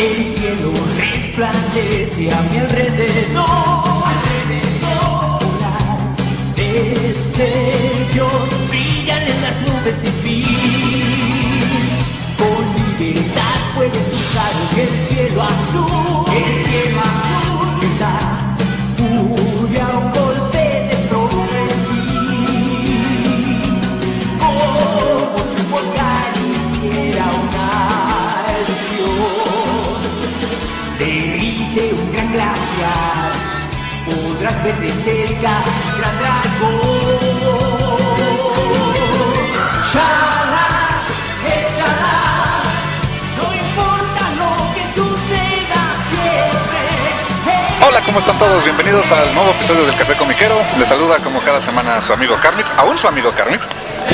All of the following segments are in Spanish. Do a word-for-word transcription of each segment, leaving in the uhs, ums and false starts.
El cielo resplandece a mi alrededor, alrededor. Destellos brillan en las nubes sin fin. Con libertad puedes cruzar el cielo azul, el cielo azul. La furia, un golpe de torbellino. Como si un volcán hiciera una erupción. Derrite un gran glaciar, podrás ver de cerca el gran dragón. Shala, échala, no importa lo que suceda siempre. Hola, ¿cómo están todos? Bienvenidos al nuevo episodio del Café Comiquero. Les saluda como cada semana su amigo Carmix, aún su amigo Carmix,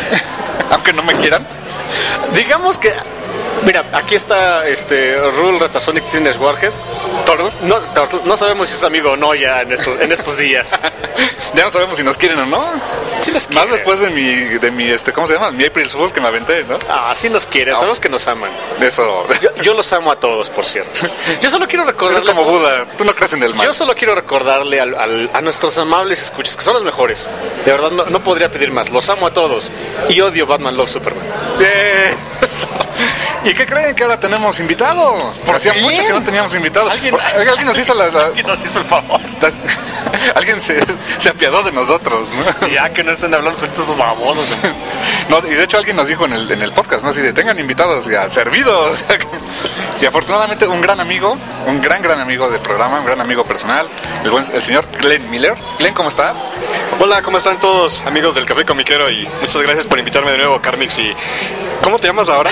aunque no me quieran. Digamos que, mira, aquí está este Rule Ratasonic Teenage Warhead. Turtle. No, Turtle. No sabemos si es amigo o no ya en estos, en estos días. Ya no sabemos si nos quieren o no. Sí nos Más quiere. después de mi, de mi, este, ¿cómo se llama? Mi April Fool que me aventé, ¿no? Ah, sí nos quiere, No. sabemos que nos aman. Eso. Yo, yo los amo a todos, por cierto. Yo solo quiero Eres recordarle como a todos- Buda, tú no crees en el mal. Yo solo quiero recordarle al, al- a nuestros amables escuchas, que son los mejores. De verdad, no, no podría pedir más. Los amo a todos. Y odio Batman Love Superman. Eh, eso. ¿Y qué creen? Que ahora tenemos invitados. Por hacía fin. mucho que no teníamos invitados. Alguien- Por- alguien nos hizo la... la- Y nos hizo el favor. alguien se, se apiadó de nosotros, ¿no? Ya que no estén hablando de estos babosos. No, y de hecho alguien nos dijo en el, en el podcast, ¿no? Así de, tengan invitados ya servidos. Y afortunadamente un gran amigo, un gran, gran amigo del programa, un gran amigo personal, el, buen, el señor Glenn Miller. Glenn, ¿cómo estás? Hola, ¿cómo están todos amigos del Café Comiquero? Y muchas gracias por invitarme de nuevo, Carmix. Y ¿cómo te llamas ahora?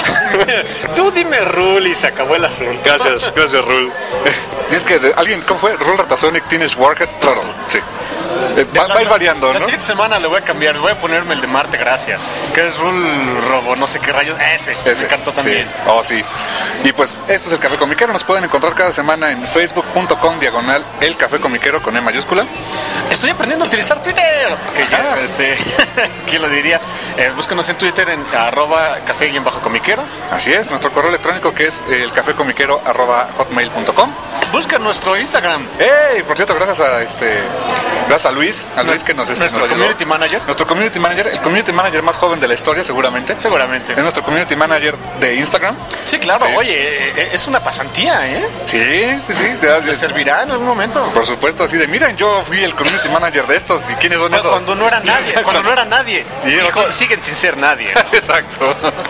Tú dime Rule y se acabó el asunto. Gracias, gracias, Rul. Y es que de- alguien, ¿cómo fue? Rule Ratasonic Teenage Warhead Turtle. Sí. Eh, Va, va a ir variando, La ¿no? siguiente semana le voy a cambiar, voy a ponerme el de Marte Gracia, que es Rule Robo, no sé qué rayos. Ese, Ese, me encantó también. sí. Oh, sí. Y pues esto es el Café Comiquero. Nos pueden encontrar cada semana en facebook punto com diagonal el Café Comiquero con E mayúscula. Estoy aprendiendo a utilizar Twitter, porque ya, Ajá. este, ¿quién lo diría? Eh, búscanos en Twitter en arroba café-comiquero. Así es, nuestro correo electrónico que es el cafecomiquero arroba hotmail punto com. Busca nuestro Instagram, ¡Ey! Por cierto, gracias a este, gracias a Luis, a Luis que nos, este, nuestro nos ayudó. community manager. Nuestro community manager, el community manager más joven de la historia, seguramente. Seguramente. Es nuestro community manager de Instagram. Sí, claro, Sí. oye, eh, es una pasantía, ¿eh? Sí, sí, sí. te das- ¿Le servirá en algún momento? por supuesto, así de, miren, yo fui el community manager de estos, ¿y quiénes son esos? Cuando no era nadie, cuando no era nadie. Y era- Hijo, siguen sin ser nadie. Exacto.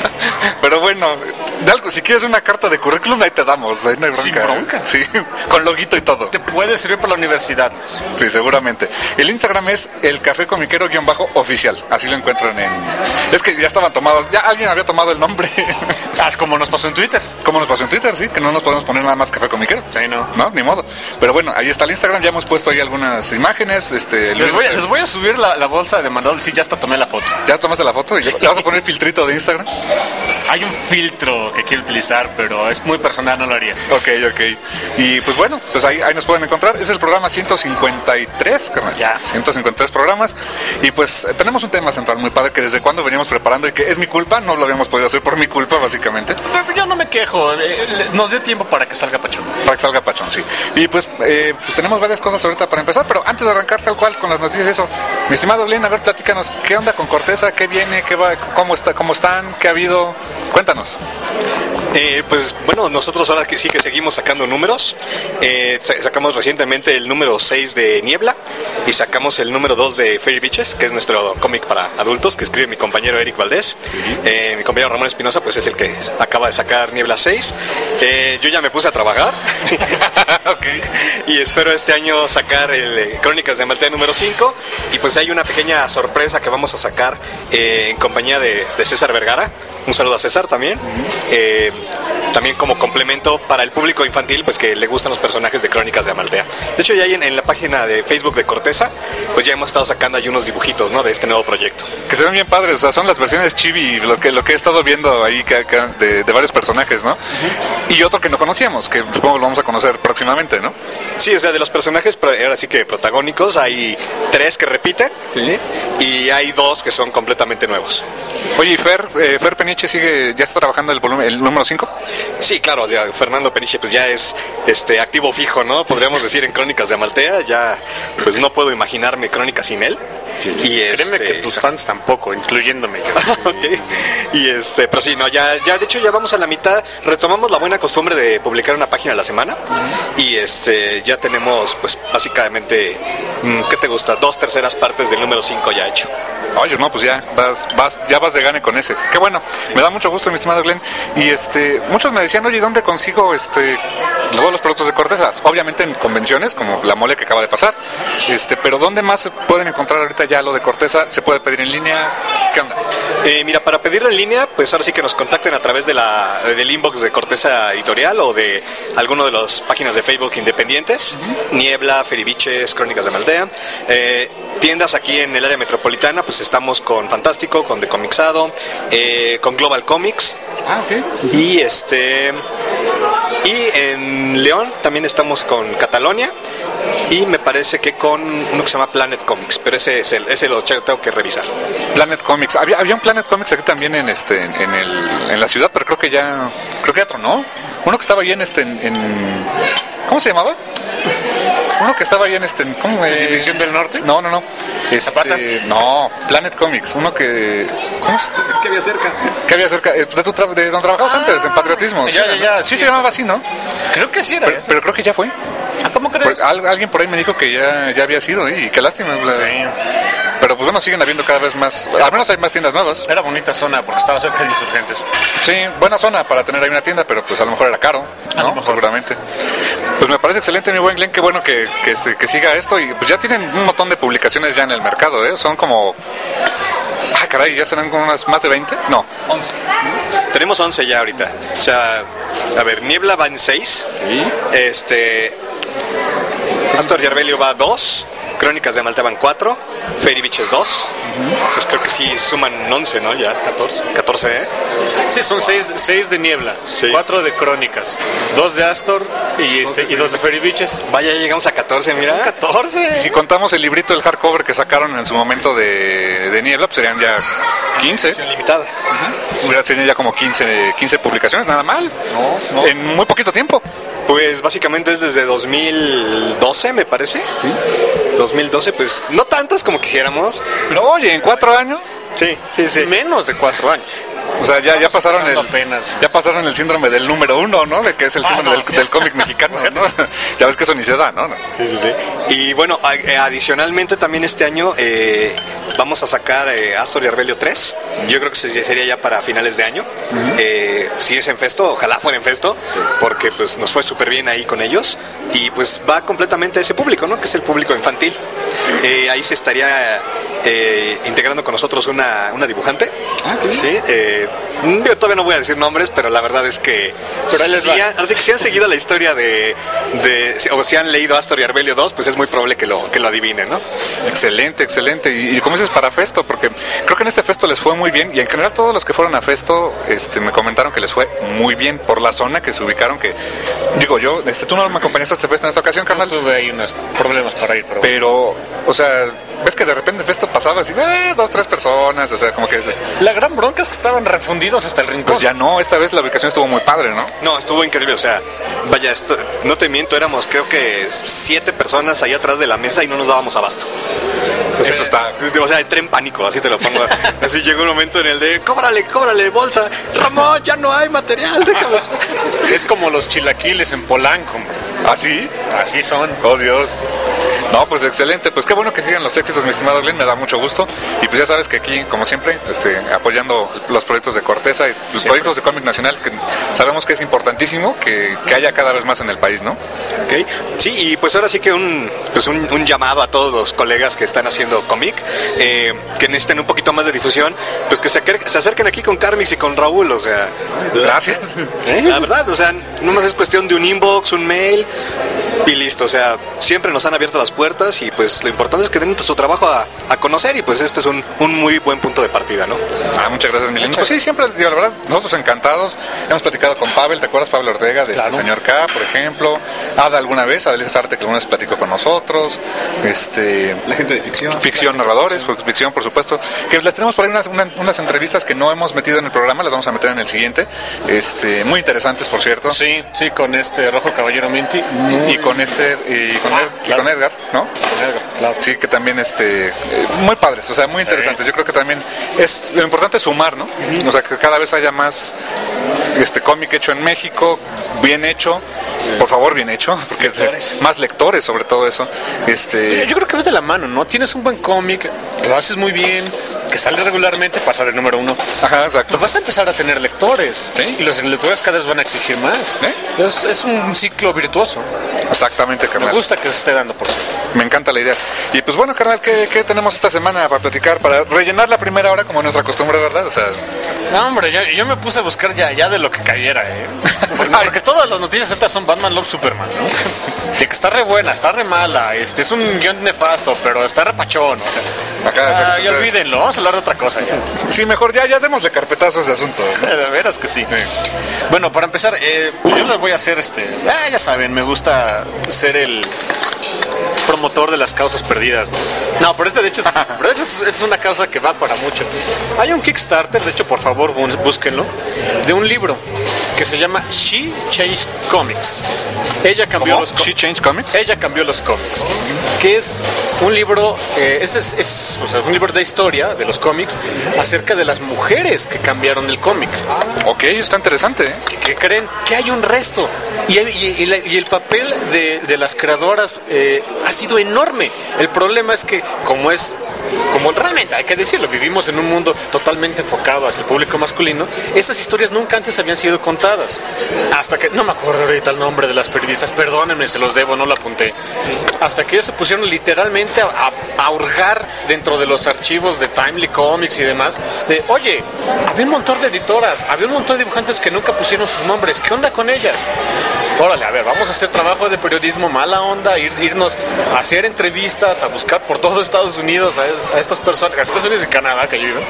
Pero bueno, de algo, si quieres una carta de currículum, ahí te damos, ahí no hay bronca. Sin bronca. Sí, con loguito y todo. Te puede servir para la universidad, Luis. Sí, seguramente. El Instagram es el Café Comiquero guión bajo oficial. Así lo encuentran en... Es que ya estaban tomados, ya alguien había tomado el nombre. Ah, es como nos pasó en Twitter. Como nos pasó en Twitter, sí, que no nos podemos poner nada más Café Comiquero. Sí, no. No, ni modo. Pero bueno, ahí está el Instagram, ya hemos puesto ahí algunas imágenes. Este, Les voy, a, les voy a subir la, la bolsa de mandado. Sí, ya hasta tomé la foto. ¿Ya tomaste la foto? ¿Y ¿Le vas a poner filtrito de Instagram? Hay un filtro que quiero utilizar, pero es muy personal, no lo haría. Ok, ok. Y pues bueno, pues ahí, ahí nos pueden encontrar. Es el programa ciento cincuenta y tres, carnal. Ya. ciento cincuenta y tres programas. Y pues eh, tenemos un tema central muy padre que desde cuando veníamos preparando y que es mi culpa, no lo habíamos podido hacer por mi culpa, básicamente. Pero yo no me quejo. eh, le- Nos dio tiempo para que salga Pachón. Para que salga Pachón, sí. Y pues, eh, pues tenemos varias cosas ahorita para empezar, pero antes de arrancar tal cual con las noticias, eso, mi estimado Glenn, a ver, platícanos, ¿qué onda con Corteza? ¿Qué viene? ¿Qué va? ¿Cómo está? ¿Cómo están? ¿Qué ha habido? Cuéntanos. Eh, pues bueno, nosotros ahora que sí que seguimos sacando números. Eh, sa- sacamos recientemente el número seis de Niebla y sacamos el número dos de Fairy Beaches, que es nuestro cómic para adultos que escribe mi compañero Eric Valdés. Eh, mi compañero Ramón Espinosa pues es el que acaba de sacar Niebla seis. Eh, yo ya me puse a trabajar Ok. y espero este año sacar el eh, Crónicas de Amaltea número cinco, y pues hay una pequeña sorpresa que vamos a sacar eh, en compañía de, de César Vergara. Un saludo a César también. Eh, también como complemento para el público infantil, pues que le gustan los personajes de Crónicas de Amaltea. De hecho, ya hay en, en la página de Facebook de Corteza, pues ya hemos estado sacando ahí unos dibujitos, ¿no?, de este nuevo proyecto. Que se ven bien padres, o sea, son las versiones chibi, lo que, lo que he estado viendo ahí que, que- de, de varios personajes, ¿no? Uh-huh. Y otro que no conocíamos, que supongo que lo vamos a conocer próximamente, ¿no? Sí, o sea, de los personajes, pero ahora sí que protagónicos, hay tres que repiten, ¿sí?, y hay dos que son completamente nuevos. Oye, ¿y Fer, eh, Fer Peniche sigue, ya está trabajando el volumen, el número cinco? Sí, claro, ya Fernando Peniche pues ya es este activo fijo, ¿no? Podríamos decir en Crónicas de Amaltea, ya pues no puedo imaginarme Crónicas sin él. Y Créeme este, que tus fans tampoco, incluyéndome yo. Okay. Y este, pero sí, no, ya, ya de hecho ya vamos a la mitad, retomamos la buena costumbre de publicar una página a la semana. Uh-huh. Y este, ya tenemos pues básicamente, ¿qué te gusta? Dos terceras partes del número cinco ya hecho. Oye, no, pues ya vas, vas, ya vas de gane con ese. Qué bueno, sí. Me da mucho gusto, mi estimado Glenn. Y este, muchos me decían, oye, ¿dónde consigo este todos los productos de Corteza? Obviamente en convenciones, como la mole que acaba de pasar. Este, pero ¿dónde más pueden encontrar ahorita ya lo de Corteza? ¿Se puede pedir en línea? ¿Qué onda? Eh, mira, para pedirlo en línea, pues ahora sí que nos contacten a través de la, del inbox de Corteza Editorial o de alguno de las páginas de Facebook independientes, uh-huh. Niebla, Feribiches, Crónicas de Amaltea. Eh, tiendas aquí en el área metropolitana, pues estamos con Fantástico, con The Comixado, eh, con Global Comics. Ah, ok. Uh-huh. Y este... Y en León también estamos con Catalonia y me parece que con uno que se llama Planet Comics, pero ese, ese, ese lo tengo que revisar. Planet Comics, había, había un Planet Comics aquí también en este en, en, el, en la ciudad, pero creo que ya creo que ya otro, ¿no? Uno que estaba ahí en este en, en ¿cómo se llamaba? Uno que estaba ahí en este ¿cómo? Eh, ¿División del Norte? No, no, no. Este, no, Planet Comics, uno que ¿cómo se, que había cerca? Que había cerca eh, de, tu tra- de donde trabajabas ah, antes, en Patriotismo. Ya, sí, ya, ya, sí, sí, se llamaba así, ¿no? Creo que sí era pero, eso. pero creo que ya fue. ¿Ah, cómo crees? Por, al, alguien por ahí me dijo que ya, ya había sido, ¿eh? Y qué lástima. Sí. Pero pues bueno, siguen habiendo cada vez más, al menos hay más tiendas nuevas. Era bonita zona porque estaba cerca de Insurgentes. Sí, buena zona para tener ahí una tienda, pero pues a lo mejor era caro, ¿no? Seguramente. Pues me parece excelente, mi buen Glenn, qué bueno que, que, que siga esto. Y pues ya tienen un montón de publicaciones ya en el mercado, ¿eh? Son como... Ah, caray, ¿ya serán como unas más de veinte? No. once. Tenemos once ya ahorita. O sea, a ver, Niebla va en seis. ¿Sí? Este... Astor y Arbelio va dos. Crónicas de Amaltea van cuatro. Fairy Beaches dos. Uh-huh. Entonces creo que sí suman once, ¿no? Ya. catorce. catorce, ¿eh? Sí, son seis de Niebla, sí. cuatro de Crónicas, dos de Astor y, este, y dos de Fairy Beaches. Vaya, ya llegamos a catorce, mira. Son catorce. Y si contamos el librito del hardcover que sacaron en su momento de, de Niebla, pues serían ya quince. Limitada. Uh-huh. Serían ya como quince, quince publicaciones, nada mal. No, no. En muy poquito tiempo. Pues básicamente es desde dos mil doce, me parece. Sí. dos mil doce, pues no tantas como quisiéramos. Pero oye, ¿en cuatro años? Sí, sí, sí. Menos de cuatro años. O sea, ya, ya pasaron el apenas. ya pasaron el síndrome del número uno, ¿no? De que es el ah, síndrome no, del, sí. del cómic mexicano, ¿no? Ya ves que eso ni se da, ¿no? Sí, sí, sí. Y bueno, adicionalmente también este año eh, vamos a sacar eh, Astor y Arbelio tres. Yo creo que sería ya para finales de año. Uh-huh. eh, si es en Festo, ojalá fuera en Festo, porque pues nos fue súper bien ahí con ellos. Y pues va completamente a ese público, ¿no? Que es el público infantil. Eh, ahí se estaría eh, integrando con nosotros una, una dibujante. Ah, ¿qué? Sí, eh, yo todavía no voy a decir nombres, pero la verdad es que pero ahí les si, va. han, así que si han seguido la historia de, de o si han leído Astor y Arbelio dos, pues es muy probable que lo, que lo adivinen, ¿no? Excelente, excelente. Y, y como dices, para Festo, porque creo que en este Festo les fue muy bien, y en general todos los que fueron a Festo este, me comentaron que les fue muy bien por la zona que se ubicaron, que digo yo, este, tú no me acompañaste a este Festo en esta ocasión, carnal. Tuve ahí unos problemas para ir, pero... pero o sea, ves que de repente Festo pasaba así, eh, dos, tres personas, o sea, como que... La gran bronca es que estaban refundidos hasta el rincón. Pues ya no, esta vez la ubicación estuvo muy padre, ¿no? No, estuvo increíble, o sea, vaya, esto, no te miento, éramos creo que siete personas ahí atrás de la mesa y no nos dábamos abasto. O sea, eso está... O sea, entré en pánico, así te lo pongo. Así llegó un momento en el de, cóbrale, cóbrale, bolsa. Ramón, ya no hay material, déjame. Es como los chilaquiles en Polanco. ¿Así? Así son. Oh, Dios. No, pues excelente, pues qué bueno que sigan los éxitos, mi estimado Glenn, me da mucho gusto. Y pues ya sabes que aquí, como siempre, este, apoyando los proyectos de Corteza y los siempre. proyectos de cómic nacional, que sabemos que es importantísimo que, que haya cada vez más en el país, ¿no? Ok, sí, y pues ahora sí que un, pues un, un llamado a todos los colegas que están haciendo cómic, eh, que necesiten un poquito más de difusión, pues que se, acer- se acerquen aquí con Carmix y con Raúl, o sea... Gracias. La, la verdad, o sea, nomás es cuestión de un inbox, un mail... y listo. O sea, siempre nos han abierto las puertas y pues lo importante es que den su trabajo a, a conocer y pues este es un, un muy buen punto de partida, ¿no? Ah, muchas gracias, Milenio. Pues sí, siempre, digo, la verdad, nosotros encantados. Hemos platicado con Pavel, ¿te acuerdas? Pablo Ortega, de Claro. este señor K, por ejemplo. Ada alguna vez, Adelisa Sarte, que alguna vez platicó con nosotros. Este... La gente de ficción. Ficción, narradores, ficción. ficción, por supuesto. Que les tenemos por ahí unas, una, unas entrevistas que no hemos metido en el programa, las vamos a meter en el siguiente. Este, muy interesantes, por cierto. Sí, sí, con este Rojo Caballero Minty. Muy... Y con este, y con, Ah, Ed- y claro. con Edgar, ¿no? Edgar, claro. Sí, que también este, eh, muy padres, o sea, muy interesantes. Yo creo que también es lo importante es sumar, ¿no? O sea, que cada vez haya más este cómic hecho en México, bien hecho, por favor, bien hecho, porque Lectores. más lectores sobre todo eso. Este, Yo creo que ves de la mano, ¿no? Tienes un buen cómic, lo haces muy bien, que sale regularmente, pasa del número uno. ajá, exacto. Pues vas a empezar a tener lectores. Sí. Y los lectores cada vez van a exigir más. Sí. Es, es un ciclo virtuoso. Exactamente, Me carnal. gusta que se esté dando por sí. Me encanta la idea. Y pues bueno, carnal, ¿qué, qué tenemos esta semana para platicar? Para rellenar la primera hora como nuestra costumbre, ¿verdad? O sea, No, hombre, yo, yo me puse a buscar ya, ya de lo que cayera, ¿eh? Porque todas las noticias estas son Batman Love Superman, ¿no? De que está re buena, está re mala, este es un guión nefasto, pero está repachón, o sea. Ajá, ah, exacto. ya olvídenlo, vamos a hablar de otra cosa ya. sí, mejor ya, ya démosle carpetazo a ese asunto, ¿no? De veras que sí. Bueno, para empezar, eh, yo les voy a hacer este. Ah, ya saben, me gusta ser el promotor de las causas perdidas, ¿no? No, pero este de hecho es, pero este es, es una causa que va para mucho. Hay un Kickstarter, de hecho, por favor, bú- búsquenlo, de un libro que se llama She Changed Comics. Ella cambió ¿Cómo? los co- She Changed Comics. Ella cambió los cómics, que es un libro, eh, es, es, es, o sea, es un libro de historia de los cómics acerca de las mujeres que cambiaron el cómic. Ok, está interesante, ¿eh? que, que creen que hay un resto y, el- y- y la- y el papel de, de las creadoras eh, ha sido enorme. El problema es que como es como realmente hay que decirlo, vivimos en un mundo totalmente enfocado hacia el público masculino, estas historias nunca antes habían sido contadas hasta que, no me acuerdo ahorita el nombre de las periodistas, perdónenme, se los debo, no lo apunté, hasta que ellos se pusieron literalmente a, a, a hurgar dentro de los archivos de Timely Comics y demás, de oye, había un montón de editoras, había un montón de dibujantes que nunca pusieron sus nombres, ¿qué onda con ellas? Órale, a ver, vamos a hacer trabajo de periodismo mala onda, ir, irnos a hacer entrevistas, a buscar por todo Estados Unidos a, es- a estas personas, a Estados Unidos y Canadá que yo vivo.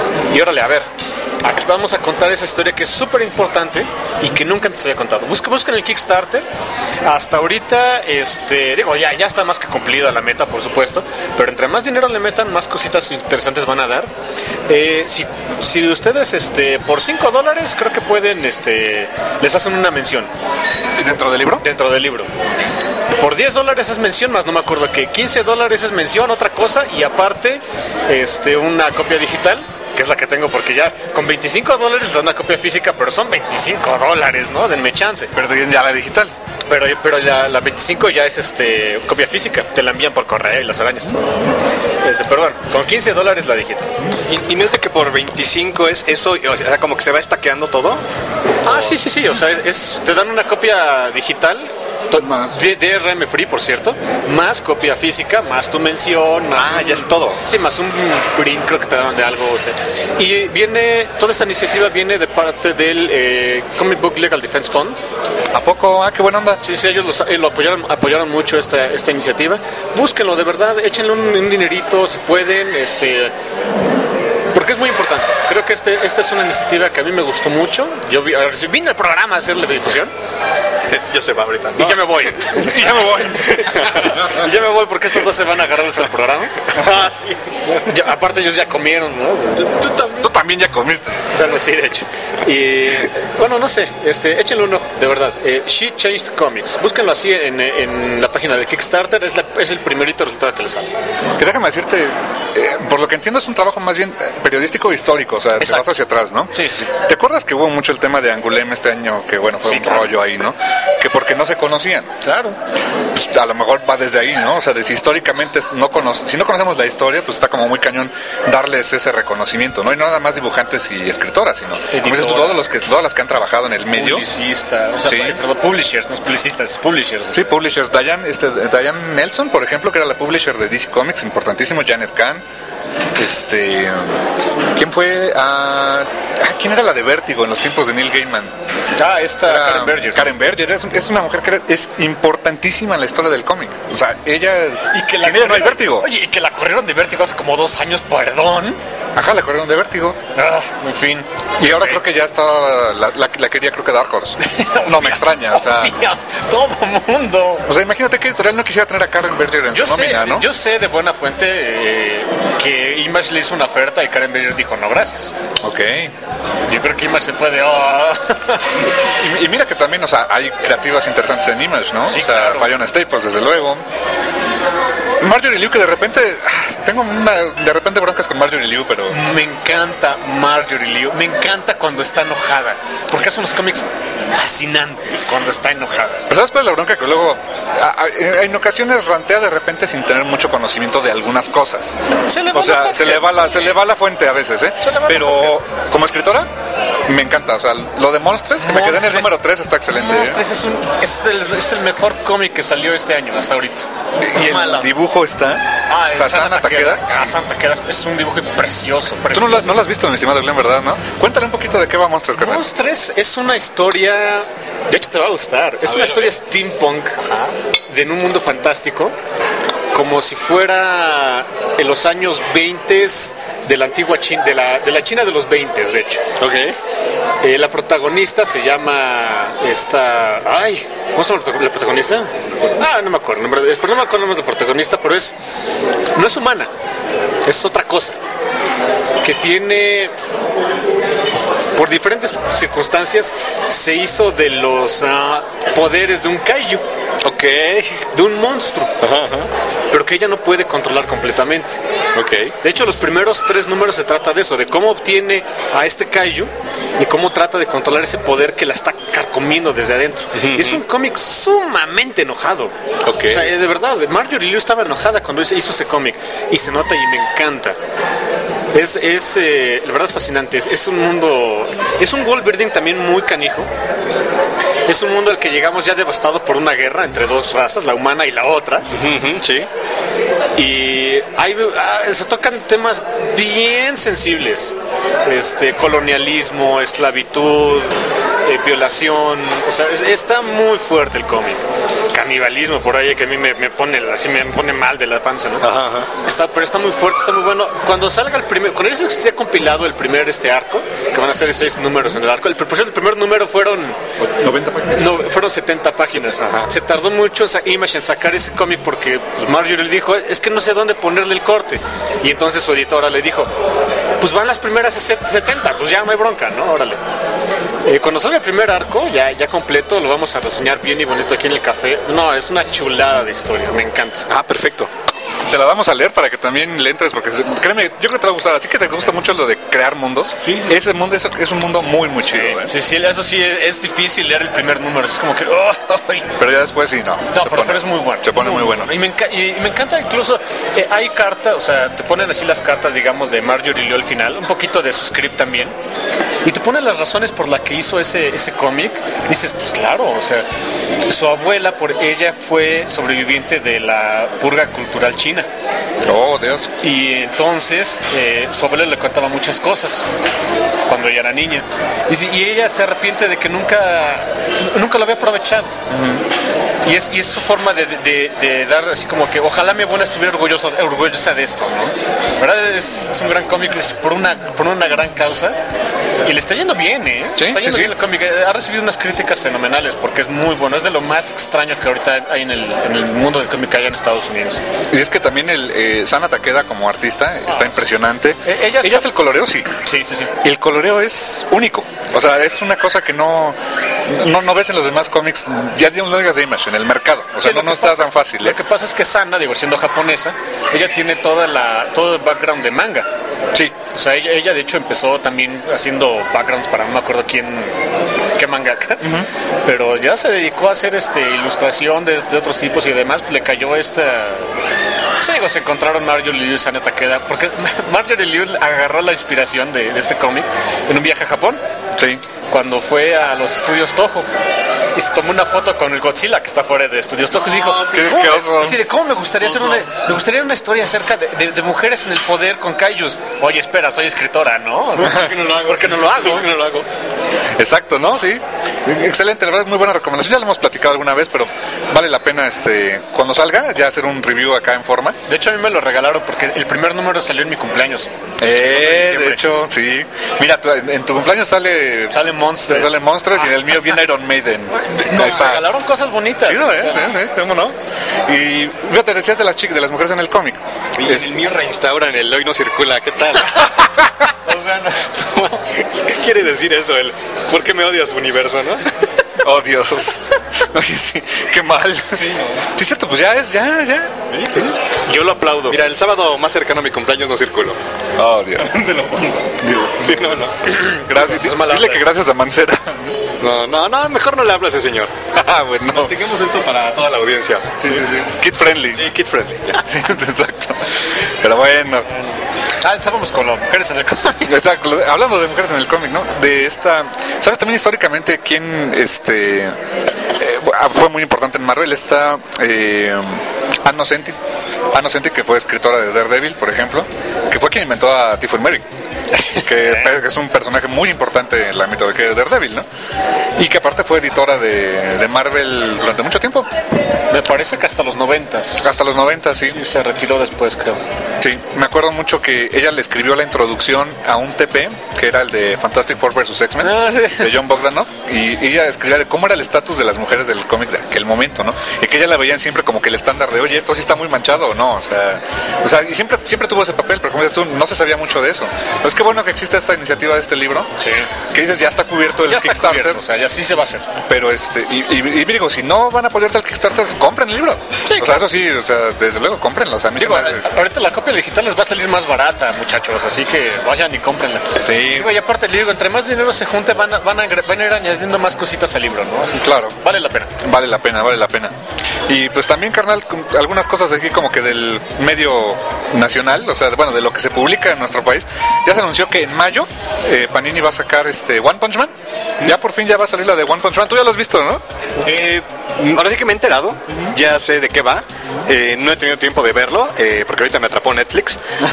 Y órale, a ver, aquí vamos a contar esa historia que es súper importante y que nunca antes se había contado. Busquen, busquen el Kickstarter. Hasta ahorita, este, digo, ya, ya está más que cumplida la meta, por supuesto, pero entre más dinero le metan, más cositas interesantes van a dar. Eh, si, si ustedes, este, por cinco dólares, creo que pueden, este, les hacen una mención ¿Dentro del libro? dentro del libro. Por diez dólares es mención, más no me acuerdo que quince dólares es mención, otra cosa, y aparte, este, una copia digital, que es la que tengo, porque ya con veinticinco dólares da una copia física, pero son veinticinco dólares, ¿no? Denme chance. Pero tienen ya la digital. Pero, pero la, la veinticinco ya es este copia física, te la envían por correo y las arañas. Este, pero bueno, con quince dólares la digital. Y, y no es de que por veinticinco es eso, o sea, como que se va estaqueando todo. Ah, sí, sí, sí, o sea, es, es- te dan una copia digital, to- Más. de- D R M free, por cierto, más copia física, más tu mención, más Ah, un- ya es todo. Sí, más un print, creo que te dan de algo, o sea. Y viene, toda esta iniciativa viene de parte del eh, Comic Book Legal Defense Fund. ¿A poco? Ah, qué buena onda. Sí, sí, ellos los- eh, lo apoyaron, apoyaron mucho esta, esta iniciativa. Búsquenlo, de verdad, échenle un, un dinerito si pueden, este... Porque es muy importante. Creo que este, esta es una iniciativa que a mí me gustó mucho. Yo vi, a ver, si vine al programa a hacerle difusión Ya se va ahorita. y ya me voy. Y ya me voy. Y ya me voy porque estos dos se van a agarrarse al programa. Ah, sí. Ya- aparte ellos ya comieron, ¿no? Tú, tam- tú también ya comiste. Bueno, sí, de hecho. Y bueno, no sé, este, échenle un ojo, de verdad. Eh, She Changed Comics. Búsquenlo así en, en la página de Kickstarter. Es, la- es el primerito resultado que les sale. Que déjame decirte, eh, por lo que entiendo es un trabajo más bien eh, periodístico e histórico, o sea, te Exacto. vas hacia atrás, ¿no? Sí, sí. ¿Te acuerdas que hubo mucho el tema de Angulem este año, que bueno, fue Sí, un claro. rollo ahí, ¿no? Que porque no se conocían. Claro. Pues, a lo mejor va desde ahí, ¿no? O sea, de si históricamente no cono si no conocemos la historia, pues está como muy cañón darles ese reconocimiento, ¿no? Y no nada más dibujantes y escritoras, sino como dices tú, todos los que, todas las que han trabajado en el medio. Publicista, o sea, Sí. perdón, publishers, no es publicistas, es publishers. Sí, publishers. Diane, este, Diane Nelson, por ejemplo, que era la publisher de D C Comics, importantísimo. Janet Kahn. Este, ¿quién fue? Ah, ah, ¿quién era la de Vértigo en los tiempos de Neil Gaiman? Ah, esta Era Karen Berger. Karen Berger es, es una mujer que es importantísima en la historia del cómic. O sea, ella... Y que sin ella no hay Vértigo. Oye, y que la corrieron de Vértigo hace como dos años, perdón. Ajá, la corrieron de Vértigo. Ah, en fin. Y ahora Sí. creo que ya está, la, la, la quería creo que Dark Horse. No me extraña, o sea... Obvio, todo mundo. O sea, imagínate que editorial no quisiera tener a Karen Berger en Yo su sé, nómina, ¿no? yo sé de buena fuente eh, que Image le hizo una oferta y Karen Berger dijo no, gracias. Ok. Yo creo que Image se fue de... Oh. Y, y mira que también, o sea, hay creativas interesantes en Image, ¿no? Sí, o sea, claro. Fiona Staples, desde luego. Marjorie Liu, que de repente... ah, tengo una, de repente broncas con Marjorie Liu, pero... Me encanta Marjorie Liu, me encanta cuando está enojada, porque hace unos cómics fascinantes cuando está enojada. Pero ¿sabes cuál es la bronca? Que luego, a- a- en ocasiones rantea de repente sin tener mucho conocimiento de algunas cosas. Se le va O sea, la se le va la, se le va la fuente a veces, ¿eh? Se le va la Pero como escritora, me encanta. O sea, lo de Monstres, que me quedé en el Monstres. número tres, está excelente. ¿eh? Monstres es, un, es, el, es el mejor cómic que salió este año, hasta ahorita. Y el Mala. dibujo está... Ah, o sea, el Sana Sana Takeda. Takeda. Ah, Sana Takeda es un dibujo precioso, Tú precioso. no lo, no lo has visto, mi estimado Glenn, ¿verdad? ¿No? Cuéntale un poquito de qué va Monstres, carnal. Monstres es una historia, de hecho te va a gustar, es una historia steampunk de en un mundo fantástico, como si fuera en los años veinte de la antigua China, de la, de la China de los veinte, de hecho. Ok. Eh, la protagonista se llama esta... Ay, ¿cómo se llama la protagonista? Ah, no me acuerdo, no me, pero no me acuerdo el nombre de la protagonista, pero es... No es humana, es otra cosa. Que tiene... Por diferentes circunstancias se hizo de los ah, poderes de un kaiju. Ok. De un monstruo. Ajá, ajá. Pero que ella no puede controlar completamente. Ok. De hecho, los primeros tres números se trata de eso, de cómo obtiene a este kaiju y cómo trata de controlar ese poder que la está carcomiendo desde adentro. Y es un cómic sumamente enojado. Ok. O sea, de verdad, Marjorie Liu estaba enojada cuando hizo hizo ese cómic y se nota y me encanta. Es, es eh, la verdad es fascinante. Es, es un mundo, es un world building también muy canijo. Es un mundo al que llegamos ya devastado por una guerra entre dos razas, la humana y la otra. Ujú, sí. Y hay, ah, se tocan temas bien sensibles, este, colonialismo, esclavitud, eh, violación, o sea, es- está muy fuerte el cómic. Canibalismo por ahí que a mí me, me pone así me pone mal de la panza, ¿no? Ajá, ajá. Está, pero está muy fuerte, está muy bueno. Cuando salga el primer, cuando ya esté compilado el primer este arco, que van a ser seis números en el arco, el, por cierto, el primer número fueron noventa páginas. no, fueron setenta páginas. Se tardó mucho esa Image en sacar ese cómic porque pues, Marjorie le dijo, es que no sé dónde ponerle el corte. Y entonces su editora le dijo, pues van las primeras setenta, pues ya no hay bronca, ¿no? Órale. Eh, cuando salga el primer arco, ya, ya completo, lo vamos a reseñar bien y bonito aquí en el café. No, es una chulada de historia, me encanta. Ah, perfecto. Te la vamos a leer para que también le entres, porque créeme, yo creo que te va a gustar. Así que te gusta mucho lo de crear mundos. Sí, sí. Ese mundo es, es un mundo muy, muy chido. ¿eh? Sí, sí, eso sí, es, es difícil leer el primer número, es como que... oh, ay. Pero ya después sí, no. No, Se pero, pone- es muy bueno. Se pone muy bueno. Y me, enca- y- y me encanta incluso, eh, hay cartas, o sea, te ponen así las cartas, digamos, de Marjorie Liu al final, un poquito de su script también, y te ponen las razones por las que hizo ese, ese cómic. Dices, pues claro, o sea, su abuela, por ella fue sobreviviente de la purga cultural china. Oh, Dios. Y entonces eh, su abuela le contaba muchas cosas cuando ella era niña. Y, si- y ella se arrepiente de que nunca, nunca lo había aprovechado. Y es, y es su forma de, de- de dar así como que ojalá mi abuela estuviera orgulloso, orgullosa de esto, ¿no? ¿Verdad? Es, es un gran cómic, es por una, por una gran causa. Y le está yendo bien, ¿eh? Sí, está sí, yendo sí. bien el cómic. Ha recibido unas críticas fenomenales porque es muy bueno. Es de lo más extraño que ahorita hay en el, en el mundo del cómic allá en Estados Unidos. Y es que también el eh, Sana Takeda como artista está Ah, impresionante. Eh, ella ella está- es el coloreo, sí. Sí, sí, sí. Y el coloreo es único. O sea, es una cosa que no, no, no ves en los demás cómics, ya no digas de Image, en el mercado. O sea, Sí, no, lo no que está pasa- tan fácil. ¿eh? Lo que pasa es que Sana, digo, siendo japonesa, ella tiene toda la, todo el background de manga. Sí. O sea, ella, ella de hecho empezó también haciendo backgrounds para no me acuerdo quién, qué mangaka, pero ya se dedicó a hacer este ilustración de, de otros tipos y demás, pues le cayó esta... Sí, digo, se encontraron Marjorie Liu y Sana Takeda, porque Marjorie Liu agarró la inspiración de, de este cómic en un viaje a Japón, Sí. cuando fue a los estudios Toho y se tomó una foto con el Godzilla que está fuera de estudios Toho y dijo, qué- ¿cómo, qué oso. dice, ¿cómo me gustaría hacer una, me gustaría una historia acerca de, de- de mujeres en el poder con kaijus? Oye, espera, soy escritora, ¿no? O sea, ¿Por qué no lo hago? ¿Por qué no lo hago? ¿Por qué no lo hago? Exacto, ¿no? Sí. Excelente, la verdad es muy buena recomendación. Ya lo hemos platicado alguna vez, pero vale la pena este cuando salga ya hacer un review acá en forma. De hecho, a mí me lo regalaron porque el primer número salió en mi cumpleaños. Eh, de hecho, sí. Mira, tu, en tu cumpleaños sale Sale Monsters. Sale Monsters y en el mío viene Iron Maiden. Nos Ahí está. regalaron cosas bonitas. Sí, ¿no? este, ¿eh? Sí, sí, ¿cómo no? Y fíjate, decías de las chicas, de las mujeres en el cómic. Y en Este, el mío reinstauran el hoy no circula, ¿qué tal? O sea, no- ¿qué quiere decir eso? El, ¿por qué me odias, universo, no? Oh, Dios. Oye, sí, qué mal. Sí, es cierto, pues ya es, ya, ya. Sí, sí. Yo lo aplaudo. Mira, el sábado más cercano a mi cumpleaños no circulo. Oh, Dios. Te lo pongo. Sí, no, no. Gracias. Es mala Dile onda. que gracias a Mancera. No, no, no, mejor no le hablo a ese señor. Ah, bueno. Tengamos esto para toda la audiencia. Sí, sí, sí. Kid friendly. Sí, kid friendly. ya. Sí, exacto. Pero bueno. Ah, estábamos con las mujeres en el cómic. Exacto, hablando de mujeres en el cómic, ¿no? De esta, ¿sabes también históricamente quién este eh, fue muy importante en Marvel? Está eh, Ann Nocenti, Ann Nocenti, que fue escritora de Daredevil, por ejemplo, que fue quien inventó a Typhoid Mary, que es un personaje muy importante en la mitología de Daredevil, ¿no? Y que aparte fue editora de, de Marvel durante mucho tiempo, Me parece que hasta los noventas. hasta los noventa, sí. Y se retiró después, creo. Sí, me acuerdo mucho que ella le escribió la introducción a un T P, que era el de Fantastic Four versus X-Men, Ah, sí. de John Bogdanov, y ella escribía de cómo era el estatus de las mujeres del cómic de aquel momento, ¿no? Y que ella la veían siempre como que el estándar de, oye, esto sí está muy manchado, ¿no? O sea, o sea y siempre, siempre tuvo ese papel, pero como dices tú, no se sabía mucho de eso. Es que bueno que existe esta iniciativa de este libro, Sí. que dices, ya está cubierto el Ya está Kickstarter, cubierto, o sea, ya sí se va a hacer. pero este, y, y, y digo, si no van a apoyarte al Kickstarter, compren el libro. Sí, o sea, claro. eso sí, o sea, desde luego, cómprenlo. O sea, a mí se Digo, me hace- ahorita la copia digital les va a salir más barata, muchachos, así que vayan y cómprenla. Sí. Digo, y aparte le digo, entre más dinero se junte, van a, van a, agre- van a ir añadiendo más cositas al libro, ¿no? Así que Claro. vale la pena. Vale la pena, vale la pena. Y pues también, carnal, con algunas cosas aquí como que del medio nacional, o sea, bueno, de lo que se publica en nuestro país. Ya se anunció que en mayo eh, Panini va a sacar este One Punch Man. Ya por fin ya va a salir la de One Punch Man. Tú ya lo has visto, ¿no? Eh, ahora sí que me he enterado, ya sé de qué va. Eh, no he tenido tiempo de verlo, eh, porque ahorita me atrapó Netflix.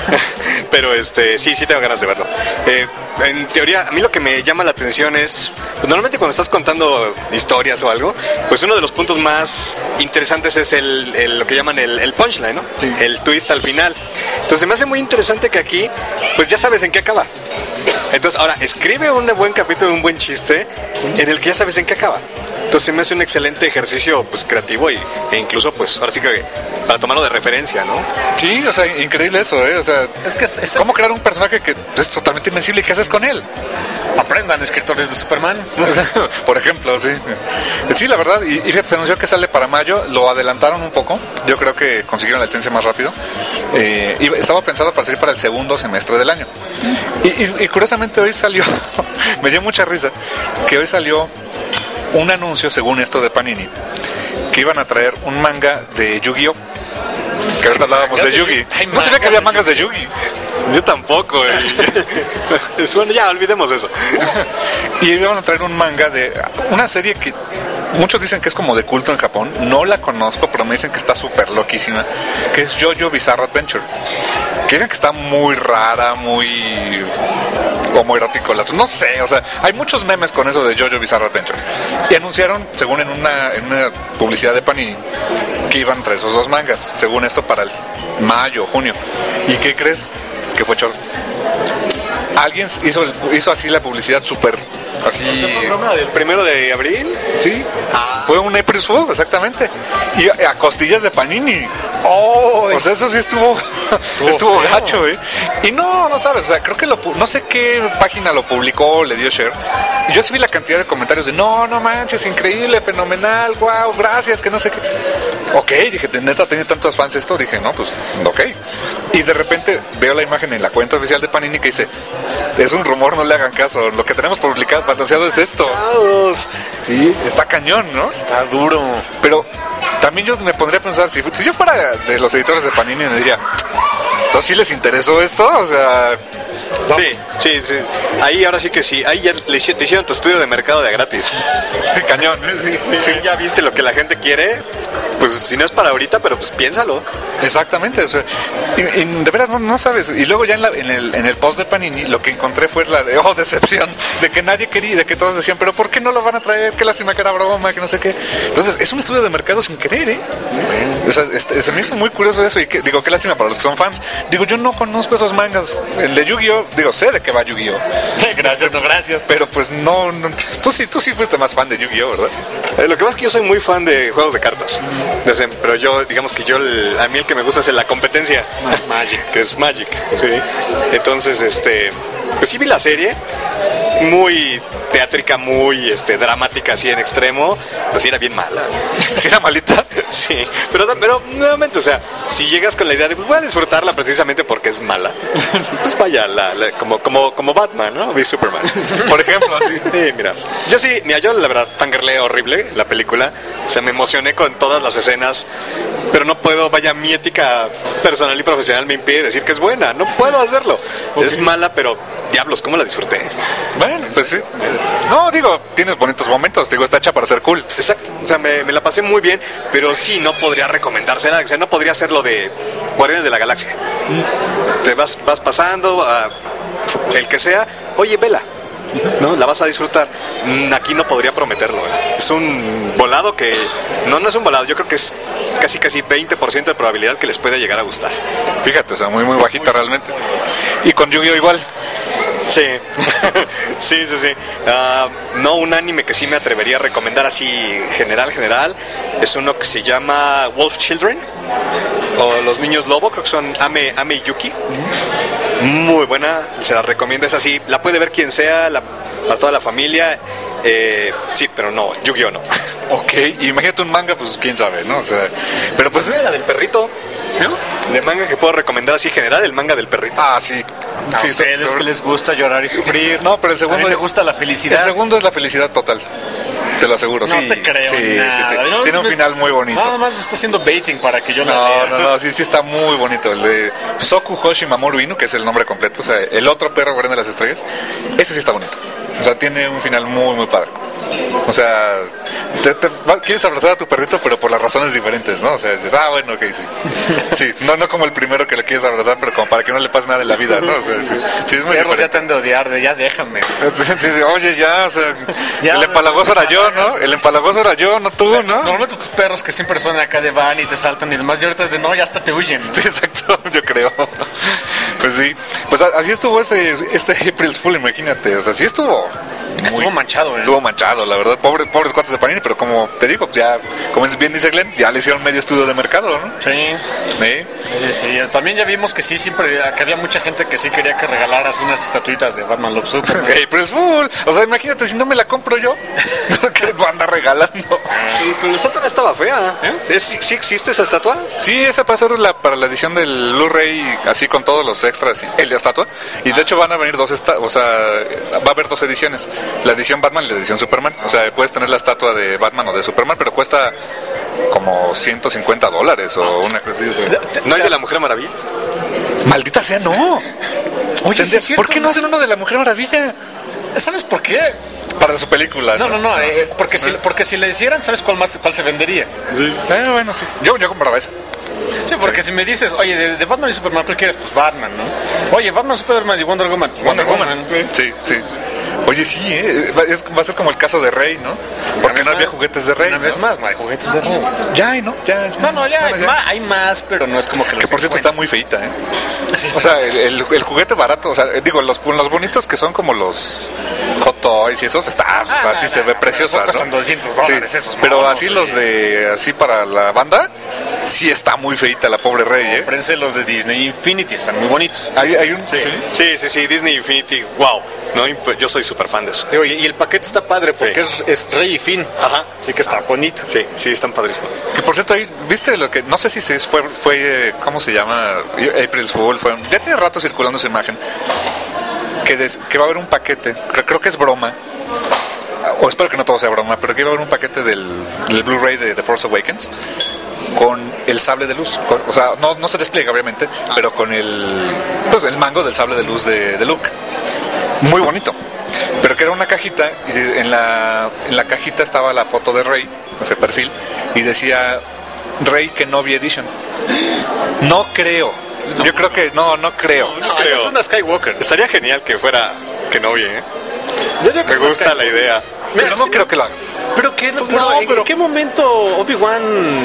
Pero este sí, sí tengo ganas de verlo. Eh, en teoría, a mí lo que me llama la atención es, pues, normalmente cuando estás contando historias o algo, pues uno de los puntos más interesantes es el, el- lo que llaman el, el punchline, ¿no? Sí. El twist al final. Entonces me hace muy interesante que aquí, pues ya sabes en qué acaba. Entonces, ahora, escribe un buen capítulo, un buen chiste, en el que ya sabes en qué acaba. Entonces me hace un excelente ejercicio, pues, creativo y, e incluso, pues, ahora sí que para tomarlo de referencia, ¿no? Sí, o sea, increíble eso, ¿eh? O sea, Es que es- es- ¿cómo crear un personaje que es totalmente invencible y qué haces con él? Aprendan, escritores de Superman. Por ejemplo, sí. Sí, la verdad, y, y fíjate, se anunció que sale para mayo, lo adelantaron un poco, yo creo que consiguieron la licencia más rápido, eh, y estaba pensado para salir para el segundo semestre del año. Y, y- y curiosamente hoy salió, me dio mucha risa, que hoy salió un anuncio, según esto de Panini, que iban a traer un manga de Yu-Gi-Oh! Que ahorita hablábamos de de Yu-Gi. Yu- hay No sabía que mangas había de mangas de Yu-Gi. Yo tampoco. eh. Bueno, ya, olvidemos eso. Y iban a traer un manga de una serie que muchos dicen que es como de culto en Japón. No la conozco, pero me dicen que está súper loquísima. Que es JoJo Bizarre Adventure. Que dicen que está muy rara, muy homoerótico. No sé, o sea, hay muchos memes con eso de JoJo Bizarre Adventure. Y anunciaron, según en una, en una publicidad de Panini, que iban a traer esos dos mangas. Según esto, para el mayo, junio. ¿Y qué crees? Que fue choro. Alguien hizo, el- hizo así la publicidad súper así. ¿Esa fue broma del primero de abril? Sí, Ah. fue un April Fool, exactamente. Y a, a costillas de Panini. ¡Oh! O sea, eso sí estuvo estuvo, Estuvo feo. gacho, ¿eh? Y no, no sabes, o sea, creo que lo, pu- no sé qué página lo publicó, le dio share. Y yo sí vi la cantidad de comentarios de, no, no manches, increíble, fenomenal, wow, gracias, que no sé qué. Ok, dije, ¿de neta tiene tantos fans esto? Dije, no, pues, ok. Y de repente veo la imagen en la cuenta oficial de Panini que dice, es un rumor, no le hagan caso, lo que tenemos publicado, anunciado es esto. Sí, está cañón, ¿no? Está duro. Pero también yo me pondría a pensar, si, fu- si yo fuera de los editores de Panini, me diría, ¿entonces sí les interesó esto? O sea, Sí, Sí, sí. Ahí ahora sí que sí. Ahí ya le hici- te hicieron tu estudio de mercado de gratis. Sí, cañón, ¿eh? Sí, Sí, ya viste lo que la gente quiere. Pues si no es para ahorita, pero pues piénsalo. Exactamente, o sea, y, y de veras no, no sabes. Y luego ya en, la- en el, en el post de Panini lo que encontré fue la de, oh, decepción, de que nadie quería, de que todos decían, pero ¿por qué no lo van a traer? Qué lástima que era broma, que no sé qué. Entonces, es un estudio de mercado sin querer, ¿eh? O sea, este, se me hizo muy curioso eso y que, digo, qué lástima para los que son fans. Digo, yo no conozco esos mangas. El de Yu-Gi-Oh, digo, sé de qué va Yu-Gi-Oh. Gracias, no, gracias. Pero pues no, no- tú sí, tú sí fuiste más fan de Yu-Gi-Oh, ¿verdad? Eh, lo que pasa es que yo soy muy fan de juegos de cartas. O sea, pero yo, digamos que yo, el- a mí el que me gusta es la competencia. Magic. Que es Magic. Sí. Entonces, este, pues sí vi la serie. Muy teátrica, muy este, dramática así en extremo. Pues sí era bien mala. Sí, era malita. Sí, pero, pero nuevamente, o sea, si llegas con la idea de, pues voy a disfrutarla precisamente porque es mala, pues vaya, la, la- como, como, como Batman, ¿no? Vi Superman. Por ejemplo, así. Sí, mira, yo sí, mira, yo la verdad fangirlé horrible la película, o sea, me emocioné con todas las escenas, pero no puedo, vaya, mi ética personal y profesional me impide decir que es buena, no puedo hacerlo. Es mala, pero diablos, ¿cómo la disfruté? Bueno, pues sí. No, digo, tienes bonitos momentos, digo, está hecha para ser cool. Exacto, o sea, me, me la pasé muy bien, pero sí no podría recomendársela, o sea, no podría ser lo de Guardianes de la Galaxia. Te vas, vas pasando, a el que sea, oye, vela, ¿no? La vas a disfrutar. Mm, Aquí no podría prometerlo, ¿eh? Es un volado que, no, no es un volado, yo creo que es casi casi veinte por ciento de probabilidad que les pueda llegar a gustar. Fíjate, o sea, muy, muy bajita realmente. Y con Yu-Gi-Oh igual. Sí, sí, sí, sí. Ah, no, un anime que sí me atrevería a recomendar así general, general, es uno que se llama Wolf Children, o Los Niños Lobo, creo que son Ame, Ame y Yuki. Muy buena, se la recomiendo, es así, la puede ver quien sea, la, para toda la familia. Eh, sí, pero no, Yu-Gi-Oh no. Ok, y imagínate un manga, pues quién sabe, ¿no? O sea, pero pues... La del perrito, de manga que puedo recomendar así general, el manga del perrito. Ah, sí. A Sí, ustedes sobre- que les gusta llorar y sufrir. No, pero el segundo... A mí me gusta la El felicidad. segundo es la felicidad total. Te lo aseguro, No sí. te creo sí, sí, nada. sí. No, Tiene un es- final muy bonito. Nada más está haciendo baiting para que yo la No, lea. no, no, sí, sí está muy bonito. El de Soku Hoshi Mamoru Inu, que es el nombre completo, o sea, el otro perro guardián de las estrellas, ese sí está bonito. O sea, tiene un final muy, muy padre. O sea, te- te- va- quieres abrazar a tu perrito, pero por las razones diferentes, ¿no? O sea, dices, ah, bueno, ok, sí. Sí, no, no como el primero que le quieres abrazar, pero como para que no le pase nada en la vida, ¿no? O sea, sí, sí es muy Perros ya diferente. te han de odiar, de ya déjame. Sí, sí, sí, oye, ya, o sea, Ya, el empalagoso era yo, ¿no? El empalagoso era yo, no tú, ¿no? Normalmente tus perros que siempre son acá de van y te saltan y demás, y ahorita es de no, ya hasta te huyen. Sí, exacto, yo creo. Pues sí, pues a- así estuvo ese, este April's Fool, imagínate, o sea, sí estuvo... Estuvo muy- manchado, ¿eh? Estuvo manchado, la verdad, pobres, pobres cuates de Panini, pero como te digo, ya, como bien dice Glenn, ya le hicieron medio estudio de mercado, ¿no? Sí. Sí. Sí, sí, también ya vimos que sí, siempre, que había mucha gente que sí quería que regalaras unas estatuitas de Batman Love Superman. April's Fool, o sea, imagínate, si no me la compro yo, ¿qué va a andar regalando? Sí, pero la estatua no estaba fea. ¿Eh? ¿Sí, sí existe esa estatua? Sí, esa va a ser la, para la edición del Blu-ray, así con todos los extras, y el de estatua. Y de hecho van a venir dos, esta- o sea, va a haber dos ediciones. La edición Batman y la edición Superman. O sea, puedes tener la estatua de Batman o de Superman, pero cuesta como ciento cincuenta dólares o una cosa así. O sea. ¿No hay de la Mujer Maravilla? Maldita sea, no. Oye, sí es cierto, ¿por qué no hacen uno de la Mujer Maravilla? ¿Sabes por qué? Para su película. No, no, no, eh, porque, si, porque si le hicieran, ¿sabes cuál más cuál se vendería? Eh, bueno, sí. Yo, yo compraba esa. Sí, porque si me dices, oye, de, de Batman y Superman, ¿cuál quieres? Pues Batman, ¿no? Oye, Batman, Superman y Wonder Woman, pues Wonder, Woman. Sí, sí. Oye, sí, ¿eh? Va, es- va a ser como el caso de Rey, ¿no? Porque no había juguetes de Rey. Una ¿no? vez más, no hay juguetes de Rey. Ya hay, ¿no? Ya, ya. No, no, ya, hay, Bueno, más, hay más, pero no es como que los Que por cierto está encuentres. muy feita, ¿eh? Sí, sí. O sea, el, el- el juguete barato, o sea, eh, digo, los, los bonitos que son como los Hot Toys y esos, está, pues, Ah, así no, se no, ve no, preciosa, esos ¿no? cuestan doscientos dólares esos pero monos, así sí. los de, así para la banda, sí está muy feita la pobre Rey, ¿eh? Cómprense los de Disney Infinity, están muy bonitos. Hay, hay un... ¿sí? Sí, sí, sí, Disney Infinity, wow. ¿No? Imp- Yo soy súper fan de eso. Oye, y el paquete está padre porque Sí. es, es Rey y Finn. Ajá. Así que está bonito. Sí, sí, están padrísimos. Que por cierto, ahí, ¿viste lo que, no sé si se fue, fue, eh, ¿cómo se llama? April's Fool, fue, ya tiene rato circulando esa imagen, que, des- que va a haber un paquete, creo, creo que es broma, o espero que no todo sea broma, pero que va a haber un paquete del, del Blu-ray de The Force Awakens con el sable de luz, con- o sea, no, no se despliega obviamente, pero con el, pues, el mango del sable de luz de, de Luke. muy bonito, pero que era una cajita y en la, en la cajita estaba la foto de Rey, ese perfil, y decía Rey Kenobi Edition. No creo, yo creo que no, no creo. No, creo. Es una Skywalker. Estaría genial que fuera Kenobi, ¿eh? Yo creo que Me es una gusta Skywalker. la idea. Pero no sí, creo que lo haga. Pero qué, Pues pero, no, ¿en pero- qué momento Obi-Wan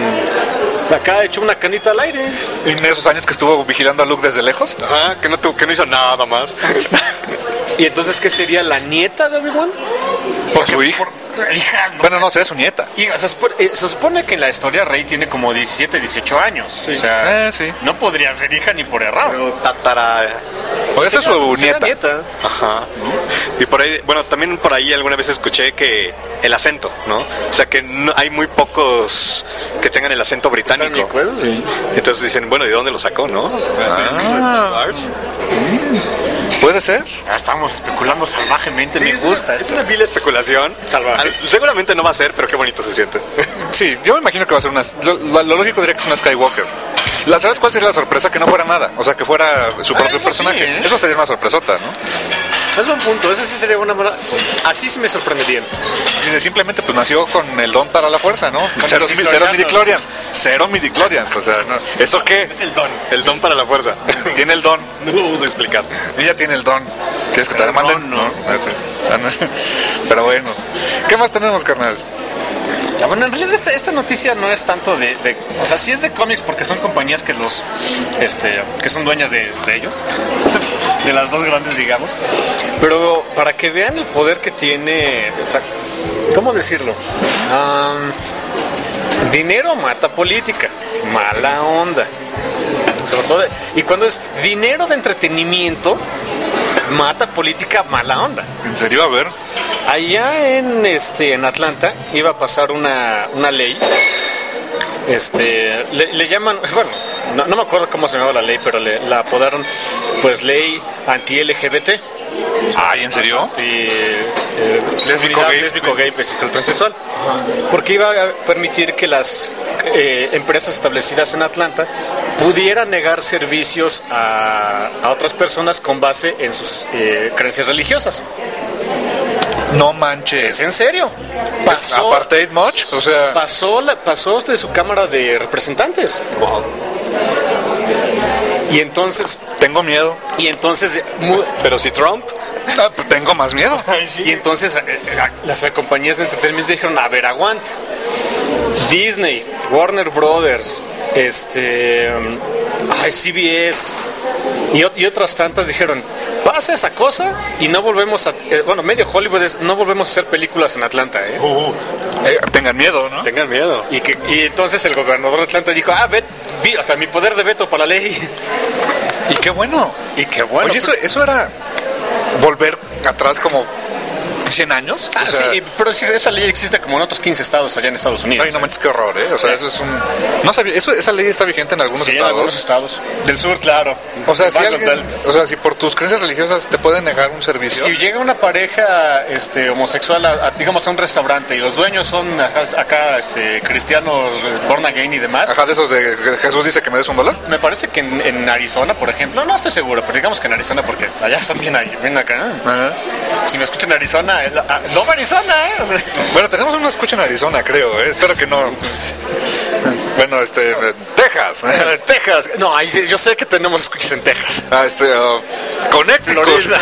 acá ha hecho una canita al aire? En esos años que estuvo vigilando a Luke desde lejos. Ajá, que no, tu- que no hizo nada más. ¿Y entonces qué sería la nieta de Obi-Wan? Por su hija. Hija, no. Bueno, no, sería su nieta. Y, o sea, se, supone, eh, se supone que en la historia Rey tiene como diecisiete, dieciocho años. O sea, Eh, sí. no podría ser hija ni por error. Pero tatara... O esa es su Sería nieta. Ajá. Y por ahí, bueno, también por ahí alguna vez escuché que el acento, ¿no? O sea, que no- hay muy pocos que tengan el acento británico. Británico, eso sí. Entonces dicen, bueno, ¿de dónde lo sacó, no? Ah. ¿Puede ser? Ya estamos especulando salvajemente, me gusta Es eso. una vil especulación. Salvaje. Al- seguramente no va a ser, pero qué bonito se siente. Sí, yo me imagino que va a ser una... Lo, lo- lo lógico diría que es una Skywalker. ¿La sabes cuál sería la sorpresa? Que no fuera nada. O sea, que fuera su Ah, propio eso sí, personaje. ¿eh? Eso sería una sorpresota, ¿no? Es un punto, ese sí sería una buena... Así sí me sorprenderían. Y de simplemente pues nació con el don para la fuerza, ¿no? Cero, el cero midichloriano. midichlorians. Cero midichlorians. O sea, no. ¿Eso qué? el don. El don para la fuerza. Tiene el don. No lo vamos a explicar. Ella tiene el don. ¿Quieres que te Pero la manden? no, no. Ah, sí. Ah, no. Pero bueno. ¿Qué más tenemos, carnal? Ya, bueno, en realidad esta, esta noticia no es tanto de, de- o sea, sí es de cómics porque son compañías que los, este, que son dueñas de, de ellos, de las dos grandes, digamos. Pero para que vean el poder que tiene, o sea, ¿cómo decirlo? Am, dinero mata política, mala onda. Sobre todo, y cuando es dinero de entretenimiento, mata política, mala onda. ¿En serio? A ver. Allá en este en Atlanta iba a pasar una, una ley. Este le, le llaman, bueno, no, no me acuerdo cómo se llamaba la ley, pero le, la apodaron pues ley anti-L G B T. Ay, ¿en serio? Anti, eh, Lésbico, comunidad gay. lésbico, gay, bisexual, transexual. Porque iba a permitir que las eh, empresas establecidas en Atlanta pudieran negar servicios a, a otras personas con base en sus eh, creencias religiosas. No ¿Es manches. en serio? Pasó, ¿Apartheid much? O sea, pasó, la- pasó de su Cámara de Representantes. Y entonces, tengo miedo. y entonces, mu- Pero si Trump... Ah, pues tengo más miedo. y entonces eh, eh, las compañías de entretenimiento dijeron, a ver, aguante. Disney, Warner Brothers, este, um, ay, C B S y, ot- y otras tantas dijeron, pasa esa cosa y no volvemos a, eh, bueno, medio Hollywood es, no volvemos a hacer películas en Atlanta, ¿eh? Eh, tengan miedo, ¿no? Tengan miedo. Y, que, y entonces el gobernador de Atlanta dijo, ah, vet, vi- o sea, mi poder de veto para la ley. Y qué bueno. Y qué bueno. Oye, eso, eso era volver atrás como cien años. Ah, O sea, sí, pero sí, esa ley existe como en otros quince estados allá en Estados Unidos. Ay, no manches, qué horror, ¿eh? O sea, eso es un... No sabía, eso, esa ley está vigente en algunos Sí, en estados. algunos estados. Del sur, claro. O sea, si Vanguard alguien, Belt. o sea, si por tus creencias religiosas te pueden negar un servicio. Si llega una pareja este, homosexual, a, a, digamos, a un restaurante y los dueños son acá, acá, este, cristianos, born again y demás, Ajá, de esos de que Jesús dice que me des un dólar. me parece que en, en Arizona, por ejemplo, no estoy seguro, pero digamos que en Arizona, porque allá son bien, ahí, bien acá. Ajá. Si me escuchan en Arizona, eh, ah, no Arizona, ¿eh? O sea, Bueno, tenemos una escucha en Arizona, creo, ¿eh? Espero que no. pues, bueno, este, eh, Texas. ¿eh? Texas. No, ahí sí, yo sé que tenemos escuchas en Texas. Ah, este, uh, Connecticut. Florida.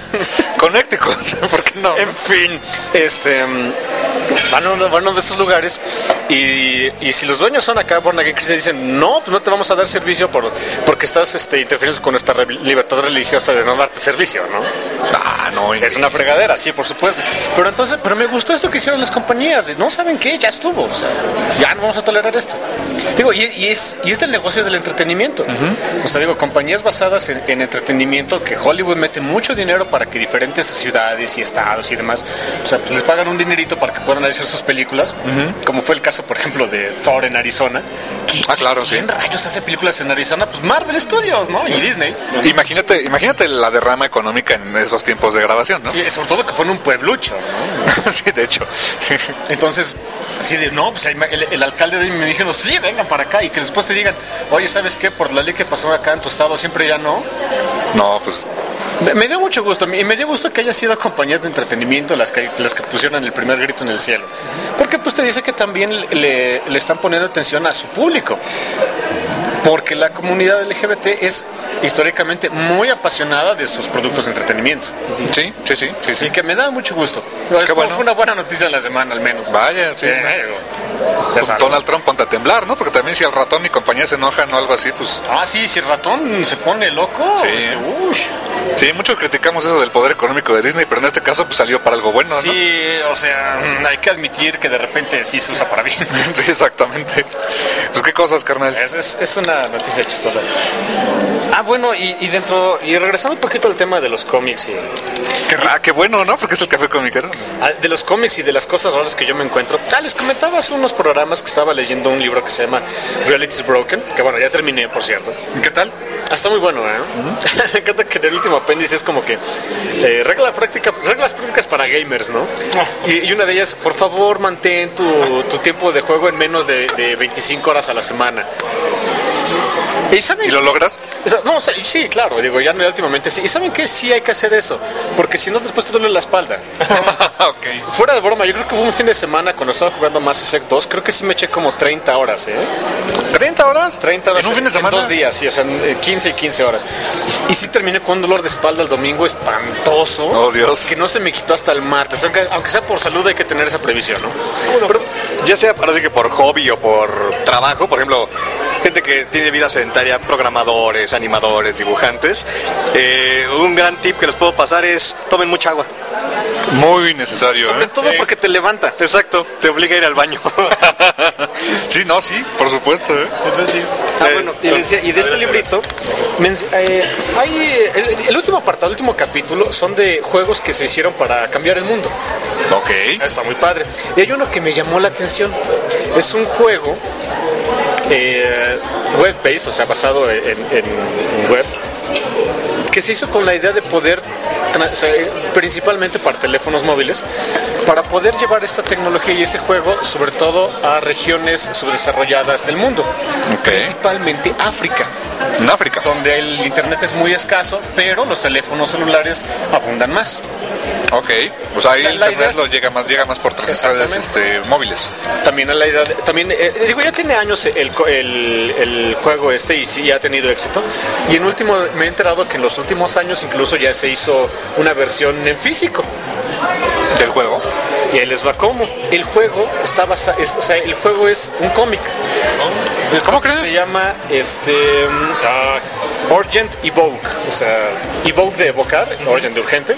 Connecticut, ¿por qué no? En fin, este mm, van a uno, van a uno de esos lugares y, y si los dueños son acá born again Christian dicen no, pues no te vamos a dar servicio por, porque estás este, interfiriendo con nuestra re- libertad religiosa de no darte servicio, ¿no? Ah, no, Es una fregadera, sí, por supuesto. Pero entonces, pero me gustó esto que hicieron las compañías. de, No saben qué, ya estuvo. O sea, ya no vamos a tolerar esto. Digo, y, y es, y es del negocio del entretenimiento. O sea, digo, compañías basadas en, en entretenimiento que Hollywood mete mucho dinero para que diferentes ciudades y estados y demás, o sea, pues les pagan un dinerito para que puedan hacer sus películas, como fue el caso, por ejemplo, de Thor en Arizona. ¿Qui- Ah, claro, sí. ¿Quién rayos hace películas en Arizona? Pues Marvel Studios, ¿no? Y Disney. Imagínate, imagínate la derrama económica en esos tiempos de grabación, ¿no? Y sobre todo que fue en un pueblucho, ¿no? Sí, de hecho. Sí. Entonces, así de, no, pues el, el alcalde de ahí me dijeron, sí, vengan para acá. Y que después te digan, oye, ¿sabes qué? Por la ley que pasó acá en tu estado, siempre ya no. No, pues Me, me dio mucho gusto, y me dio gusto que haya sido compañías de entretenimiento las que, las que pusieron el primer grito en el cielo. Porque pues te dice que también le, le están poniendo atención a su público. Porque la comunidad L G B T es históricamente muy apasionada de sus productos de entretenimiento. Sí, sí, sí. sí, sí. Y que me da mucho gusto. Qué bueno. Fue una buena noticia en la semana, al menos. Vaya, sí. Eh, Pues Donald Trump, ponte a temblar, ¿no? Porque también si el ratón y compañía se enojan o algo así, pues... Ah, sí, si el ratón se pone loco. Sí. Este, uy. Sí, muchos criticamos eso del poder económico de Disney, pero en este caso pues salió para algo bueno, ¿no? Sí, o sea, hay que admitir que de repente sí se usa para bien. Sí, exactamente. Pues qué cosas, carnal. Es, es, es una noticia chistosa. Ah, bueno, y, y dentro, y regresando un poquito al tema de los cómics y... Qué, ah, qué bueno, ¿no? Porque es el café comiquero. De los cómics y de las cosas raras que yo me encuentro. Ah, les comentaba hace unos programas que estaba leyendo un libro que se llama Reality is Broken, que bueno, ya terminé, por cierto. ¿Qué tal? Ah, está muy bueno, ¿eh? Uh-huh. Me encanta que en el último apéndice es como que eh, regla práctica, reglas prácticas para gamers, ¿no? Y, y una de ellas, por favor, mantén tu, tu tiempo de juego en menos de, de veinticinco horas a la semana. ¿Y, saben? ¿Y lo logras? No, o sea, sí, claro, digo, ya no, últimamente sí. ¿Y saben qué? Sí hay que hacer eso, porque si no después te duele la espalda. Okay. Fuera de broma, yo creo que hubo un fin de semana cuando estaba jugando Mass Effect dos, creo que sí me eché como treinta horas, ¿eh? ¿treinta horas? treinta horas. ¿En un fin de semana? En dos días, sí, o sea, quince y quince horas. Y sí terminé con un dolor de espalda el domingo espantoso. Oh, Dios. Que no se me quitó hasta el martes. Aunque, aunque sea por salud hay que tener esa previsión, ¿no? Bueno, pero ya sea parece que por hobby o por trabajo, por ejemplo, gente que tiene vida sedentaria, programadores, animadores, dibujantes, eh, un gran tip que les puedo pasar es tomen mucha agua. Muy necesario, Sobre ¿eh? todo Eh, porque te levanta. Exacto, te obliga a ir al baño. Sí, no, sí, por supuesto, ¿eh? Entonces, sí. Ah, bueno, y, les decía, y de este librito, men- eh, hay el, el último apartado, el último capítulo, son de juegos que se hicieron para cambiar el mundo. Ok. Está muy padre. Y hay uno que me llamó la atención. Es un juego eh, web-based, o sea, basado en, en- en web, que se hizo con la idea de poder, tra- o sea, principalmente para teléfonos móviles, para poder llevar esta tecnología y ese juego, sobre todo a regiones subdesarrolladas del mundo, Ok. principalmente África, En África. donde el internet es muy escaso, pero los teléfonos celulares abundan más. Ok. Pues ahí La- el la idea internet es- lo llega más, llega más por redes Exactamente. este, móviles. También a la idea de- también eh, digo, ya tiene años el, co- el, el juego este y sí ha tenido éxito. Y en último me he enterado que en los últimos años incluso ya se hizo una versión en físico. ¿Del juego? Y ahí les va cómo. El juego está basa- es, o sea, el juego es un cómic. El ¿Cómo cómic crees? Se llama este mm, ah, Urgent Evoke, o sea, Evoke de evocar, Urgent de urgente.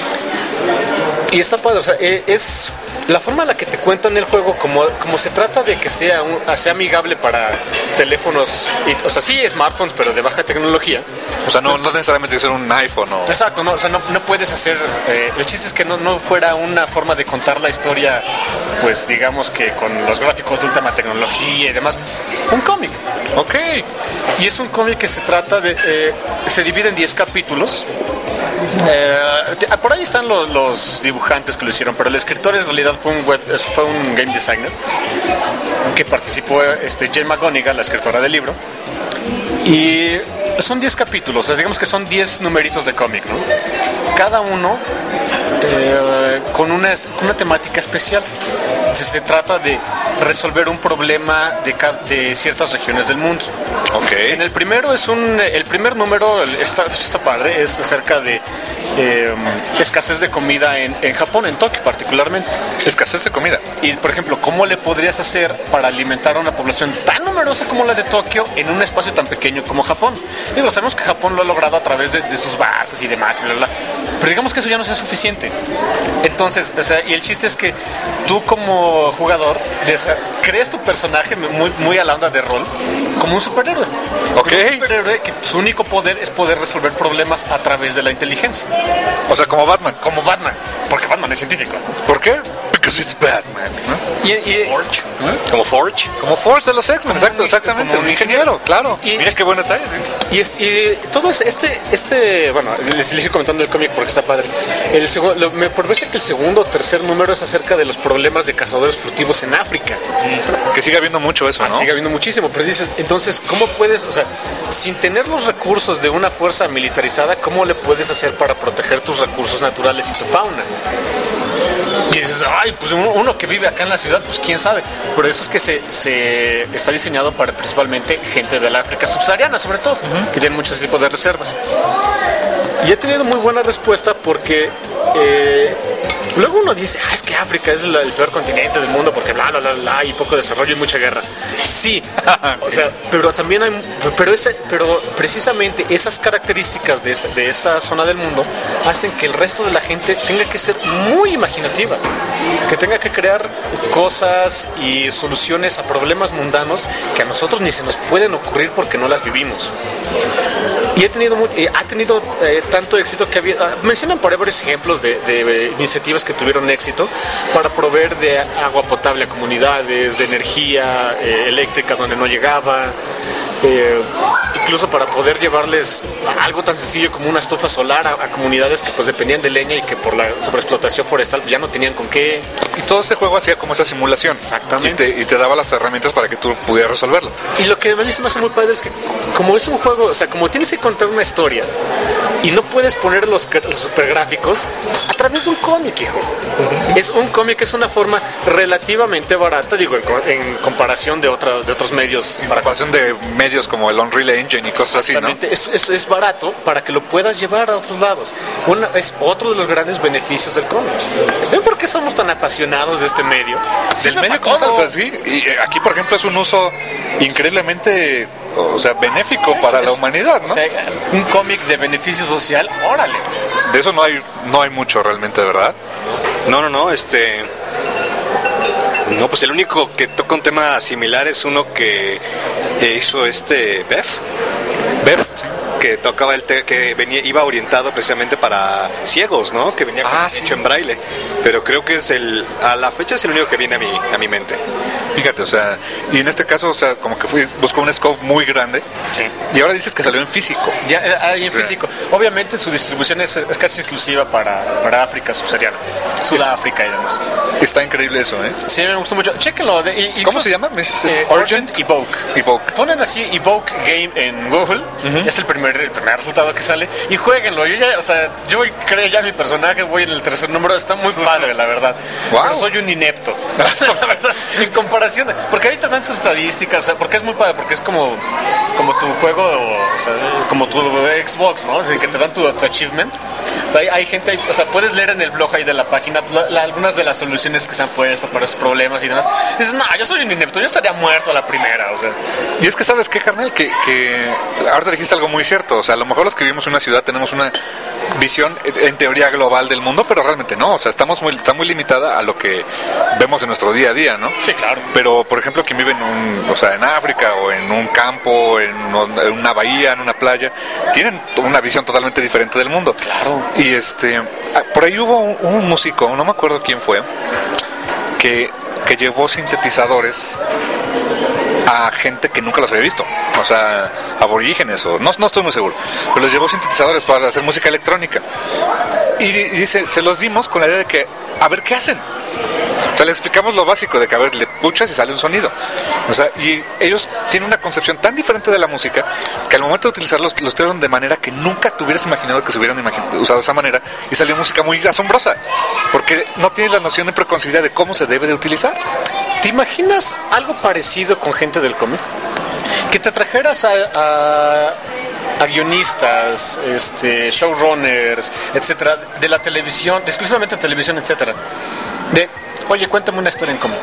Y está padre, o sea, eh, es la forma en la que te cuentan el juego, como, como se trata de que sea, un- sea amigable para teléfonos, y- o sea, sí smartphones, pero de baja tecnología. O sea, no, no necesariamente tiene que ser un iPhone o... Exacto, no, o sea, no, no puedes hacer, eh, el chiste es que no, no fuera una forma de contar la historia, pues digamos que con los gráficos de última tecnología y demás, un cómic. Ok. Y es un cómic que se trata de, eh, se divide en diez capítulos. Eh, te- por ahí están los, los dibujantes que lo hicieron, pero el escritor en realidad fue un web, es- fue un game designer que participó, este, Jane McGonigal, la escritora del libro. Y son diez capítulos, o sea, digamos que son diez numeritos de cómic, ¿no? Cada uno eh, con, una, con una temática especial. Se, se trata de resolver un problema de, ca- de ciertas regiones del mundo. Ok. En el primero es un, el primer número el- está, está padre, es acerca de eh, escasez de comida en, en Japón, en Tokio particularmente. Escasez de comida. Y por ejemplo, ¿cómo le podrías hacer para alimentar a una población tan numerosa como la de Tokio en un espacio tan pequeño como Japón? Digo, sabemos que Japón lo ha logrado a través de, de sus barcos y demás, bla, bla, bla. Pero digamos que eso ya no es suficiente. Entonces, o sea, y el chiste es que tú como jugador desa- crees tu personaje muy, muy a la onda de rol como un superhéroe. Ok. Un superhéroe que su único poder es poder resolver problemas a través de la inteligencia. O sea, como Batman. Como Batman, porque Batman es científico. ¿Por qué? because it's Batman, ¿no? Y, y, Forge. ¿Eh? Como Forge. Como Forge de los X-Men, exacto, exactamente, como un un ingeniero, claro. Y- Mira qué buen detalle, sí. Y, este, y todo es- este, este, bueno, les, les estoy comentando el cómic porque está padre. El segu- lo- me parece que el segundo o tercer número es acerca de los problemas de cazadores furtivos en África. Que sigue habiendo mucho eso, Ah, ¿no? sigue habiendo muchísimo, pero dices, entonces, ¿cómo puedes, o sea, sin tener los recursos de una fuerza militarizada, cómo le puedes hacer para proteger tus recursos naturales y tu fauna? Y dices, ay, pues uno, uno que vive acá en la ciudad, pues quién sabe. Por eso es que se, se está diseñado para principalmente gente de la África subsahariana, sobre todo, que tienen muchos tipos de reservas. Y he tenido muy buena respuesta porque eh, luego uno dice, ah, es que África es la- el peor continente del mundo porque bla, bla, bla, bla, y poco desarrollo y mucha guerra. Sí, o sea, pero también hay, pero, ese, pero precisamente esas características de esa, de esa zona del mundo hacen que el resto de la gente tenga que ser muy imaginativa, que tenga que crear cosas y soluciones a problemas mundanos que a nosotros ni se nos pueden ocurrir porque no las vivimos. Y he tenido mu- eh, ha tenido eh, tanto éxito que había, ah, mencionan por ahí varios ejemplos de, de, eh, iniciativas que tuvieron éxito para proveer de agua potable a comunidades, de energía eh, eléctrica donde no llegaba, eh, incluso para poder llevarles algo tan sencillo como una estufa solar a, a comunidades que pues dependían de leña y que por la sobreexplotación forestal ya no tenían con qué. Y todo este juego hacía como esa simulación. Exactamente. Y te, y te daba las herramientas para que tú pudieras resolverlo. Y lo que a mí se me hace muy padre es que como es un juego, o sea, como tienes que contar una historia y no puedes poner los, gra- los supergráficos a través de un cómic, hijo. Es un cómic, es una forma relativamente barata, digo, en, co- en comparación de, otra, de otros medios. Para comparación de medios como el Unreal Engine y cosas así, ¿no? Exactamente, es, es, es barato para que lo puedas llevar a otros lados. Una, es otro de los grandes beneficios del cómic. ¿Ven por qué somos tan apasionados de este medio? Del Sirve medio para como tal, todo. o sea, sí. Y eh, aquí, por ejemplo, es un uso increíblemente, o sea, benéfico Eso para la es. humanidad, ¿no? O sea, un cómic de beneficio social, órale. De eso no hay, no hay mucho realmente, ¿verdad? No, no, no, este... No, pues el único que toca un tema similar es uno que eh, hizo este Bef, Bef, sí. que tocaba el te que venía iba orientado precisamente para ciegos, ¿no? Que venía Ah, hecho sí. en braille, pero creo que es el a la fecha es el único que viene a mi a mi mente. Fíjate, o sea, y en este caso, o sea, como que fui, buscó un scope muy grande. Sí. Y ahora dices que salió en físico. Ya eh, hay en Sí. físico. Obviamente su distribución es, es casi exclusiva para, para África subsahariana, Sudáfrica y demás. Está increíble eso, ¿eh? Sí, me gustó mucho. Chéquenlo. De, y- y ¿Cómo incluso- se llama? ¿Es- es Eh, Urgent? Urgent Evoke. Evoke. Ponen así Evoke Game en Google, es el primer, el primer resultado que sale, y jueguenlo. Yo ya, o sea, yo creo ya mi personaje, voy en el tercer número, está muy padre, la verdad. Wow. Pero soy un inepto. La verdad, en comparación, de- porque ahí te dan sus estadísticas, o sea, porque es muy padre, porque es como, como tu juego, o sea, como tu Xbox, ¿no? O sea, que te dan tu, tu achievement. O sea, hay, hay gente, ahí, o sea, puedes leer en el blog ahí de la página la- la- algunas de las soluciones que se han puesto para esos problemas y demás. Dices, no, yo soy un inepto, yo estaría muerto a la primera, o sea. Y es que, ¿sabes qué, carnal? Que, que ahorita dijiste algo muy cierto. O sea, a lo mejor los que vivimos en una ciudad tenemos una visión, en teoría, global del mundo, pero realmente no. O sea, estamos muy, está muy limitada a lo que vemos en nuestro día a día, ¿no? Sí, claro. Pero, por ejemplo, quien vive en un, o sea, en África o en un campo, en, un- en una bahía, en una playa, tienen una visión totalmente diferente del mundo. Claro. Y este, ah, por ahí hubo un, un músico, no me acuerdo quién fue, que, que llevó sintetizadores a gente que nunca los había visto, o sea, aborígenes o no, no estoy muy seguro, pero les llevó sintetizadores para hacer música electrónica y, y dice, se los dimos con la idea de que a ver qué hacen. O sea, le explicamos lo básico de que, a ver, le puchas y sale un sonido. O sea, y ellos tienen una concepción tan diferente de la música que al momento de utilizarlos, los tiraron de manera que nunca te hubieras imaginado que se hubieran imagi- usado de esa manera y salió música muy asombrosa, porque no tienes la noción de preconcebida de cómo se debe de utilizar. ¿Te imaginas algo parecido con gente del cómic? Que te trajeras a, a, a guionistas, este, showrunners, etcétera, de la televisión, exclusivamente televisión, etcétera. De, oye, cuéntame una historia en cómic.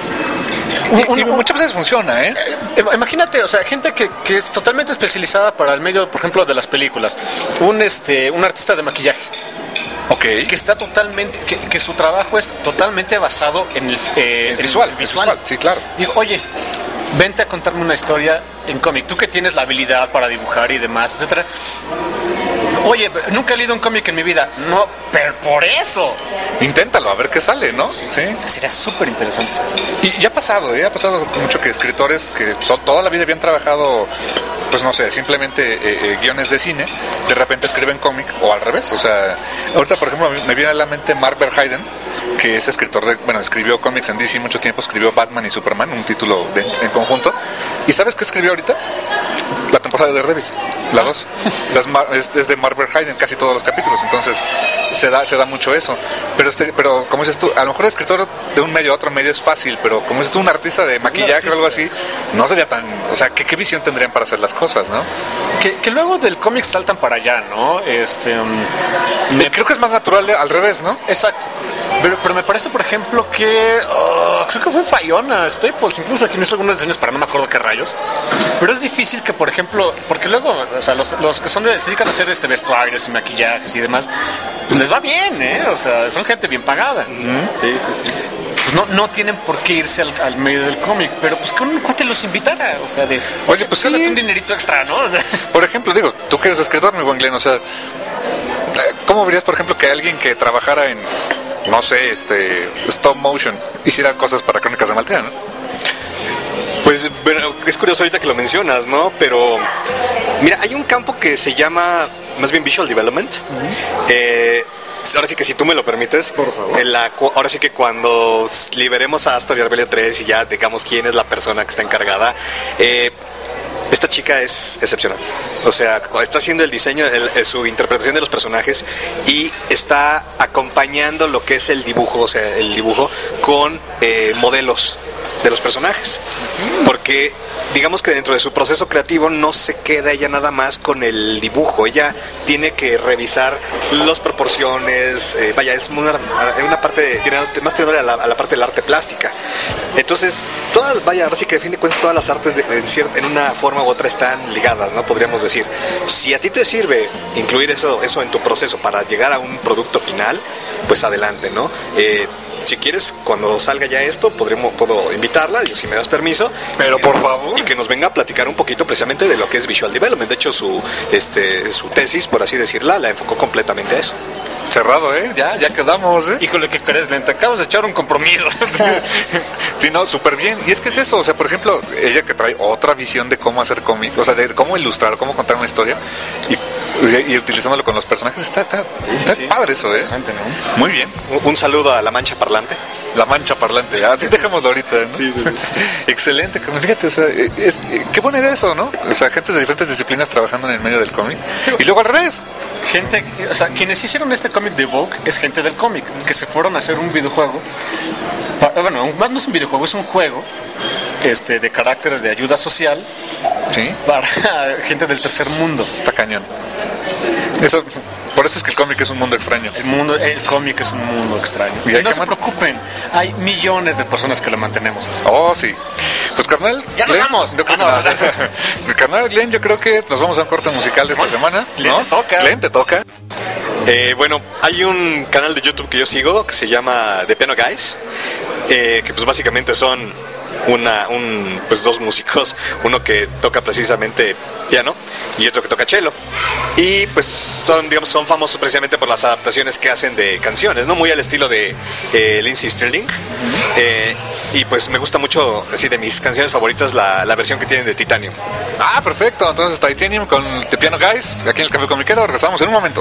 Y, Un- y un- muchas veces funciona, ¿eh? Eh, Imagínate, o sea, gente que, que es totalmente especializada para el medio, por ejemplo, de las películas. Un, este, un artista de maquillaje. Ok. Que está totalmente, que, que su trabajo es totalmente basado en el, eh, en visual, el visual, sí, claro. Digo, oye, vente a contarme una historia en cómic. Tú que tienes la habilidad para dibujar y demás, etcétera. Oye, nunca he leído un cómic en mi vida. No, pero por eso. Inténtalo, a ver qué sale, ¿no? Sí. Sería súper interesante. Y ya ha pasado, ¿eh? Ha pasado mucho que escritores que son, toda la vida habían trabajado, pues no sé, simplemente eh, eh, guiones de cine, de repente escriben cómic, o al revés. O sea, ahorita, por ejemplo, me viene a la mente Mark Verheiden, que es escritor de, bueno, escribió cómics en D C mucho tiempo, escribió Batman y Superman, un título de, en conjunto. ¿Y sabes qué escribió ahorita? La temporada de Daredevil, la dos. Es, es de Mark Verheiden, casi todos los capítulos, entonces se da, se da mucho eso. Pero, este, pero como dices tú, a lo mejor el escritor de un medio a otro medio es fácil, pero como dices tú, un artista de maquillaje artista. o algo así, no sería tan... O sea, ¿qué, qué visión tendrían para hacer las cosas, no? Que, que luego del cómic saltan para allá, ¿no? Este, um, me... Creo que es más natural al revés, ¿no? Exacto. Pero, pero me parece, por ejemplo, que... Oh, creo que fue Fiona Staples, incluso aquí me hizo algunos diseños para no me acuerdo qué rayos. Pero es difícil que, por ejemplo... Porque luego, o sea, los, los que son de, se dedican a hacer este vestuarios y maquillajes y demás, pues les va bien, ¿eh? O sea, son gente bien pagada. Mm-hmm. Sí, sí, sí. Pues no, no tienen por qué irse al, al medio del cómic, pero pues que un cuate los invitara, o sea, de... Oye, pues sí. un dinerito extra, ¿no? O sea, por ejemplo, digo, tú que eres escritor, mi buen Glenn, o sea, ¿cómo verías, por ejemplo, que alguien que trabajara en, no sé, este, stop motion, hiciera cosas para Crónicas de Maltea, ¿no? Pues bueno, es curioso ahorita que lo mencionas, ¿no? Pero mira, hay un campo que se llama más bien Visual Development. Uh-huh. eh, ahora sí que si tú me lo permites, por favor. En la, ahora sí que cuando liberemos a Astor y Arbelio tres y ya digamos quién es la persona que está encargada, eh, esta chica es excepcional. O sea, está haciendo el diseño, el, su interpretación de los personajes y está acompañando lo que es el dibujo, o sea, el dibujo con eh, modelos de los personajes. Porque digamos que dentro de su proceso creativo no se queda ella nada más con el dibujo, ella tiene que revisar las proporciones, eh, vaya, es una, una parte de, más tirando a la, a la parte del arte plástica. Entonces, todas, vaya, ahora sí que a fin de cuentas todas las artes de, en, cierta, en una forma u otra están ligadas, ¿no? Podríamos decir. Si a ti te sirve incluir eso, eso en tu proceso para llegar a un producto final, pues adelante, ¿no? Eh, Si quieres, cuando salga ya esto, podremos, puedo invitarla, si me das permiso. Pero por favor. Y que nos venga a platicar un poquito precisamente de lo que es Visual Development. De hecho, su, este, su tesis, por así decirla, la enfocó completamente a eso. Cerrado, ¿eh? Ya, ya quedamos, ¿eh? Y con lo que crees, Lenta, acabas de echar un compromiso. Sí, no, súper bien. Y es que es eso, o sea, por ejemplo, ella que trae otra visión de cómo hacer cómics, o sea, de cómo ilustrar, cómo contar una historia, y, y utilizándolo con los personajes, está, está, está sí, sí. padre eso, ¿eh? ¿no? Muy bien. Un, un saludo a La Mancha Parlante. La Mancha Parlante, así ah, dejémoslo ahorita, ¿no? Sí, sí, sí. Excelente, fíjate, o sea, es, qué buena idea eso, ¿no? O sea, gente de diferentes disciplinas trabajando en el medio del cómic. Y luego al revés. Gente, o sea, quienes hicieron este cómic de Vogue es gente del cómic, que se fueron a hacer un videojuego. Para, bueno, más no es un videojuego, es un juego este, de carácter de ayuda social. Sí. Para gente del tercer mundo. Está cañón. Eso, por eso es que el cómic es un mundo extraño. El mundo, el cómic es un mundo extraño. Y, y no se man... preocupen, hay millones de personas que lo mantenemos así. Oh, sí. Pues carnal, ya nos Glenn, vamos. Yo creo ah, no. Carnal Glenn, yo creo que nos vamos a un corte musical de esta bueno, semana. Glenn ¿no? te toca. Glenn te toca. Eh, bueno, hay un canal de YouTube que yo sigo que se llama The Piano Guys, eh, que pues básicamente son una, un, pues dos músicos, uno que toca precisamente piano y otro que toca cello, y pues son, digamos, son famosos precisamente por las adaptaciones que hacen de canciones, ¿no? Muy al estilo de eh, Lindsey Stirling, eh, y pues me gusta mucho, así de mis canciones favoritas, la, la versión que tienen de Titanium. Ah, perfecto, entonces Titanium con The Piano Guys, aquí en el Café Comiquero, regresamos en un momento.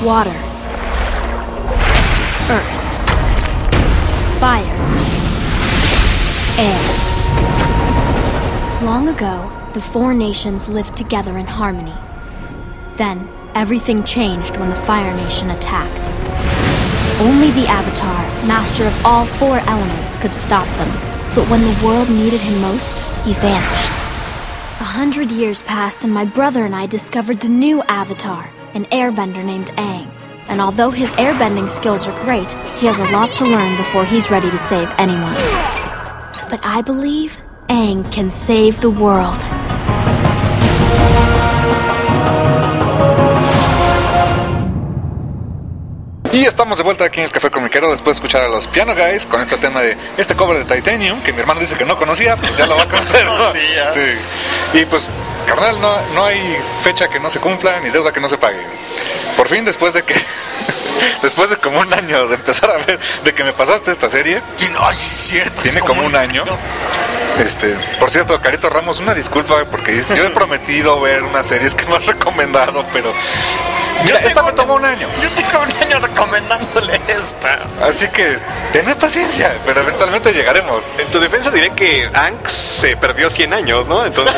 water, earth, fire, air. Long ago, the four nations lived together in harmony. Then, everything changed when the Fire Nation attacked. Only the Avatar, master of all four elements, could stop them. But when the world needed him most, he vanished. A hundred years passed and my brother and I discovered the new Avatar, an airbender named Aang. And although his airbending skills are great, he has a lot to learn before he's ready to save anyone. But I believe Aang can save the world. Y estamos de vuelta aquí en el Café Comiquero después de escuchar a los Piano Guys con este tema de este cover de Titanium, que mi hermano dice que no conocía, pues ya lo va a conocer, ¿no? Sí, ya. Sí. Y pues, carnal, no, no hay fecha que no se cumpla ni deuda que no se pague. Por fin, después de que después de como un año de empezar a ver, de que me pasaste esta serie, Sí, no, sí es cierto. tiene es como un año. Este, por cierto, Carito Ramos, una disculpa porque yo he prometido ver unas series que me has recomendado, pero mira, esta me tomó un año. Yo tengo un año recomendándole esta. Así que tened paciencia, pero eventualmente llegaremos. En tu defensa diré que Aang se perdió cien años, ¿no? Entonces...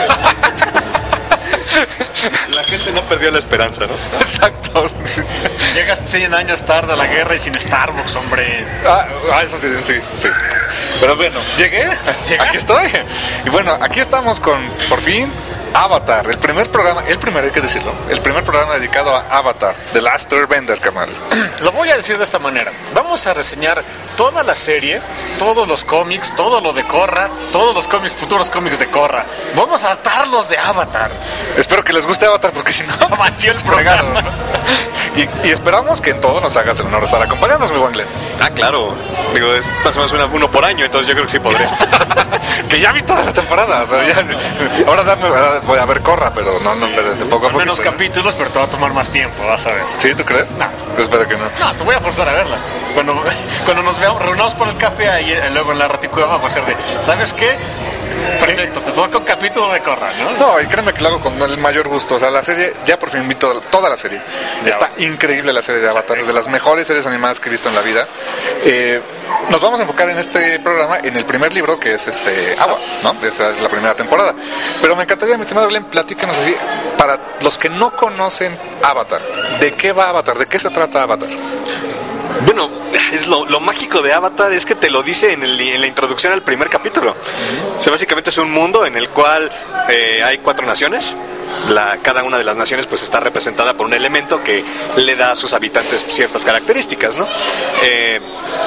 la gente no perdió la esperanza, ¿no? Exacto. Llegas cien años tarde a la guerra y sin Starbucks, hombre. Ah, ah, eso sí, sí, sí. Pero bueno, llegué, ¿Llegaste? aquí estoy. Y bueno, aquí estamos con, por fin, Avatar, el primer programa, el primer, hay que decirlo, el primer programa dedicado a Avatar, The Last Airbender, Kamal. Lo voy a decir de esta manera. Vamos a reseñar toda la serie, todos los cómics, todo lo de Korra, todos los cómics, futuros cómics de Korra. Vamos a atarlos de Avatar. Espero que les guste Avatar, porque si no, Manchó el es fregado, programa. ¿no? Y, y esperamos que en todo nos hagas el honor de estar acompañándonos, mi buen Glenn. Ah, claro. Digo, es más o menos una, uno por año, entonces yo creo que sí podré. Que ya vi toda la temporada, o sea, ya, ahora dame, ahora voy a ver Korra, pero no, no, pero de poco a Son poco. menos capítulos, pero te va a tomar más tiempo, vas a ver. ¿Sí, tú crees? No. Espero que no. No, te voy a forzar a verla. Cuando, cuando nos veamos, reunamos por el café ahí, eh, luego en la Raticueva, vamos a hacer de, ¿sabes qué? Perfecto, te toca un capítulo de Korra, ¿no? No, y créeme que lo hago con el mayor gusto. O sea, la serie, ya por fin vi todo- toda la serie. Ya Está va. increíble la serie de Avatar, es de las mejores series animadas que he visto en la vida. Eh, nos vamos a enfocar en este programa en el primer libro, que es este Agua, ¿no? Esa es la primera temporada. Pero me encantaría, mi estimado Glenn, platícanos así, para los que no conocen Avatar, ¿de qué va Avatar? ¿De qué se trata Avatar? Bueno, es lo, lo mágico de Avatar es que te lo dice en, el- en la introducción al primer capítulo. O sea, básicamente es un mundo en el cual eh, hay cuatro naciones. La, cada una de las naciones pues está representada por un elemento que le da a sus habitantes ciertas características, ¿no? Eh,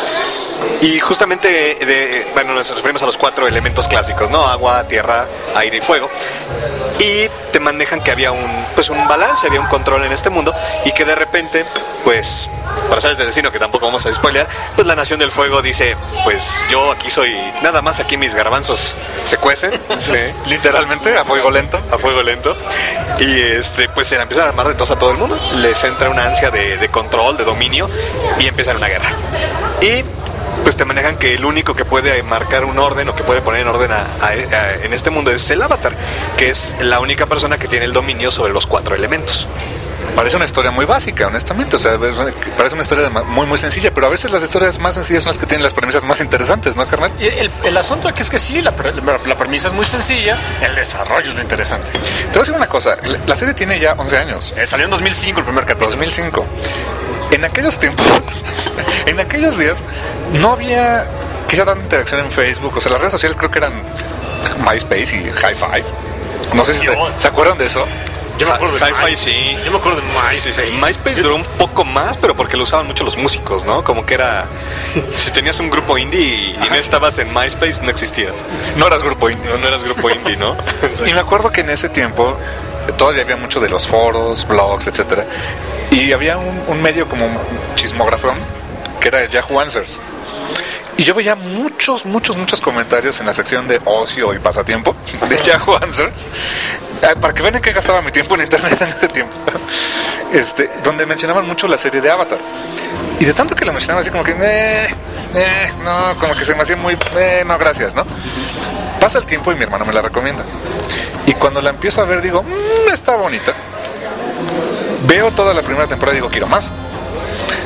y justamente, de, bueno, nos referimos a los cuatro elementos clásicos, ¿no? Agua, tierra, aire y fuego. Y te manejan que había un, pues un balance, había un control en este mundo y que de repente, pues, para saber del destino, que tampoco vamos a spoilear, pues la Nación del Fuego dice, pues yo aquí soy, nada más aquí mis garbanzos se cuecen, ¿sí? Literalmente, a fuego lento. A fuego lento. Y este, pues se la empiezan a armar de tos a todo el mundo. Les entra una ansia de, de control, de dominio, y empiezan una guerra. Y pues te manejan que el único que puede marcar un orden o que puede poner en orden a, a- a- en este mundo es el Avatar, que es la única persona que tiene el dominio sobre los cuatro elementos. Parece una historia muy básica, honestamente. O sea, parece una historia de- muy, muy sencilla, pero a veces las historias más sencillas son las que tienen las premisas más interesantes, ¿no, carnal? Y El, el asunto aquí es que sí, la, pre- la premisa es muy sencilla, el desarrollo es lo interesante. Te voy a decir una cosa, la- la serie tiene ya once años, Eh, salió en dos mil cinco el primer capítulo. dos mil cinco. En aquellos tiempos, en aquellos días, no había quizá tanta interacción en Facebook. O sea, las redes sociales creo que eran MySpace y High Five. No sé si se, Dios. ¿se acuerdan de eso. Yo me acuerdo de Hi-Fi, MySpace. sí. Yo me acuerdo de MySpace. MySpace duró un poco más, pero porque lo usaban mucho los músicos, ¿no? Como que era... Si tenías un grupo indie y, y no estabas en MySpace, no existías. No eras grupo indie. No, no eras grupo indie, ¿no? Y me acuerdo que en ese tiempo todavía había mucho de los foros, blogs, etcétera. Y había un, un medio como chismografón que era Yahoo Answers. Y yo veía muchos, muchos, muchos comentarios en la sección de ocio y pasatiempo de Yahoo Answers, eh, para que vean en qué gastaba mi tiempo en internet en ese tiempo, este, donde mencionaban mucho la serie de Avatar. Y de tanto que la mencionaban así como que, eh, eh, no, como que se me hacía muy, eh, no, gracias, ¿no? Pasa el tiempo y mi hermano me la recomienda. Y cuando la empiezo a ver digo, mmm, está bonita. Veo toda la primera temporada y digo, quiero más.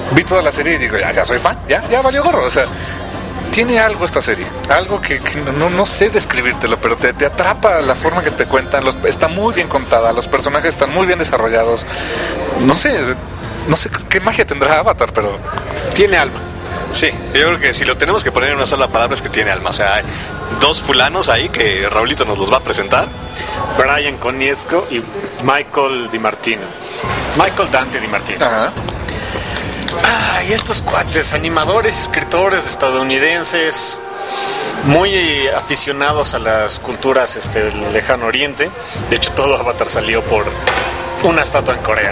vi toda la serie y digo, ya, ya soy fan, ya, ya valió gorro. O sea, tiene algo esta serie, algo que, que no, no sé describírtelo, pero te, te atrapa la forma que te cuentan, los, está muy bien contada, los personajes están muy bien desarrollados. No sé, no sé qué magia tendrá Avatar, pero tiene alma. Sí, yo creo que si lo tenemos que poner en una sola palabra es que tiene alma. O sea, hay dos fulanos ahí que Raulito nos los va a presentar. Brian Konietzko y Michael DiMartino. Michael Dante DiMartino. ajá. Ah, y estos cuates, animadores y escritores estadounidenses, muy aficionados a las culturas este, del lejano oriente. De hecho, todo Avatar salió por una estatua en Corea.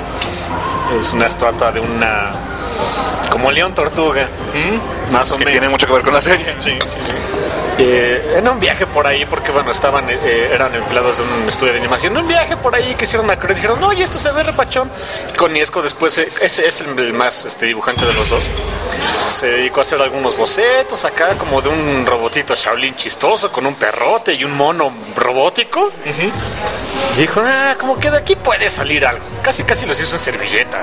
Es una estatua de una... como león tortuga, ¿Mm? más o Que menos. tiene mucho que ver con la serie. Sí, sí, sí. Eh, en un viaje por ahí, porque bueno, estaban eh, eran empleados de un estudio de animación. En un viaje por ahí que hicieron una cruz, dijeron, no, oye, esto se ve repachón. Konietzko después, eh, ese es el más este, dibujante de los dos, se dedicó a hacer algunos bocetos acá, como de un robotito Shaolin chistoso, con un perrote y un mono robótico. Uh-huh. Y dijo, ah, como que de aquí puede salir algo. Casi, casi los hizo en servilleta.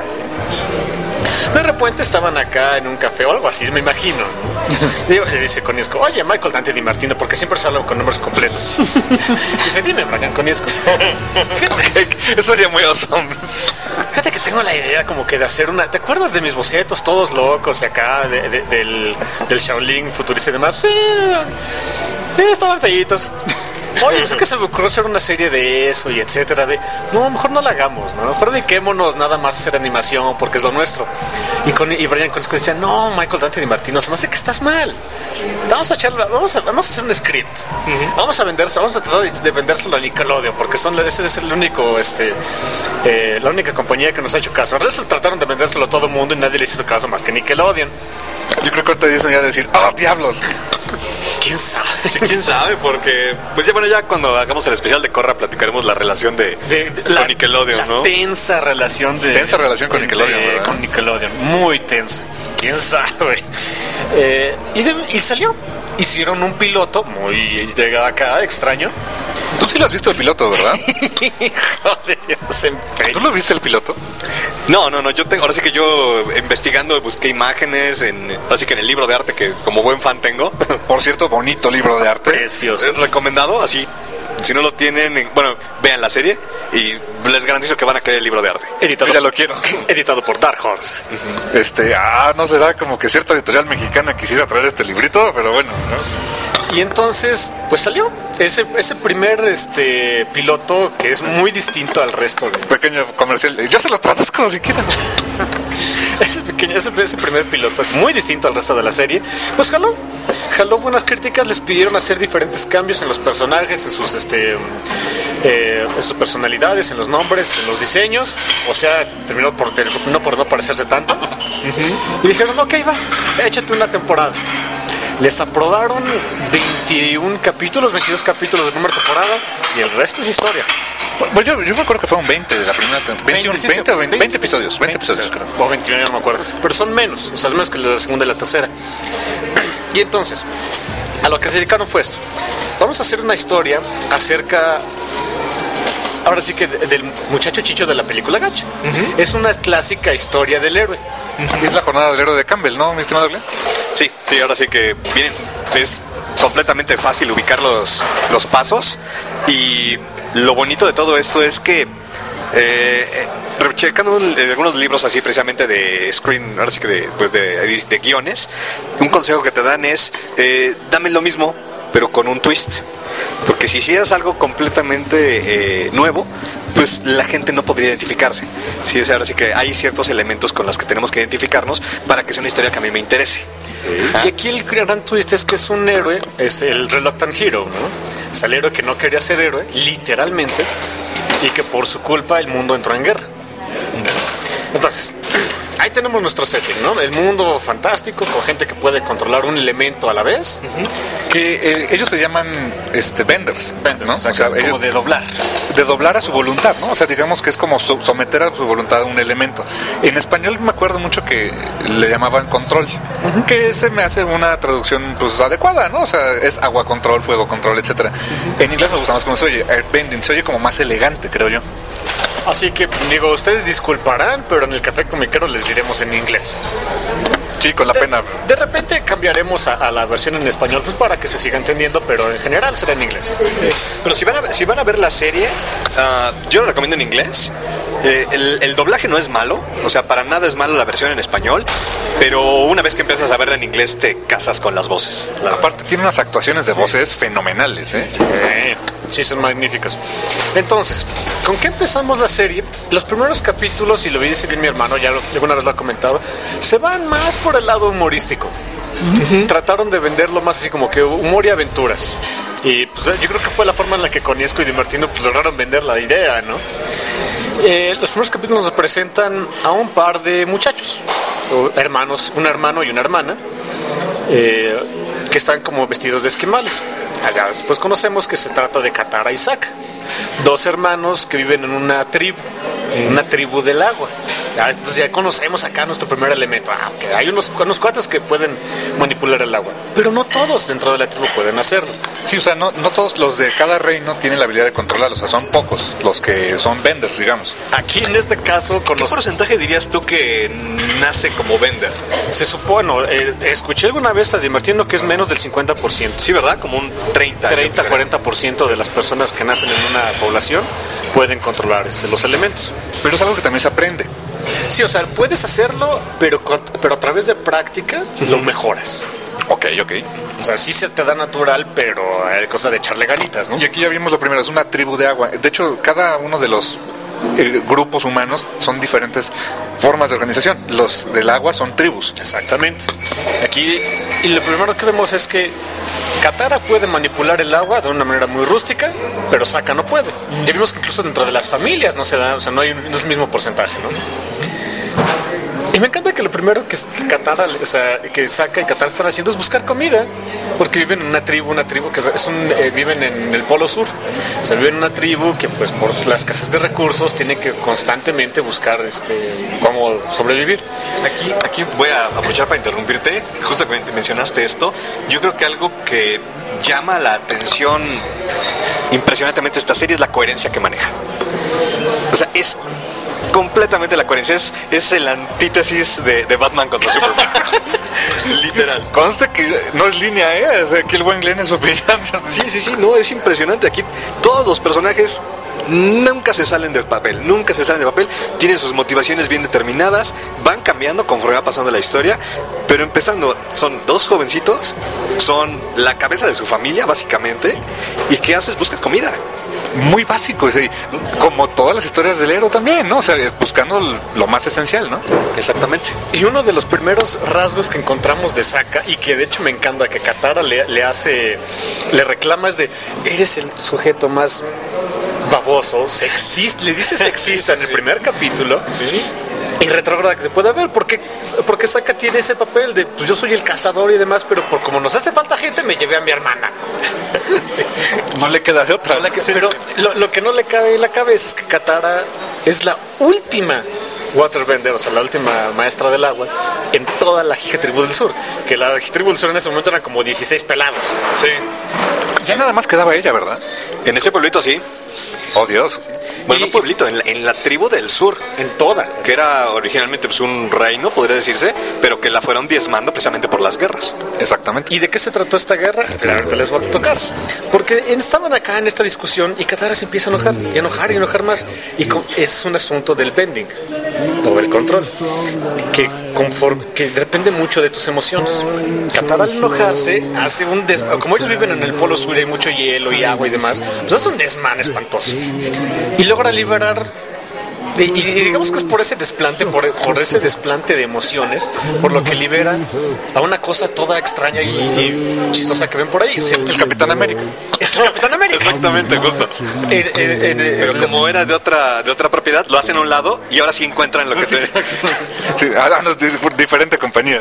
De repente estaban acá en un café o algo así, me imagino, ¿no? Digo, le dice Konietzko, oye, Michael Dante DiMartino, porque siempre se habla con nombres completos. Dice, dime, Brian Konietzko. Eso sería muy awesome. Fíjate que tengo la idea como que de hacer una... ¿Te acuerdas de mis bocetos todos locos y acá de, de, del, del Shaolin futurista y demás? Sí, sí, estaban feitos. Oye, es que se me ocurrió hacer una serie de eso y etcétera, de no, mejor no la hagamos, ¿no? Mejor dediquémonos nada más a hacer animación porque es lo nuestro. Y, con, y Brian Konietzko decía, no, Michael Dante DiMartino, se me hace que estás mal. Vamos a echarlo, vamos a, vamos a hacer un script. Uh-huh. Vamos a venderse, vamos a tratar de, de vendérselo a Nickelodeon, porque son ese es el único, este, eh, la única compañía que nos ha hecho caso. En realidad trataron de vendérselo a todo el mundo y nadie les hizo caso más que Nickelodeon. Yo creo que ahorita dicen ya decir, ¡oh, diablos! ¿Quién sabe? ¿Quién sabe? Porque, pues ya bueno, ya cuando hagamos el especial de Korra platicaremos la relación de, de, de con la, Nickelodeon, la ¿no? tensa relación de... Tensa relación con de, Nickelodeon, de, ¿verdad? Con Nickelodeon, muy tensa. ¿Quién sabe? Eh, y, de, y salió. Hicieron un piloto muy de acá, extraño. Tú sí lo has visto el piloto, ¿verdad? Joder, no se empeña. ¿Tú lo viste el piloto? No, no, no, yo tengo, ahora sí que yo investigando busqué imágenes, en, así que en el libro de arte que como buen fan tengo. Por cierto, bonito libro de arte. Precioso. Eh, recomendado, así, si no lo tienen, en- bueno, vean la serie y les garantizo que van a querer el libro de arte. Editado, Yo ya lo quiero. editado por Dark Horse. Este, ah, no será como que cierta editorial mexicana quisiera traer este librito, pero bueno, ¿no? Y entonces, pues salió ese, ese primer este piloto que es muy distinto al resto de... Pequeño comercial. Yo se los traduzco si quieres. Ese pequeño, ese, ese primer piloto muy distinto al resto de la serie, pues jaló, jaló buenas críticas, les pidieron hacer diferentes cambios en los personajes, en sus este eh, en sus personalidades, en los nombres, en los diseños, o sea, terminó por no por no parecerse tanto. Uh-huh. Y dijeron, ok, va, échate una temporada. Les aprobaron veintiún capítulos, veintidós capítulos de primera temporada y el resto es historia. Pues yo, yo me acuerdo que fueron veinte de la primera temporada. veintiuno, sí, veinte, sí, veinte, veinte episodios. veinte episodios, creo. O veintiuno, ya no me acuerdo. Pero son menos, o sea, es menos que la segunda y la tercera. Y entonces, a lo que se dedicaron fue esto. Vamos a hacer una historia acerca... Ahora sí que del muchacho chicho de la película Gacha. Uh-huh. Es una clásica historia del héroe. Uh-huh. Es la jornada del héroe de Campbell, ¿no, mi estimado Glenn? Sí, sí, ahora sí que bien, es completamente fácil ubicar los, los pasos y lo bonito de todo esto es que eh, checando algunos libros así precisamente de screen, ahora sí que de, pues de, de, de guiones, un consejo que te dan es eh, dame lo mismo pero con un twist, porque si hicieras algo completamente eh, nuevo, pues la gente no podría identificarse. Sí, o sea, ahora sí que hay ciertos elementos con los que tenemos que identificarnos para que sea una historia que a mí me interese. Y aquí el gran twist es que es un héroe, es el reluctant hero, ¿no? Es el héroe que no quería ser héroe, literalmente, y que por su culpa el mundo entró en guerra. Entonces, ahí tenemos nuestro setting, ¿no? El mundo fantástico con gente que puede controlar un elemento a la vez. Uh-huh. Que eh, ellos se llaman este, vendors, vendors, ¿no? O sea, o sea, como ellos, de doblar. De doblar a su voluntad, ¿no? O sea, digamos que es como so- someter a su voluntad a un elemento. En español me acuerdo mucho que le llamaban control, uh-huh. que se me hace una traducción pues adecuada, ¿no? O sea, es agua control, fuego control, etcétera. Uh-huh. En inglés me gusta más como se oye, airbending, se oye como más elegante, creo yo. Así que, digo, ustedes disculparán, pero en el Café Comiquero les diremos en inglés. Sí, con la de, pena. De repente cambiaremos a, a la versión en español, pues para que se siga entendiendo, pero en general será en inglés. Pero si van a, si van a ver la serie, uh, yo lo recomiendo en inglés. Eh, el, el doblaje no es malo, o sea, para nada es malo la versión en español, pero una vez que empiezas a verla en inglés te casas con las voces. Aparte tiene unas actuaciones de voces fenomenales, ¿eh? Sí, sí, son magníficas. Entonces, ¿con qué empezamos la serie? Los primeros capítulos, y lo vi decir bien mi hermano, ya lo, alguna vez lo ha comentado, se van más por el lado humorístico. Uh-huh. Trataron de venderlo más así como que humor y aventuras. Y pues, yo creo que fue la forma en la que Coniesco y Di Martino pues, lograron vender la idea, ¿no? Eh, los primeros capítulos nos presentan a un par de muchachos, o hermanos, un hermano y una hermana, eh, que están como vestidos de esquimales. Allá después conocemos que se trata de Katara y Sokka, dos hermanos que viven en una tribu, en una tribu del agua. Ya, entonces ya conocemos acá nuestro primer elemento. Ah, okay, hay unos, unos cuates que pueden manipular el agua, pero no todos dentro de la tribu pueden hacerlo. Sí, o sea, no, no todos los de cada reino tienen la habilidad de controlarlo, o sea, son pocos los que son venders, digamos. Aquí en este caso... ¿Qué conoce... porcentaje dirías tú que nace como vender? Se supone, eh, escuché alguna vez a Di Martino que es menos del cincuenta por ciento. Sí, ¿verdad? Como un treinta, cuarenta por ciento de las personas que nacen en una población pueden controlar este, los elementos. Pero es algo que también se aprende. Sí, o sea, puedes hacerlo, pero, pero a través de práctica uh-huh. lo mejoras. Ok, ok. O sea, sí se te da natural, pero hay cosa de echarle ganitas, ¿no? Y aquí ya vimos lo primero, es una tribu de agua. De hecho, cada uno de los eh, grupos humanos son diferentes formas de organización. Los del agua son tribus. Exactamente. Aquí, y lo primero que vemos es que Katara puede manipular el agua de una manera muy rústica, pero Sokka no puede. Ya vimos que incluso dentro de las familias no se da, o sea, no hay no es el mismo porcentaje, ¿no? Y me encanta que lo primero que, que Katara, o sea, que Sokka y Katara están haciendo es buscar comida, porque viven en una tribu, una tribu que es un, eh, viven en el Polo Sur. O sea, viven en una tribu que, pues, por la escasez de recursos, tiene que constantemente buscar, este, cómo sobrevivir. Aquí, aquí voy a aprovechar para interrumpirte. Justo que mencionaste esto, yo creo que algo que llama la atención impresionantemente esta serie es la coherencia que maneja. O sea, es completamente la coherencia, es, es el antítesis de, de Batman contra Superman. Literal. Conste que no es línea, ¿eh? O sea, aquí el buen Glenn es su opinión. Sí, sí, sí, no, es impresionante. Aquí todos los personajes nunca se salen del papel, nunca se salen del papel, tienen sus motivaciones bien determinadas, van cambiando conforme va pasando la historia, pero empezando, son dos jovencitos, son la cabeza de su familia, básicamente, y ¿qué haces? Buscan comida. Muy básico, sí, como todas las historias del héroe también, ¿no? O sea, es buscando lo más esencial, ¿no? Exactamente. Y uno de los primeros rasgos que encontramos de Sokka, y que de hecho me encanta, que Katara le, le hace, le reclama, es de, eres el sujeto más baboso, sexista, le dice sexista en el primer capítulo. Sí. Y retrógrada que se puede ver, porque porque Sokka tiene ese papel de, pues yo soy el cazador y demás, pero por como nos hace falta gente, me llevé a mi hermana. Sí. No le queda de otra. No le queda, pero lo, lo que no le cabe en la cabeza es que Katara es la última waterbender, o sea, la última maestra del agua en toda la Jija Tribu del Sur. Que la Jija Tribu del Sur en ese momento eran como dieciséis pelados. Sí. Ya nada más quedaba ella, ¿verdad? En ese pueblito sí. Oh, Dios. Bueno, y, un pueblito, en la, en la tribu del sur. En toda. Que era originalmente pues, un reino, podría decirse, pero que la fueron diezmando precisamente por las guerras. Exactamente. ¿Y de qué se trató esta guerra? Ahorita les voy a tocar. Porque estaban acá en esta discusión y Katara se empieza a enojar, y enojar y enojar más. Y con, es un asunto del bending, o del control, que, conforme, que depende mucho de tus emociones. Katara al enojarse hace un desmán. Como ellos viven en el Polo Sur y hay mucho hielo y agua y demás, pues hace un desmán espantoso. Y logra liberar, y, y digamos que es por ese desplante, por, por ese desplante de emociones, por lo que libera a una cosa toda extraña y, y chistosa que ven por ahí. El, el Capitán América. Es el Capitán América. Exactamente, justo. El, el, el, el, Pero como era de otra de otra propiedad, lo hacen a un lado y ahora sí encuentran lo que sí, se... Sí, ahora no es de diferente compañía.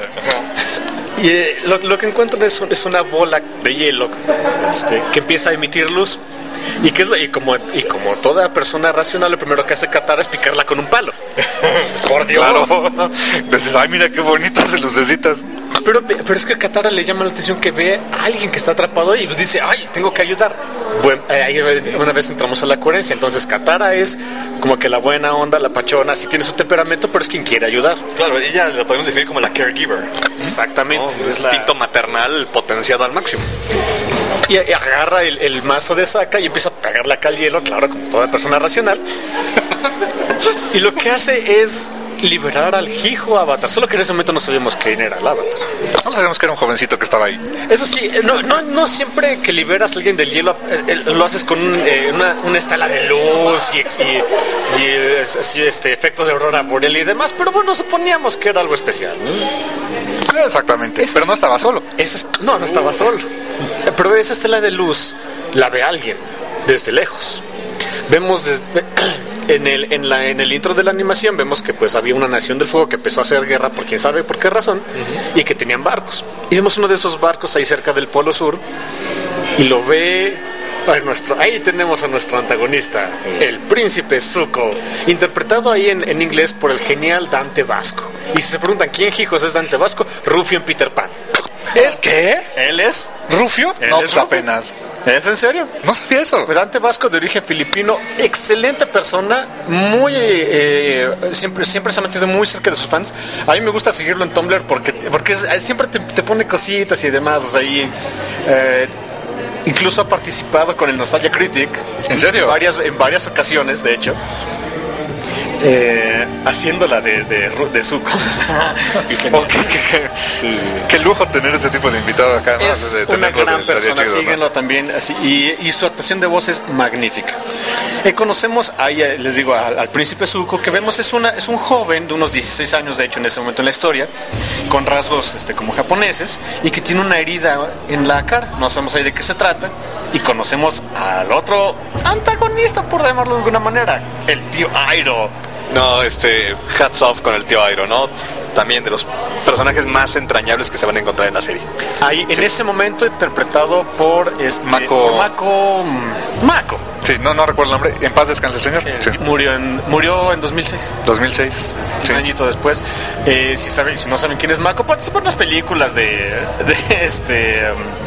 Y eh, lo, lo que encuentran es, es una bola de hielo este, que empieza a emitir luz. Y, que es lo, y, como, y como toda persona racional, lo primero que hace Katara es picarla con un palo. Por Dios. Claro. Entonces, ay, mira qué bonitas lucecitas. Pero, pero es que a Katara le llama la atención que ve a alguien que está atrapado y pues dice, ay, tengo que ayudar. Bueno, eh, ahí una vez entramos a la coherencia. Entonces Katara es como que la buena onda, la pachona, sí tiene su temperamento, pero es quien quiere ayudar. Claro, ella la podemos definir como la caregiver. Exactamente. ¿No? Un Es instinto la... maternal potenciado al máximo. Y, y agarra el, el mazo de Sokka y empieza a pegarle acá al hielo, claro, como toda persona racional. Y lo que hace es liberar al hijo Avatar, solo que en ese momento no sabíamos quién era el Avatar. Solo sabíamos que era un jovencito que estaba ahí. Eso sí, no, no, no siempre que liberas a alguien del hielo eh, lo haces con un, eh, una, una estela de luz y, y, y este, efectos de aurora boreal y demás, pero bueno, suponíamos que era algo especial, ¿no? Exactamente, Esa pero no estaba solo. Esa, no, no estaba solo. Pero esa estela de luz la ve alguien desde lejos. Vemos desde, en, el, en, la, en el intro de la animación vemos que pues había una nación del fuego que empezó a hacer guerra por quién sabe por qué razón, uh-huh. y que tenían barcos. Y vemos uno de esos barcos ahí cerca del Polo Sur y lo ve a nuestro, ahí tenemos a nuestro antagonista, el príncipe Zuko, interpretado ahí en, en inglés por el genial Dante Vasco. Y si se preguntan quién hijos es Dante Vasco, Rufio en Peter Pan. ¿El qué? Él es ¿Rufio? Él No, es pues Rufio. apenas. ¿Es en serio? No sabía eso. Dante Vasco, de origen filipino, excelente persona, muy eh, siempre siempre se ha metido muy cerca de sus fans. A mí me gusta seguirlo en Tumblr porque porque es, siempre te, te pone cositas y demás, o sea, y, eh, incluso ha participado con el Nostalgia Critic. ¿En serio? En varias, en varias ocasiones, de hecho. Eh, haciéndola de, de, de Zuko. Oh, qué, qué, qué, qué lujo tener ese tipo de invitado acá, ¿no? Es De una tenerlo, gran estaría persona, chido, ¿no? síguenlo también así, y, y su actuación de voz es magnífica. Eh, conocemos ahí, eh, les digo, al, al príncipe Zuko, que vemos es una es un joven de unos dieciséis años, de hecho, en ese momento en la historia, con rasgos este, como japoneses, y que tiene una herida en la cara. No sabemos ahí de qué se trata, y conocemos al otro antagonista, por llamarlo de alguna manera, el tío Airo. No, este, hats off con el tío Airo, ¿no? También de los personajes más entrañables que se van a encontrar en la serie. Ahí, en Sí. ese momento, interpretado por, este, Mako- por Mako. Mako. Sí, no, no recuerdo el nombre. En paz descanse el señor. Sí. Murió en murió en dos mil seis. dos mil seis. Sí. Un añito después. Eh, si saben, si no saben quién es Mako, participó en las películas de, de este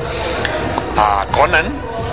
um, a Conan.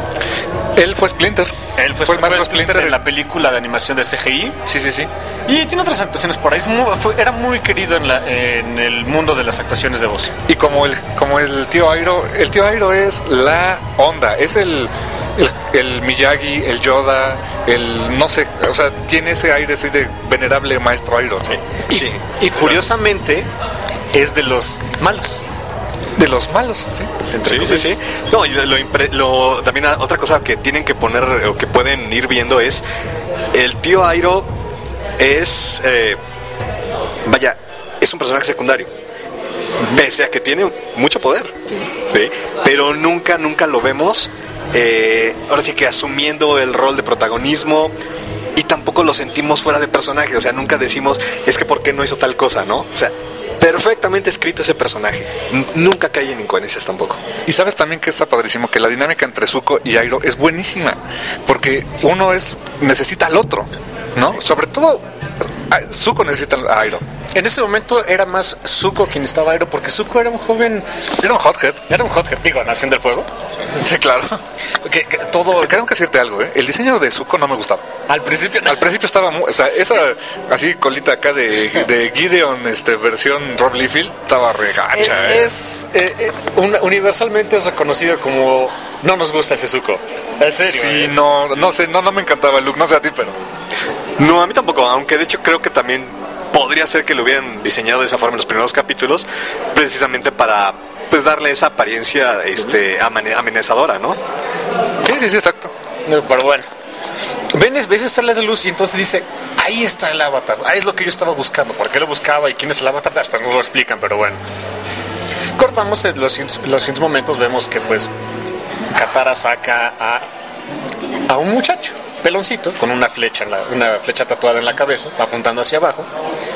Él fue Splinter. Él fue, Fue el maestro Splinter Splinter en la película de animación de C G I. Sí, sí, sí. Y tiene otras actuaciones por ahí. Es muy- fue- era muy querido en, la, en el mundo de las actuaciones de voz. Y como el, como el tío Airo, el tío Airo es la onda, es el, el, el Miyagi, el Yoda, el no sé, o sea, tiene ese aire así de venerable maestro Airo, ¿no? Sí. Y curiosamente es de los malos. De los malos, ¿sí? Sí, sí, sí. No, y lo, lo impre- lo- también a- otra cosa que tienen que poner o que pueden ir viendo es el tío Airo es eh, vaya, es un personaje secundario. Pese a que tiene mucho poder. Sí. Pero nunca, nunca lo vemos eh, ahora sí que asumiendo el rol de protagonismo. Y tampoco lo sentimos fuera de personaje. O sea, nunca decimos, es que por qué no hizo tal cosa, ¿no? O sea, perfectamente escrito ese personaje. N- nunca cae en incoherencias tampoco. Y sabes también que está padrísimo, que la dinámica entre Zuko y Airo es buenísima, porque uno es necesita al otro, ¿no? Sobre todo, a- Zuko necesita a Airo. En ese momento era más Zuko quien estaba Airo, porque Zuko era un joven, Era un hothead. era un hothead, digo, Nación del Fuego. Sí, claro. Que, que todo, Te tengo que decirte algo, ¿eh? El diseño de Zuko no me gustaba. al principio, Al principio estaba muy, o sea, esa así colita acá de, de Gideon, este, versión Rob Liefeld, estaba regacha. eh, ¿eh? es eh, eh, un- universalmente es reconocido como no nos gusta ese Zuko. En serio. Sí, eh. no, no sé, no, no me encantaba el look, no sé a ti, pero No, a mí tampoco, aunque de hecho creo que también podría ser que lo hubieran diseñado de esa forma en los primeros capítulos, precisamente para pues darle esa apariencia este amane- amenazadora, ¿no? sí, sí, sí, exacto. No, pero bueno. Ven, ves esta la de luz y entonces dice, ahí está el avatar, ahí es lo que yo estaba buscando. ¿Por qué lo buscaba y quién es el avatar? Después nos lo explican, pero bueno. Cortamos en los, siguientes- los siguientes momentos, vemos que pues Katara saca a, a un muchacho, peloncito, con una flecha, en la- una flecha tatuada en la cabeza, apuntando hacia abajo.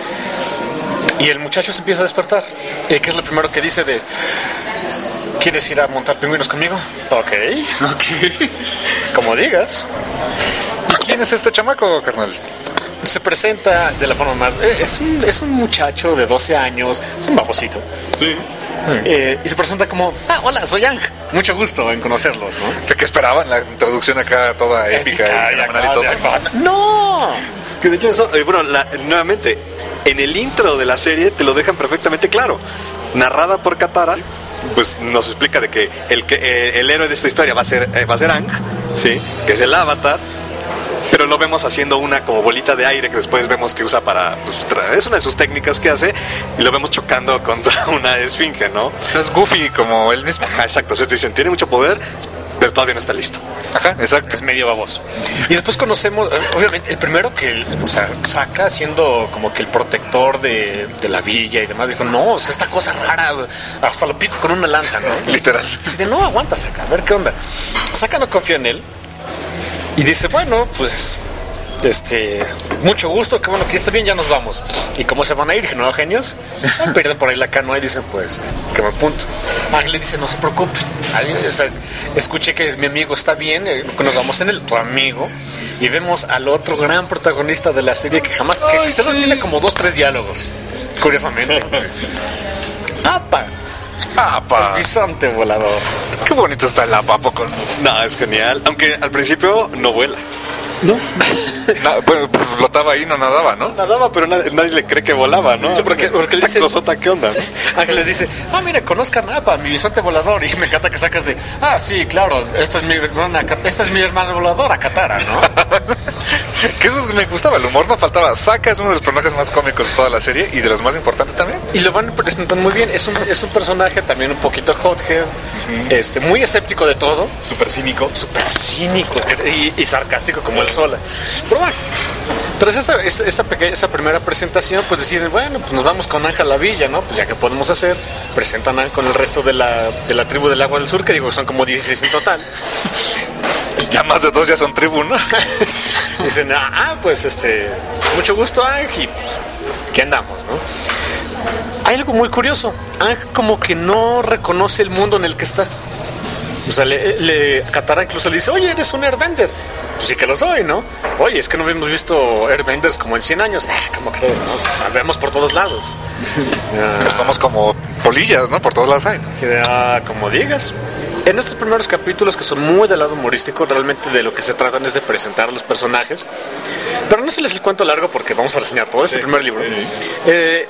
Y el muchacho se empieza a despertar. ¿Y qué es lo primero que dice de... ¿Quieres ir a montar pingüinos conmigo? Ok. Ok. Como digas. ¿Quién es este chamaco, carnal? Se presenta de la forma más... eh, Es un, es un muchacho de doce años, es un babosito. eh, y se presenta como, ah, hola, soy Ang, mucho gusto en conocerlos, ¿no? O sea, que esperaban la introducción acá toda épica, Épica, y y fenomenal y acá todo. de- ¡No! Que de hecho eso, eh, bueno, la- nuevamente, en el intro de la serie te lo dejan perfectamente claro. Narrada por Katara, pues nos explica de que el, que, eh, el héroe de esta historia va a ser eh, va a ser Aang, ¿sí? Que es el avatar. Pero lo vemos haciendo una como bolita de aire que después vemos que usa para... Pues, tra- es una de sus técnicas que hace y lo vemos chocando contra una esfinge, ¿no? Es Goofy como él mismo. Ajá, exacto. O sea, te dicen, tiene mucho poder, pero todavía no está listo. Ajá, exacto. Es medio baboso. Y después conocemos, eh, obviamente, el primero que, o sea, saca siendo como que el protector de, de la villa y demás. Dijo, no, o sea, esta cosa rara, hasta lo pico con una lanza, ¿no? Literal. Así de, no, aguanta, Saca, a ver qué onda. Saca no confía en él y dice, bueno, pues, este, mucho gusto, que bueno, que esté bien, ya nos vamos. ¿Y cómo se van a ir, no, genios? Ah, pierden por ahí la canoa y dicen, pues, que me punto. Ángel le dice, no se preocupen. Ay, o sea, escuché que mi amigo está bien, eh, que nos vamos en él, tu amigo. Y vemos al otro gran protagonista de la serie que jamás, que Ay, solo sí. tiene como dos, tres diálogos, curiosamente. ¡Apa! ¡Apa! El bisonte volador. Qué bonito está el apa, ¿a poco? No, es genial. Aunque al principio no vuela. ¿No? No, bueno, pues flotaba ahí, no nadaba, ¿no? Nadaba, pero nadie, nadie le cree que volaba, ¿no? Sí, porque- porque Esta dice- cosota, ¿qué onda? Ángel les dice, ah, mire, conozcan a Apa, mi bisonte volador. Y me encanta que sacas de, ah, sí, claro, esta es mi hermana, esta es mi hermana voladora, Katara, ¿no? Que eso me gustaba, el humor no faltaba. Sokka es uno de los personajes más cómicos de toda la serie y de los más importantes también. Y lo van presentando muy bien. Es un, es un personaje también un poquito hothead, este, muy escéptico de todo, Súper cínico. súper cínico y, y sarcástico como él sola. Pero bueno, tras esa, esa, esa, pequeña, esa primera presentación, pues deciden, bueno, pues nos vamos con Ángel a la villa, ¿no? Pues ya que podemos hacer, presentan a- con el resto de la, de la tribu del Agua del Sur, que digo, son como dieciséis en total. Ya más de dos ya son tribu, ¿no? Dicen, ah, pues este, mucho gusto, Ángel, y pues, ¿qué andamos, no? Hay algo muy curioso. Ángel como que no reconoce el mundo en el que está. O sea, le, le, Katara incluso le dice, oye, eres un airbender. Pues sí que lo soy, ¿no? Oye, es que no habíamos visto airbenders como en cien años. Ah, ¿cómo crees? Nos sabemos por todos lados. Ah, Somos como polillas, ¿no? Por todos lados hay. sí, de, ah, como digas. En estos primeros capítulos, que son muy del lado humorístico, realmente de lo que se tratan es de presentar a los personajes. Pero no se les el cuento largo porque vamos a reseñar todo este primer libro. Eh,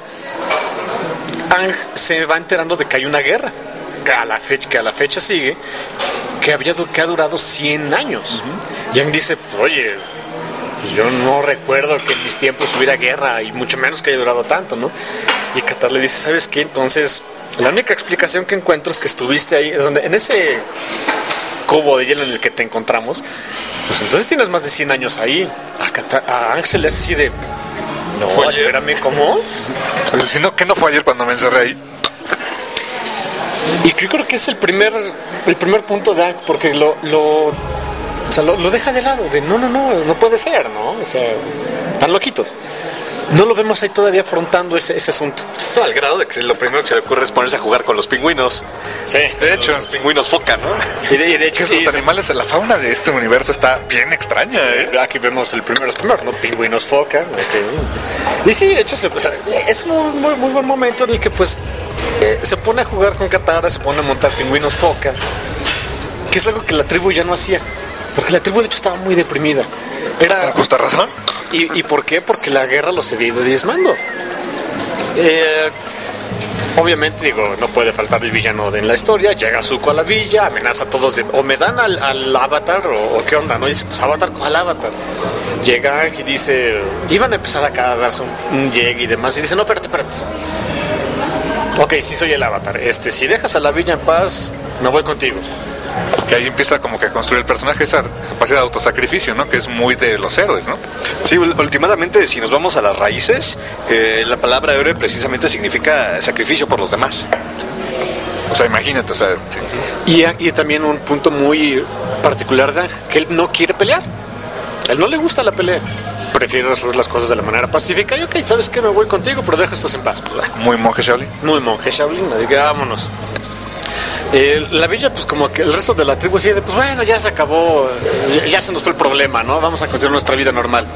Aang se va enterando de que hay una guerra, que a la fecha, que a la fecha sigue, que, había, du- que ha durado cien años. Y Aang dice, oye, pues yo no recuerdo que en mis tiempos hubiera guerra, y mucho menos que haya durado tanto, ¿no? Y Katara le dice, ¿sabes qué? Entonces, la única explicación que encuentro es que estuviste ahí, es donde, en ese cubo de hielo en el que te encontramos, pues entonces tienes más de cien años ahí. A, Katara, a Aang se le hace así de, no, Fue ayer. espérame, ¿cómo? Pero si no, ¿qué no fue ayer cuando me encerré ahí? Y yo creo que es el primer el primer punto de Aang, porque lo lo, o sea, lo, lo deja de lado, de no, no, no, no puede ser, ¿no? O sea, están loquitos. No lo vemos ahí todavía afrontando ese, ese asunto. No, al grado de que lo primero que se le ocurre es ponerse a jugar con los pingüinos. Sí, De hecho, Los pingüinos foca, ¿no? y de, y de hecho que sí, los se- animales, la fauna de este universo está bien extraña, ¿eh? Eh, aquí vemos el primero, los primeros, ¿no? Pingüinos foca. ok. Y sí, de hecho, se- o sea, es un muy, muy buen momento en el que, pues, eh, se pone a jugar con Katara, se pone a montar pingüinos foca, que es algo que la tribu ya no hacía. Porque la tribu, de hecho, estaba muy deprimida. Era, Con justa razón. ¿Y, ¿Y por qué? Porque la guerra los había ido diezmando. Eh, obviamente, digo, no puede faltar el villano de en la historia. Llega Zuko a la villa, amenaza a todos de, o me dan al, al avatar o, o qué onda, ¿no? Y dice, pues avatar, ¿cuál avatar? Llega Aang y dice, iban a empezar acá a darse un, un llegue y demás. Y dice, no, espérate, espérate. Ok, sí soy el avatar. Este, si dejas a la villa en paz, me voy contigo. Que ahí empieza como que a construir el personaje, esa capacidad de autosacrificio, ¿no? Que es muy de los héroes, ¿no? Sí, ul- últimamente, si nos vamos a las raíces, eh, la palabra héroe precisamente significa sacrificio por los demás. O sea, imagínate, o sea, sí. Y, y también un punto muy particular de Aang, que él no quiere pelear. A él no le gusta la pelea. Prefiere resolver las cosas de la manera pacífica. Y ok, ¿sabes qué? Me voy contigo, pero deja estos en paz. Pues, va. muy monje Shaolin. Muy monje Shaolin, así que vámonos. Eh, la villa, pues como que el resto de la tribu decide, pues bueno, ya se acabó, ya, ya se nos fue el problema, ¿no? Vamos a continuar nuestra vida normal.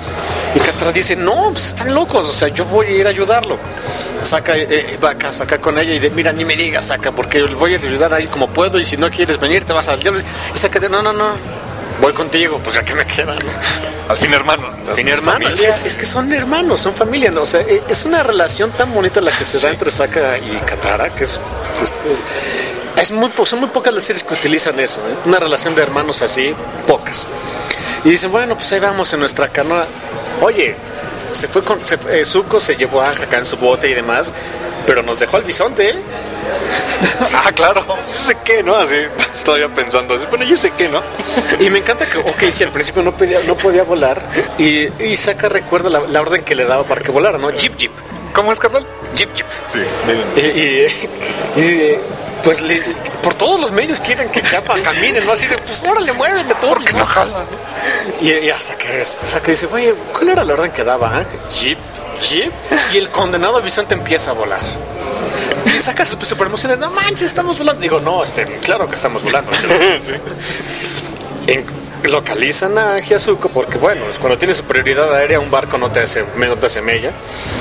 Y Katara dice, no, pues están locos, o sea, yo voy a ir a ayudarlo. Saca, eh, va acá, saca con ella y de, mira, ni me digas, saca, porque voy a ayudar ahí como puedo y si no quieres venir te vas al diablo. Y saca de, no, no, no, voy contigo, pues ya que me queda, ¿no? Al fin hermano. Al fin hermano, es, es, es que son hermanos, son familia, ¿no? O sea, es una relación tan bonita la que se da sí. entre Sokka y Katara, que es... Pues, es muy, son muy pocas las series que utilizan eso, ¿eh? Una relación de hermanos así, pocas. Y dicen, bueno, pues ahí vamos en nuestra canoa. Oye, se fue con se fue, eh, Zuko se llevó a Aang acá en su bote y demás, pero nos dejó al bisonte, ¿eh? Ah, claro. ¿Sé qué, no? Así, todavía pensando, así, bueno, yo sé qué, ¿no? Y me encanta que, ok, si al principio no podía, no podía volar, y, y Sokka recuerda la, la orden que le daba para que volara, ¿no? Jeep, jeep. ¿Cómo es, carnal? Jeep, jeep. Sí. Y, y, y pues le, por todos los medios quieren que capa, caminen, ¿no? Así de, pues órale, muévete todo. ¿Por qué no jala? Y, y hasta que Sokka dice, oye, ¿cuál era la orden que daba Aang? Jeep, jeep. Y el condenado bisonte empieza a volar. Y Sokka súper emocionado, no manches, estamos volando. Digo, no, este, claro que estamos volando. Sí. En, localizan a Aang y a Zuko porque, bueno, cuando tienes superioridad aérea, un barco no te hace, no te hace mella.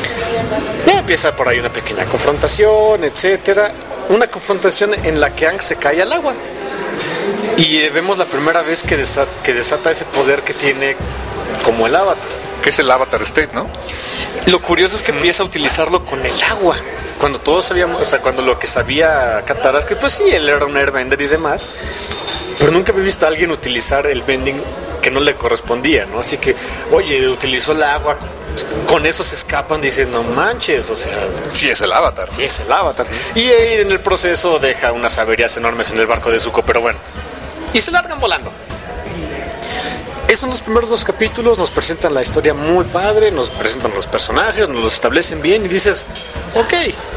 Ya empieza por ahí una pequeña confrontación, etcétera. Una confrontación en la que Aang se cae al agua. Y eh, vemos la primera vez que desata, que desata ese poder que tiene como el Avatar. Que es el Avatar State, ¿no? Lo curioso es que mm. empieza a utilizarlo con el agua. Cuando todos sabíamos, o sea, cuando lo que sabía Katara es que pues sí, él era un airbender y demás. Pero nunca había visto a alguien utilizar el bending que no le correspondía, ¿no? Así que, oye, utilizó el agua, con eso se escapan, dicen, no manches, o sea... Sí es el Avatar. Sí es el Avatar. Y ahí en el proceso deja unas averías enormes en el barco de Zuko, pero bueno. Y se largan volando. Esos son los primeros dos capítulos, nos presentan la historia muy padre, nos presentan los personajes, nos los establecen bien y dices, ok,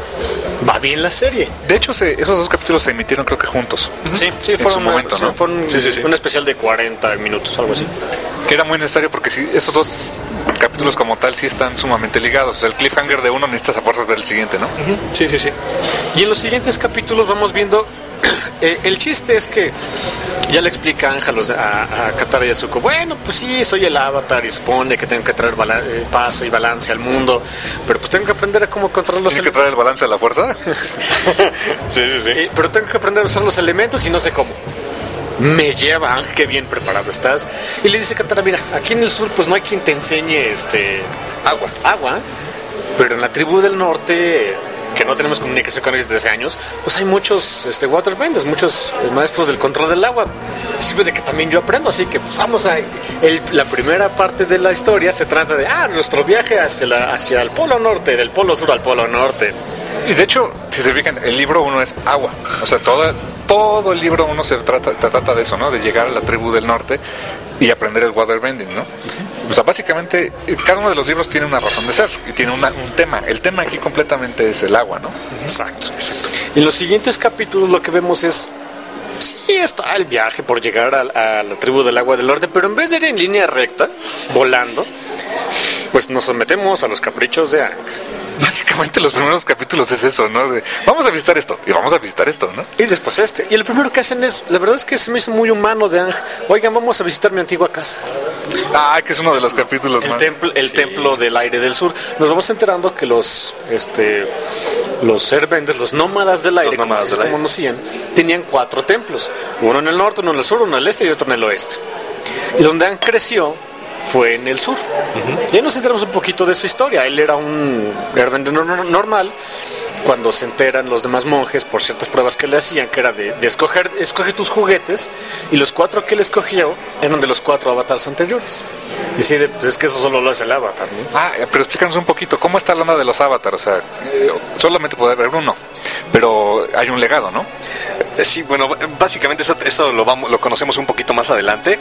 va bien la serie. De hecho, se, esos dos capítulos se emitieron creo que juntos. Sí, sí, fueron un momento, ¿no? Fue un, sí, sí, sí. un especial de cuarenta minutos, algo así. Que era muy necesario porque sí, esos dos capítulos como tal sí están sumamente ligados. O sea, el cliffhanger de uno necesitas a fuerzas ver el siguiente, ¿no? Uh-huh. Sí, sí, sí. Y en los siguientes capítulos vamos viendo... Eh, el chiste es que ya le explica Ángelos a, a Katara y a Zuko, bueno, pues sí, soy el Avatar y supone que tengo que traer bala- eh, paz y balance al mundo, pero pues tengo que aprender a cómo controlar los elementos. ¿Tiene que traer el balance a la fuerza? Sí, sí, sí. Eh, pero tengo que aprender a usar los elementos y no sé cómo. Me lleva, Ángel, qué bien preparado estás. Y le dice Katara, mira, aquí en el sur pues no hay quien te enseñe este agua, agua, pero en la tribu del norte, que no tenemos comunicación con ellos desde hace años, pues hay muchos este, waterbenders, muchos eh, maestros del control del agua. Sirve de que también yo aprendo, así que pues vamos a... El, la primera parte de la historia se trata de, ah, nuestro viaje hacia, la, hacia el polo norte, del polo sur al polo norte. Y de hecho, si se fijan, el libro uno es agua. O sea, todo, todo el libro uno se trata, se trata de eso, ¿no? De llegar a la tribu del norte y aprender el waterbending, ¿no? Uh-huh. O sea, básicamente, cada uno de los libros tiene una razón de ser y tiene una, un tema. El tema aquí completamente es el agua, ¿no? Uh-huh. Exacto, exacto. En los siguientes capítulos lo que vemos es, sí está el viaje por llegar a, a la tribu del agua del norte, pero en vez de ir en línea recta, volando, pues nos sometemos a los caprichos de Aang. Básicamente los primeros capítulos es eso, ¿no? De, vamos a visitar esto y vamos a visitar esto, ¿no? Y después este. Y el primero que hacen es, la verdad es que se me hizo muy humano de Aang. Oigan, vamos a visitar mi antigua casa. Ah, que es uno de los capítulos el más. Templo, el sí. templo del aire del sur. Nos vamos enterando que los, este, los airbenders, los nómadas del aire, los nómadas como, del como aire. conocían, tenían cuatro templos. Uno en el norte, uno en el sur, uno en el este y otro en el oeste. Y donde Aang creció fue en el sur. Uh-huh. Y ahí nos enteramos un poquito de su historia. Él era un airbender normal. Cuando se enteran los demás monjes por ciertas pruebas que le hacían, que era de, de escoger, escoge tus juguetes, y los cuatro que él escogió eran de los cuatro avatars anteriores. Y sí, de, pues es que eso solo lo hace el avatar, ¿no? Ah, pero explícanos un poquito, ¿cómo está la onda de los avatars? O sea, eh, solamente puede haber uno, pero hay un legado, ¿no? Eh, sí, bueno, básicamente eso, eso lo, vamos, lo conocemos un poquito más adelante.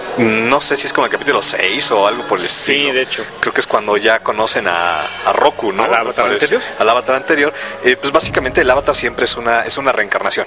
No sé si es como el capítulo seis o algo por el estilo. Sí, de hecho. Creo que es cuando ya conocen a, a Roku, ¿no? Al avatar anterior. Al avatar anterior. Eh, pues básicamente el avatar siempre es una, es una reencarnación.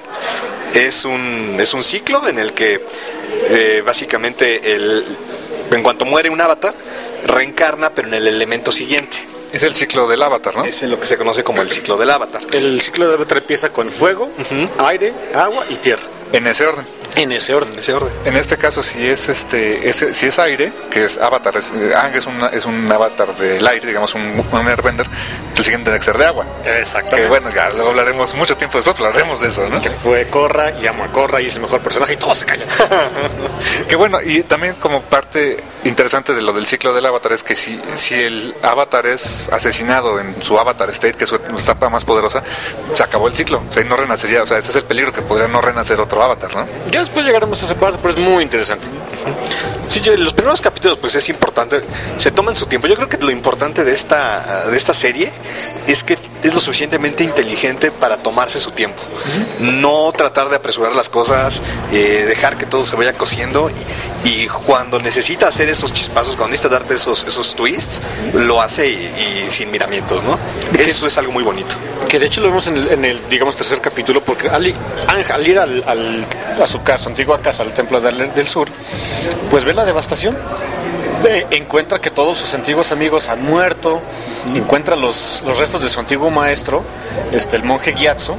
Es un, es un ciclo en el que eh, básicamente el, en cuanto muere un avatar, reencarna pero en el elemento siguiente. Es el ciclo del avatar, ¿no? Es lo que se conoce como el ciclo del avatar. El ciclo del avatar empieza con fuego, uh-huh. aire, agua y tierra. En ese orden. En ese orden. En ese orden. En este caso, si es este, es, si es aire, que es avatar, es, Aang es, una, es un avatar del aire, digamos un, un airbender, el siguiente tiene que ser de agua. Exactamente. Que bueno, ya luego hablaremos mucho tiempo después, hablaremos de eso, ¿no? Que fue Korra, y amo a Korra, y es el mejor personaje, y todos se callan. Que bueno, y también como parte interesante de lo del ciclo del avatar es que si, si el avatar es asesinado en su avatar state, que es su etapa más poderosa, se acabó el ciclo, o sea, y no renacería, o sea, ese es el peligro, que podría no renacer otro avatar, ¿no? Ya después llegaremos a esa parte, pero es muy interesante. Sí, yo, los primeros capítulos pues es importante, se toman su tiempo. Yo creo que lo importante de esta, de esta serie es que es lo suficientemente inteligente para tomarse su tiempo. Uh-huh. No tratar de apresurar las cosas, eh, dejar que todo se vaya cociendo y, y cuando necesita hacer esos chispazos, cuando necesita darte esos, esos twists, lo hace y, y sin miramientos, ¿no? Eso es algo muy bonito. Que de hecho lo vemos en el, en el digamos, tercer capítulo, porque al, al ir al, al, a su casa, antigua casa, al templo del, del sur, pues ve la devastación. De, encuentra que todos sus antiguos amigos han muerto, mm. encuentra los, los restos de su antiguo maestro, este, el monje Gyatso.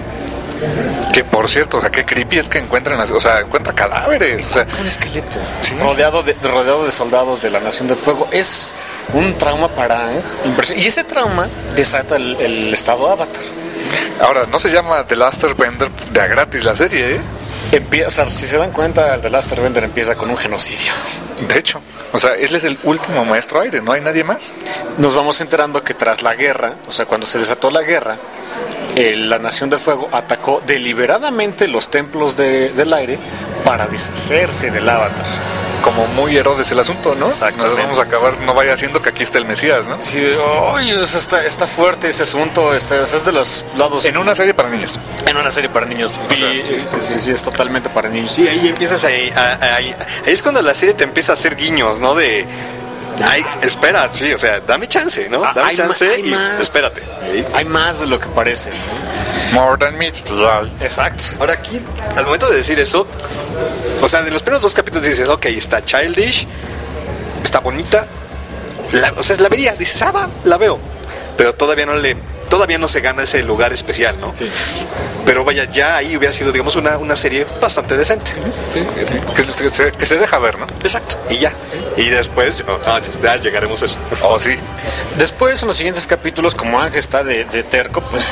Que por cierto, o sea, qué creepy es que encuentren, o sea, encuentra cadáveres, o sea, un esqueleto, ¿sí? rodeado de rodeado de soldados de la Nación del Fuego. Es un trauma para Aang, y ese trauma desata el, el estado avatar. Ahora, no se llama The Last Airbender de a gratis la serie, ¿eh? Empieza, si se dan cuenta, el The Last Airbender empieza con un genocidio. De hecho, o sea, él es el último maestro aire, no hay nadie más. Nos vamos enterando que tras la guerra, o sea, cuando se desató la guerra, eh, la Nación del Fuego atacó deliberadamente los templos de, del aire para deshacerse del avatar. Como muy Herodes el asunto, ¿no? Exactamente. Nos vamos a acabar, no vaya haciendo que aquí esté el Mesías, ¿no? Sí, oye, o sea, está, está fuerte ese asunto, este, o sea, es de los lados... En una serie para niños. En una serie para niños. O sea, y, este, sí, sí, es totalmente para niños. Sí, ahí empiezas ahí, ahí, ahí es cuando la serie te empieza a hacer guiños, ¿no? De... Ay, espera, sí, o sea, dame chance, ¿no? Dame hay chance ma- y más. espérate. Hay más de lo que parece, ¿no? More than meets the eye. Exacto. Ahora aquí, al momento de decir eso, o sea, en los primeros dos capítulos dices, ok, está childish, está bonita, la, o sea, la vería, dices, ah, va, la veo, pero todavía no le, todavía no se gana ese lugar especial, ¿no? Sí. Pero vaya, ya ahí hubiera sido, digamos, una, una serie bastante decente. Sí, que, que, se, que se deja ver, ¿no? Exacto, y ya. Y después, oh, ah, ya llegaremos a eso. Oh, sí. Después, en los siguientes capítulos, como Ángel está de, de terco, pues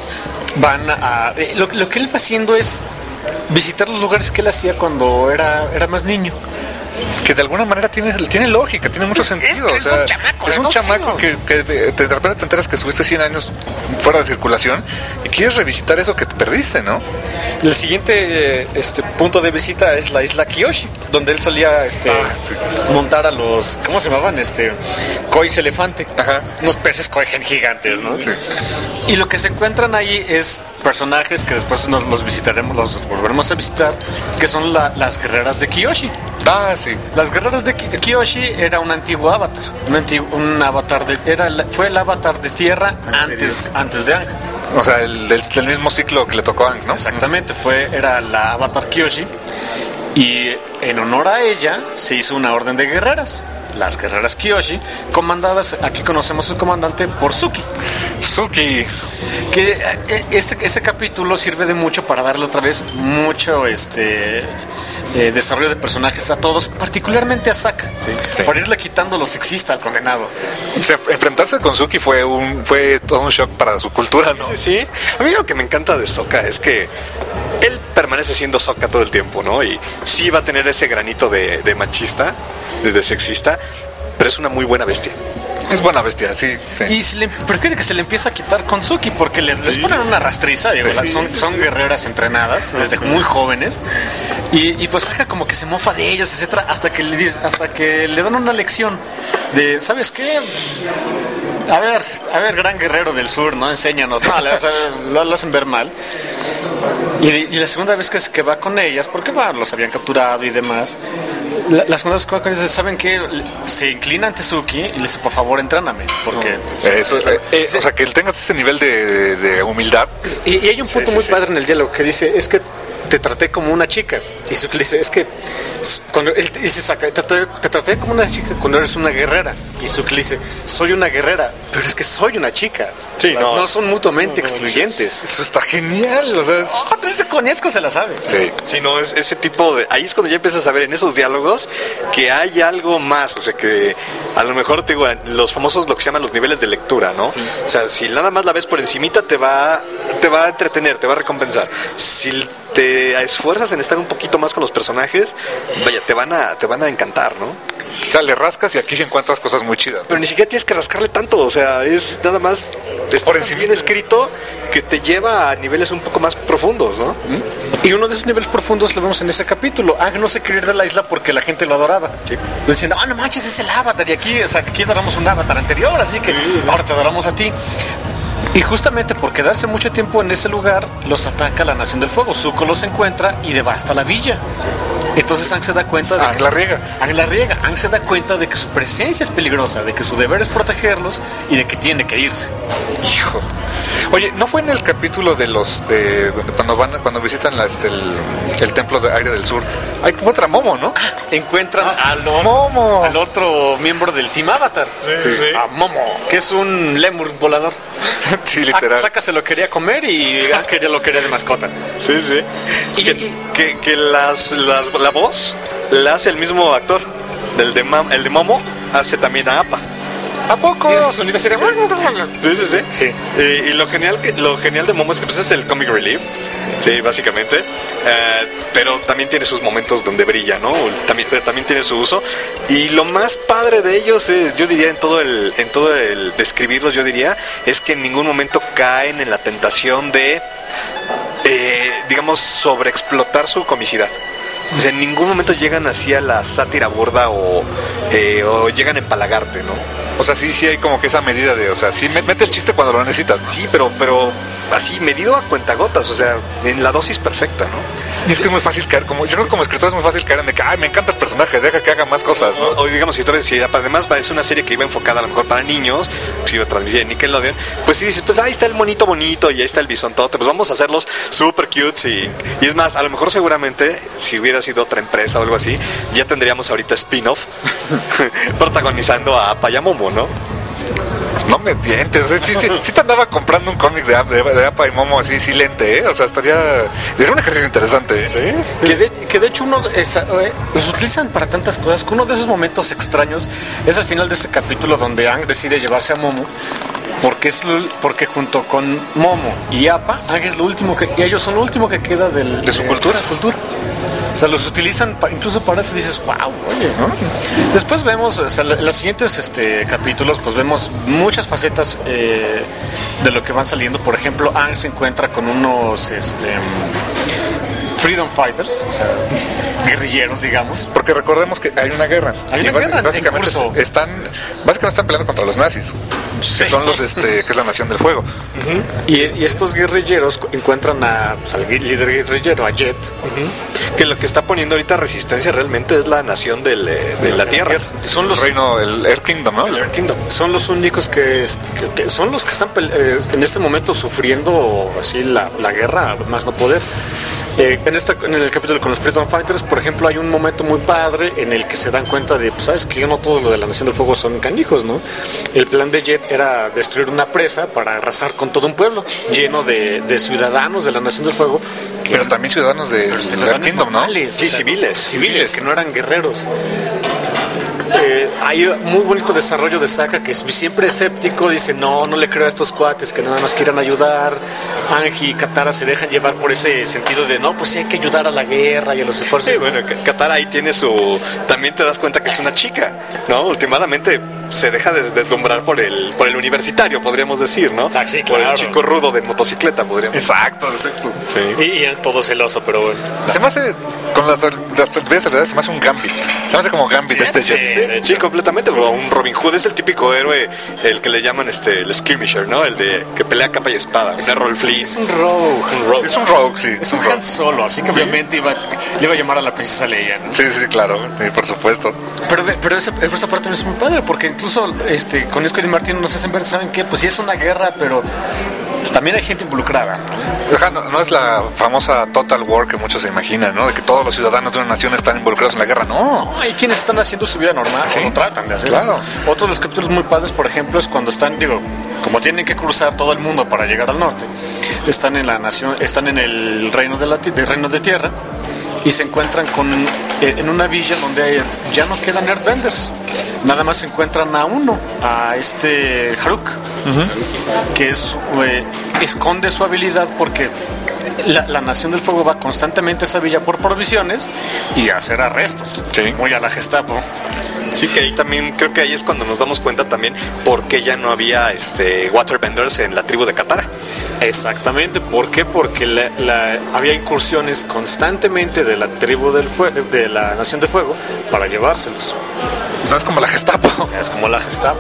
van a... eh, lo, lo que él va haciendo es visitar los lugares que él hacía cuando era, era más niño. Que de alguna manera tiene, tiene lógica, tiene mucho sentido. que es o sea, un chamaco de es un dos chamaco años. que, que de, de repente te enteras que estuviste cien años fuera de circulación y quieres revisitar eso que te perdiste, ¿no? El siguiente eh, este, punto de visita es la isla Kyoshi, donde él solía este, Ah, sí. montar a los, ¿cómo se llamaban? Este, kois elefante. Ajá. Unos peces koigen gigantes, ¿no? Sí. Y lo que se encuentran ahí es personajes que después nos los visitaremos, los volveremos a visitar, que son la, las guerreras de Kyoshi. Ah, sí. Las guerreras de Ki- Kyoshi era un antiguo avatar, un, antiguo, un avatar de, era el- fue el avatar de tierra antes, antes de Aang. O sea, el del, del mismo ciclo que le tocó a Aang, ¿no? Exactamente, fue, era la avatar Kyoshi, y en honor a ella se hizo una orden de guerreras, las guerreras Kyoshi, comandadas, aquí conocemos su comandante por Suki. Suki. Que eh, este, ese capítulo sirve de mucho para darle otra vez mucho este eh, desarrollo de personajes a todos, particularmente a Sokka, sí. para irle quitando lo sexista al condenado. O sea, enfrentarse con Suki fue un fue todo un shock para su cultura, ¿no? Sí, sí. A mí lo que me encanta de Sokka es que él permanece siendo Sokka todo el tiempo, ¿no? Y sí va a tener ese granito de, de machista, de, de sexista, pero es una muy buena bestia. Es buena bestia, sí. sí. Y se le, pero fíjate que se le empieza a quitar con Suki porque le, les ponen una rastriza, digo, Sí. las- son, son guerreras entrenadas desde muy jóvenes, y, y pues Sokka como que se mofa de ellas, etcétera, hasta que le dice- hasta que le dan una lección de, ¿sabes qué? A ver, a ver, gran guerrero del sur, ¿no? Enséñanos. No, le, o sea, lo, lo hacen ver mal. Y, y la segunda vez que, que va con ellas, porque bueno, los habían capturado y demás, la, la segunda vez que va con ellas, ¿saben qué? Se inclina ante Suki y le dice, por favor, entráname, porque... Eso, eh, eh, o sea, que tengas ese nivel de, de, de humildad. Y, y hay un punto Sí, sí, muy sí. padre en el diálogo que dice, es que te traté como una chica. Y Suki le dice, es que Cuando él te dice, Saka, te, traté- te traté como una chica cuando eres una guerrera. Y Suki le dice, soy una guerrera, pero es que soy una chica. Sí, no. no son mutuamente No, no, no, excluyentes. Eso está genial, o sea, es... Oh, entonces este Konietzko se la sabe. Sí. Sí, no, es ese tipo de... Ahí es cuando ya empiezas a ver en esos diálogos que hay algo más, o sea, que a lo mejor te digo, los famosos lo que se llaman los niveles de lectura, ¿no? O sea, si nada más la ves por encimita te va, te va a entretener, te va a recompensar. Si te esfuerzas en estar un poquito más con los personajes, vaya, te van a, te van a encantar, ¿no? O sea, le rascas y aquí sí encuentras cosas muy chidas. Pero ni siquiera tienes que rascarle tanto, o sea, es nada más está Por tan encima. bien escrito que te lleva a niveles un poco más profundos, ¿no? Y uno de esos niveles profundos lo vemos en ese capítulo. Ang no se quería ir de la isla porque la gente lo adoraba. Sí. Diciendo, ah, no manches, es el avatar. Y aquí, o sea, aquí adoramos un avatar anterior, así que ahora te adoramos a ti. Y justamente por quedarse mucho tiempo en ese lugar, los ataca la Nación del Fuego. Zuko los encuentra y devasta la villa. Entonces Ang se da cuenta de Ang que la su- riega. Ang la riega. Ang se da cuenta de que su presencia es peligrosa, de que su deber es protegerlos y de que tiene que irse. Hijo. Oye, ¿no fue en el capítulo de los de cuando van cuando visitan la, este, el, el templo de Aire del Sur? Hay como otra Momo, ¿no? Encuentran al, o- Momo. al otro miembro del Team Avatar, Sí, sí. a Momo, que es un lemur volador. Sí, literal. Ah, Saka se lo quería comer y Ang quería lo quería de mascota. Sí, sí. Y- que, y- que, que las, las- la voz la hace el mismo actor. Del de Mam- el de Momo hace también a Appa. ¿A poco? Y esos sonidos serían- Sí, sí, sí. Sí. Eh, y lo genial, que- lo genial de Momo es que pues, es el comic relief. Sí, básicamente. Eh, pero también tiene sus momentos donde brilla, ¿no? También, también tiene su uso. Y lo más padre de ellos, es, yo diría, en todo el, en todo el describirlos, yo diría, es que en ningún momento caen en la tentación de, eh, digamos, sobreexplotar su comicidad. O sea, en ningún momento llegan así a la sátira burda o, eh, o llegan a empalagarte, ¿no? O sea, sí, sí hay como que esa medida de, o sea, sí me- mete el chiste cuando lo necesitas, ¿no? Sí, pero, pero así, medido a cuentagotas, o sea, en la dosis perfecta, ¿no? Y es que es muy fácil caer, como yo creo que como escritor es muy fácil caer en de que, ay, me encanta el personaje, deja que haga más cosas, ¿no? O, o digamos, si, tú eres- si además es una serie que iba enfocada a lo mejor para niños, si iba a transmitir en Nickelodeon, pues si dices, pues ahí está el monito bonito y ahí está el bisontote, pues vamos a hacerlos super cute y, y es más, a lo mejor seguramente, si hubiera sido otra empresa o algo así, ya tendríamos ahorita spin-off protagonizando a Appa y a Momo, ¿no? No me entiendes, sí, sí, sí, sí te andaba comprando un cómic de, de, de Appa y Momo así, sí lente, ¿eh? O sea, estaría... Sería un ejercicio interesante, ¿eh? Que de, que de hecho uno de esa- eh, los utilizan para tantas cosas, que uno de esos momentos extraños es al final de ese capítulo donde Ang decide llevarse a Momo, porque es lo- porque junto con Momo y Appa, Ang es lo último que, y ellos son lo último que queda del, De su cultura. su cultura. O sea, los utilizan pa- incluso para eso, dices, wow, oye, ¿no? Después vemos, o sea, en los siguientes este, capítulos, pues vemos muchas facetas eh, de lo que van saliendo. Por ejemplo, Ang se encuentra con unos este, freedom fighters, o sea, guerrilleros, digamos. Porque recordemos que hay una guerra. Hay Y una basi- guerra en básicamente curso. est- están, básicamente están peleando contra los nazis, Sí. que son los, este, que es la Nación del Fuego. Y, y estos guerrilleros cu- encuentran a, pues, al gui- líder guerrillero, a Jet. Que lo que está poniendo ahorita resistencia realmente es la nación del, eh, de la Tierra. Son El los, reino, el Earth Kingdom, ¿no? El Earth Kingdom. son los únicos que, es- que- que son los que están pele- eh, en este momento sufriendo así la, la guerra, más no poder. Eh, en, esta, en el capítulo con los Freedom Fighters, por ejemplo, hay un momento muy padre en el que se dan cuenta de, pues, sabes que yo no todo lo de la Nación del Fuego son canijos, ¿no? El plan de Jet era destruir una presa para arrasar con todo un pueblo lleno de, de ciudadanos de la Nación del Fuego. que- Pero también ciudadanos del pero Earth ciudadanos Kingdom, ¿no? normales, Sí, civiles. civiles, que no eran guerreros. Eh, hay muy bonito desarrollo de Sokka, que es siempre escéptico, dice no, no le creo a estos cuates que nada más quieran ayudar. Angie y Katara se dejan llevar por ese sentido de no, pues sí hay que ayudar a la guerra y a los esfuerzos. Sí, bueno, Ka- Katara ahí tiene su... También te das cuenta que es una chica, ¿no? Últimamente se deja de deslumbrar por el, por el universitario, podríamos decir, ¿no? Ah, sí, Por el claro. chico rudo de motocicleta, podríamos decir. Exacto, exacto. Sí. Y, y todo celoso, pero bueno. Se me hace, con las, las veces de se me hace un Gambit. Se me hace como Gambit este Sí, Jet. de hecho. Sí, completamente. O un Robin Hood es el típico héroe, el que le llaman este el skirmisher, ¿no? El de que pelea capa y espada. Es Errol Flynn. Es un rogue. Un rogue. Es un rogue, sí. Es un rogue. Han Solo, así que obviamente iba, le iba a llamar a la princesa Leia, ¿no? Sí, sí, sí, claro, sí, por supuesto. Pero, ve- pero esa, esa parte no es muy padre, porque incluso este, con Esco y Di Martino nos hacen ver, ¿saben qué? Pues sí es una guerra, pero también hay gente involucrada, ¿no? Ajá, no, no es la famosa Total War que muchos se imaginan, ¿no? De que todos los ciudadanos de una nación están involucrados en la guerra. No, No, hay quienes están haciendo su vida normal, Sí. o lo tratan de hacer. Claro. Otro de los capítulos muy padres, por ejemplo, es cuando están, digo, como tienen que cruzar todo el mundo para llegar al norte, están en la nación, están en el reino de la ti- del reino de tierra y se encuentran con eh, en una villa donde hay- ya no quedan Earthbenders. Nada más se encuentran a uno, a este Haruk, que es eh, esconde su habilidad porque la, la Nación del Fuego va constantemente a esa villa por provisiones y a hacer arrestos. Sí. Muy a la Gestapo. Sí, que ahí también, creo que ahí es cuando nos damos cuenta también por qué ya no había este Waterbenders en la tribu de Katara. Exactamente, ¿por qué? Porque la- la- había incursiones constantemente de la tribu del fuego, de la Nación de Fuego, para llevárselos. o sea, es como la Gestapo. Es como la Gestapo.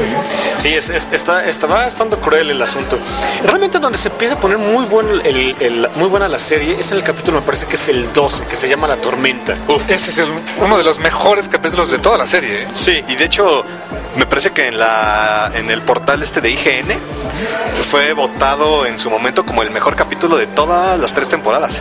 Sí, es, es- está, estaba estando cruel el asunto. Realmente donde se empieza a poner muy bueno el, el- muy buena la serie es en el capítulo, me parece que es el doce, que se llama La Tormenta. Uf, ese es el- uno de los mejores capítulos de toda la serie, ¿eh? Sí, y de hecho me parece que en la en el portal este de I G N fue votado en su momento como el mejor capítulo de todas las tres temporadas.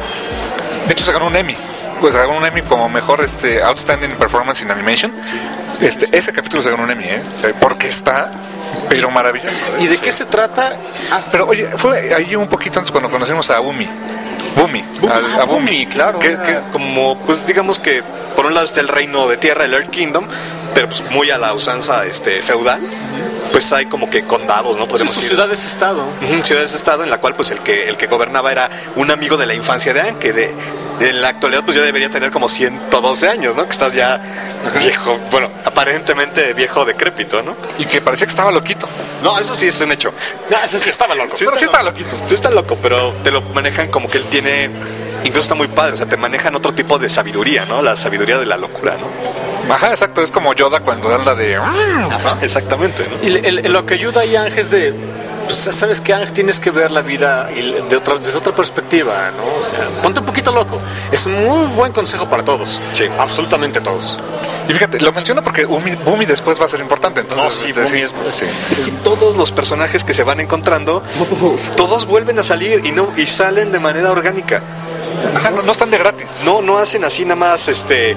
De hecho, se ganó un Emmy. Pues se ganó un Emmy como mejor este, Outstanding Performance in Animation. Este, ese capítulo se ganó un Emmy, ¿eh? O sea, porque está, pero maravilloso. ¿Y de qué se trata? Ah, pero oye, fue ahí un poquito antes cuando conocimos a Bumi. Bumi. al- a Bumi, claro. Que, que- Como, pues digamos que por un lado está el reino de tierra, el Earth Kingdom, pero pues muy a la usanza este, feudal. Pues hay como que condados, ¿no? Sí, Podemos su decir. ciudad es estado. Ujú, ciudades-estado en la cual pues el que el que gobernaba era un amigo de la infancia de Anne, que de, en la actualidad pues ya debería tener como ciento doce años, ¿no? Que estás ya viejo, bueno, aparentemente viejo decrépito, ¿no? y que parecía que estaba loquito. No, eso sí es un hecho. No, ese sí estaba loco. Sí, Pero sí está estaba loco. loquito. Sí está loco, pero te lo manejan como que él tiene, incluso está muy padre, o sea, te manejan otro tipo de sabiduría, ¿no? La sabiduría de la locura, ¿no? Ajá, exacto, es como Yoda cuando anda de... Ajá, exactamente, ¿no? Y el- el- lo que ayuda ahí, Ángel, es de, pues, sabes que Ángel tienes que ver la vida y de otra, desde otra perspectiva, ¿no? O sea, ponte un poquito loco. Es un muy buen consejo para todos. Sí. Absolutamente todos. Y fíjate, lo menciono porque Bumi, Bumi después va a ser importante. Entonces, No, sí, este, Bumi es- sí. Es que todos los personajes que se van encontrando, todos vuelven a salir y no y salen de manera orgánica. Ajá, no, no están de gratis. No, no hacen así nada más este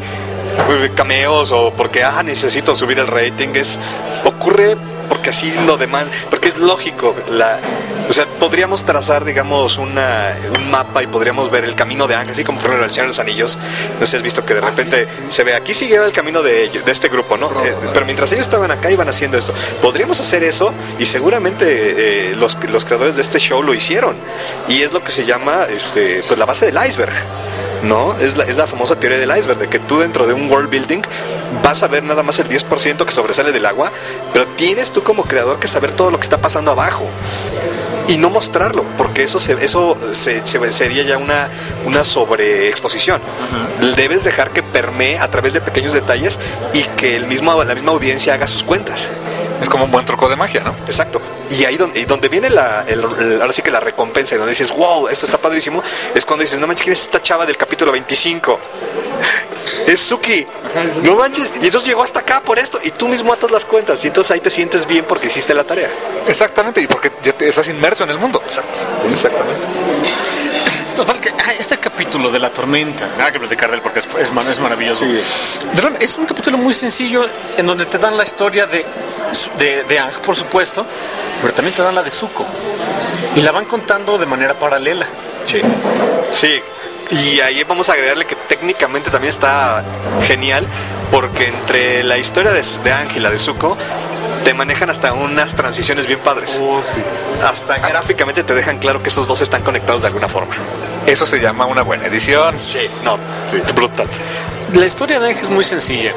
cameos o porque ah necesito subir el rating. Es ocurre porque así lo demandan, porque es lógico. La, o sea, podríamos trazar, digamos, una, un mapa y podríamos ver el camino de Ángel, así como por ejemplo el Señor de los Anillos. No sé si has visto que de repente se ve aquí sigue el camino de ellos, de este grupo, ¿no? Eh, pero mientras ellos estaban acá iban haciendo esto. Podríamos hacer eso y seguramente eh, los, los creadores de este show lo hicieron. Y es lo que se llama este, pues la base del iceberg. ¿No? Es la, es la famosa teoría del iceberg, de que tú dentro de un world building vas a ver nada más el diez por ciento que sobresale del agua, pero tienes tú como creador que saber todo lo que está pasando abajo y no mostrarlo, porque eso se, eso se, se- sería ya una, una sobreexposición. Debes dejar que permee a través de pequeños detalles y que el mismo, la misma audiencia haga sus cuentas. Es como un buen truco de magia, ¿no? Exacto. Y ahí donde, y donde viene la, el- el- ahora sí que la recompensa y donde dices, wow, esto está padrísimo, es cuando dices, no manches, ¿quién es esta chava del capítulo veinticinco? Es Suki. No manches. Y entonces llegó hasta acá por esto y tú mismo atas las cuentas y entonces ahí te sientes bien porque hiciste la tarea. Exactamente, y porque ya te- estás inmerso en el mundo. Exacto. Exactamente. Total, que ah, este capítulo de La Tormenta, nada que platicar de él porque es, es, man- es maravilloso. Sí. De verdad, es un capítulo muy sencillo en donde te dan la historia de, de, de Aang, por supuesto, pero también te dan la de Zuko. Y la van contando de manera paralela. Sí. Sí. Y ahí vamos a agregarle que técnicamente también está genial porque entre la historia de, de Ángel y la de Zuko te manejan hasta unas transiciones bien padres. Hasta gráficamente te dejan claro que esos dos están conectados de alguna forma. Eso se llama una buena edición. Sí, no, brutal. La historia de Aang es muy sencilla.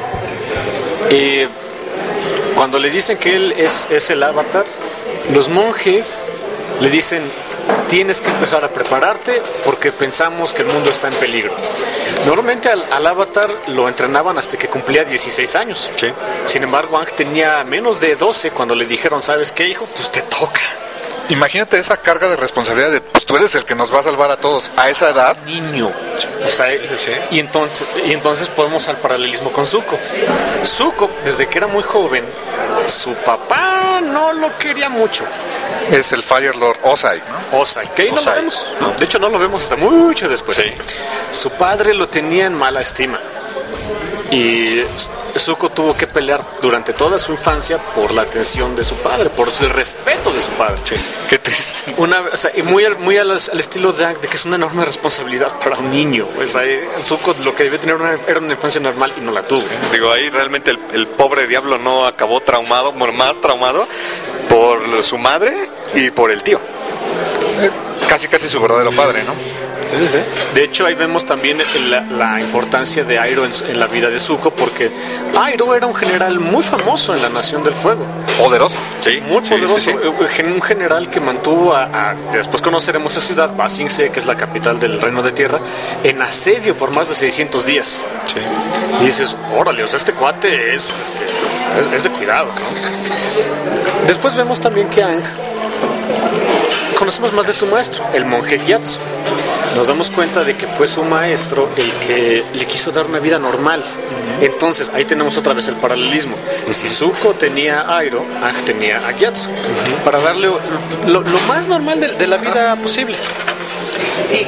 Eh, cuando le dicen que él es, es el avatar, los monjes le dicen, tienes que empezar a prepararte porque pensamos que el mundo está en peligro. Normalmente al, al avatar lo entrenaban hasta que cumplía dieciséis años. Sí. Sin embargo, Aang tenía menos de doce cuando le dijeron, ¿sabes qué, hijo? Pues te toca. Imagínate esa carga de responsabilidad de, pues tú eres el que nos va a salvar a todos a esa edad. Niño. O sea, y entonces, y entonces podemos al paralelismo con Zuko. Zuko, desde que era muy joven, su papá no lo quería mucho. Es el Fire Lord Ozai, ¿no? Ozai, que ahí no lo Ozai. vemos. De hecho, no lo vemos hasta mucho después. Sí. Su padre lo tenía en mala estima. Y Zuko tuvo que pelear durante toda su infancia por la atención de su padre, por el respeto de su padre. Qué triste. Una, o sea, y muy, al, muy al, al estilo de Aang, de que es una enorme responsabilidad para un niño. O sea, Zuko lo que debió tener una, era una infancia normal y no la tuvo. Digo, ahí realmente el, el pobre diablo no acabó traumado, más traumado por su madre y por el tío. Casi, casi su verdadero padre, ¿no? De hecho, ahí vemos también la, la importancia de Iroh en, en la vida de Zuko, porque Iroh era un general muy famoso en la Nación del Fuego. Poderoso. Sí, Muy sí, poderoso, sí, sí. un general que mantuvo a, a- después conoceremos esa ciudad, Ba Sing Se, que es la capital del Reino de Tierra, en asedio por más de seiscientos días. Sí. Y dices, órale, o sea, este cuate es, este, es, es de cuidado, ¿no? Después vemos también que Aang, conocemos más de su maestro, el monje Gyatso. Nos damos cuenta de que fue su maestro el que le quiso dar una vida normal. Entonces, ahí tenemos otra vez el paralelismo. Si Zuko tenía a Iroh, Aang tenía a Gyatso, para darle lo, lo más normal de, de la vida posible. Y,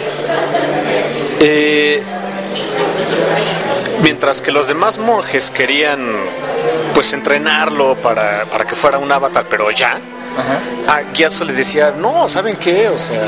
eh, mientras que los demás monjes querían pues entrenarlo para, para que fuera un avatar, pero ya, a Gyatso le decía, no, ¿saben qué? O sea,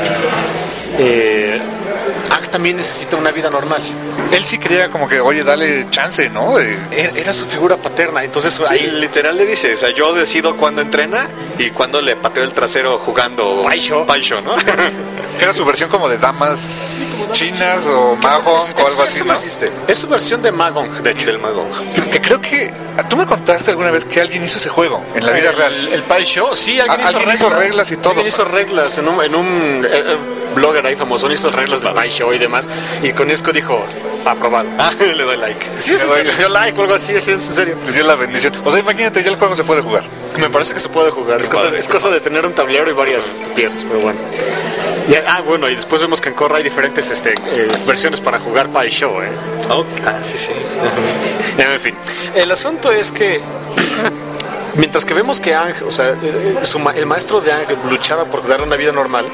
eh, Aang también necesita una vida normal. Él sí quería como que, oye, dale chance, ¿no? De- Era, era su figura paterna, entonces Sí, ahí literal le dice, o sea, yo decido cuándo entrena y cuándo le pateo el trasero jugando Paisho. Paisho, ¿no? Era su versión como de damas chinas o mahjong o algo así, su ¿no? vers- es su versión de Magong, de hecho. Del mago. Que creo que tú me contaste alguna vez que alguien hizo ese juego en la vida el, real. El Pai Show, sí, alguien, Ah, hizo, alguien reglas, hizo reglas y todo. Alguien hizo reglas en un, en un eh, eh, blogger ahí famoso, hizo reglas del Pai Show y demás. Y con eso dijo, aprobado. Ah, le doy like. Sí, es en serio, le dio like o algo así, es en serio. Le dio la bendición. O sea, imagínate, ya el juego se puede jugar. Me parece que se puede jugar, es, Qué cosa, padre, es qué cosa de tener un tablero y varias estupideces, pero bueno. Y, ah, bueno, y después vemos que en Korra hay diferentes este, eh, versiones para jugar Pai Show, ¿eh? Ok, ah, sí, sí. En fin, el asunto es que mientras que vemos que Aang, o sea, eh, su ma- el maestro de Aang luchaba por dar una vida normal,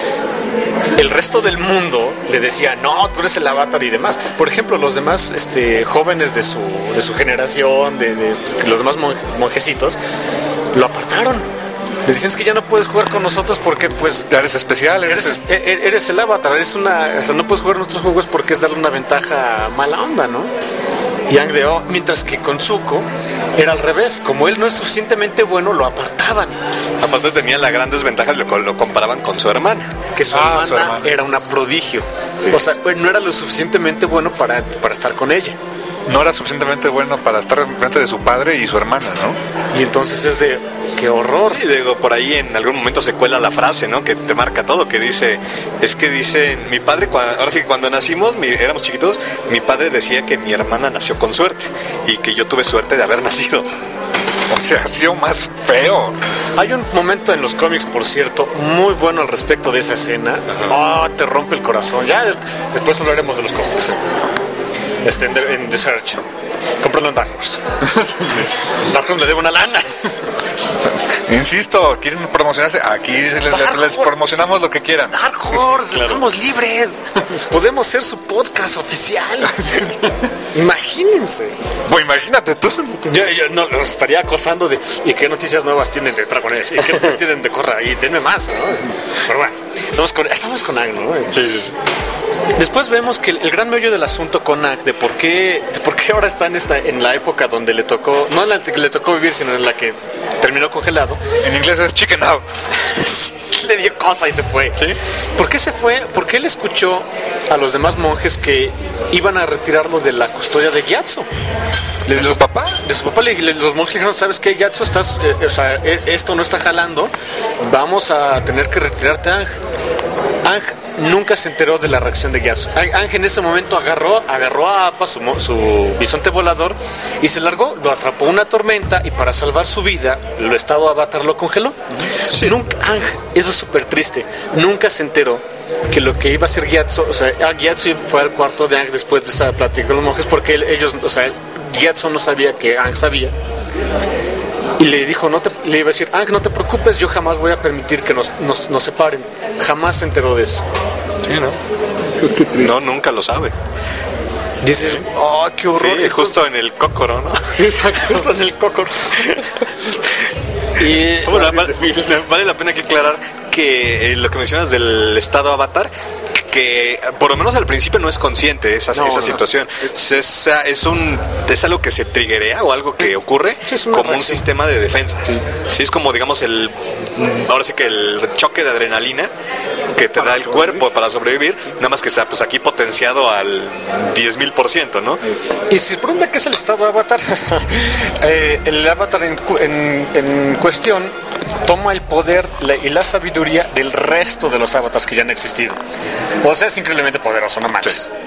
el resto del mundo le decía, no, tú eres el avatar y demás. Por ejemplo, los demás este, jóvenes de su, de su generación, de, de- pues, los demás mon- monjecitos, lo apartaron. Le dicen "Es que ya no puedes jugar con nosotros porque pues Ya eres especial, eres... eres, e- eres el avatar, eres una, o sea, no puedes jugar nuestros juegos porque es darle una ventaja mala onda, ¿no?" Y Aang de, "Oh", mientras que con Zuko era al revés, como él no es suficientemente bueno, lo apartaban, Aparte tenía la gran desventaja, lo, lo comparaban con su hermana. que su, Ah, hermana, su hermana. era una prodigio, o sea, pues, no era lo suficientemente bueno para, para estar con ella. no era suficientemente bueno para estar enfrente de su padre y su hermana, ¿no? Y entonces es de, qué horror. Sí, digo, por ahí en algún momento se cuela la frase, ¿no? Que te marca todo, que dice, es que dice, mi padre, cua- ahora sí que cuando nacimos, mi- éramos chiquitos, mi padre decía que mi hermana nació con suerte y que yo tuve suerte de haber nacido. O sea, ha sido más feo. Hay un momento en los cómics, por cierto, muy bueno al respecto de esa escena. Ah, te rompe el corazón. Ya de- después hablaremos de los cómics. Este, en, The- en The Search. Cómpralo en Dark Horse. Dark Horse me debe una lana. Insisto, quieren promocionarse, aquí les, les- les promocionamos lo que quieran. Dark Horse, estamos libres. Podemos ser su podcast oficial. Imagínense. Pues imagínate tú. Yo, yo no, los estaría acosando de ¿y qué noticias nuevas tienen de Dragon Age? ¿Y qué noticias tienen de Korra? Y denme más, ¿no? Pero bueno, estamos con, estamos con Aang, ¿no? Después vemos que el, el gran meollo del asunto con Aang, de por qué, de por qué ahora está en, esta, en la época donde le tocó, no en la que le tocó vivir, sino en la que terminó congelado, En inglés es chicken out. le dio cosa y se fue. ¿Por qué se fue? Porque él escuchó a los demás monjes que iban a retirarlo de la custodia de Gyatso. ¿De su papá? De su papá, le, le- los monjes le dijeron, ¿sabes qué, Gyatso? Estás, eh, o sea, eh, esto no está jalando, vamos a tener que retirarte a Aang. Aang nunca se enteró de la reacción de Gyatso. Aang Aang en ese momento agarró, agarró a Appa, su, mo- su bisonte volador, y se largó, lo atrapó una tormenta, y para salvar su vida, el estado avatar lo congeló. Nunca, Aang, eso es súper triste, nunca se enteró que lo que iba a hacer Gyatso, o sea, ah, Gyatso fue al cuarto de Aang después de esa plática con los monjes, porque él- ellos, o sea, Gyatso no sabía que Aang sabía. Y le dijo, no te, le iba a decir, Aang, no te preocupes, yo jamás voy a permitir que nos, nos, nos separen. Jamás se enteró de eso. Sí, ¿no? No, nunca lo sabe. Dices, sí. Oh, qué horror. Sí, justo en el cócoro, ¿no? Sí, exacto, justo en el cócoro. Y bueno, vale, vale la pena que aclarar que eh, lo que mencionas del estado avatar, que por lo menos al principio no es consciente esa, no, esa no. situación. Es, es, es, un, es algo que se triggerea o algo que ocurre sí, como reacción. Un sistema de defensa. Sí. Sí, es como, digamos, el ahora sí que el choque de adrenalina que te para da el sobrevivir. Cuerpo para sobrevivir, nada más que sea pues aquí potenciado al diez mil por ciento, ¿no? Y si se pregunta qué es el estado avatar, eh, el avatar en, en, en cuestión toma el poder la, y la sabiduría del resto de los avatars que ya han existido. O sea, es increíblemente poderoso, no manches. Sí.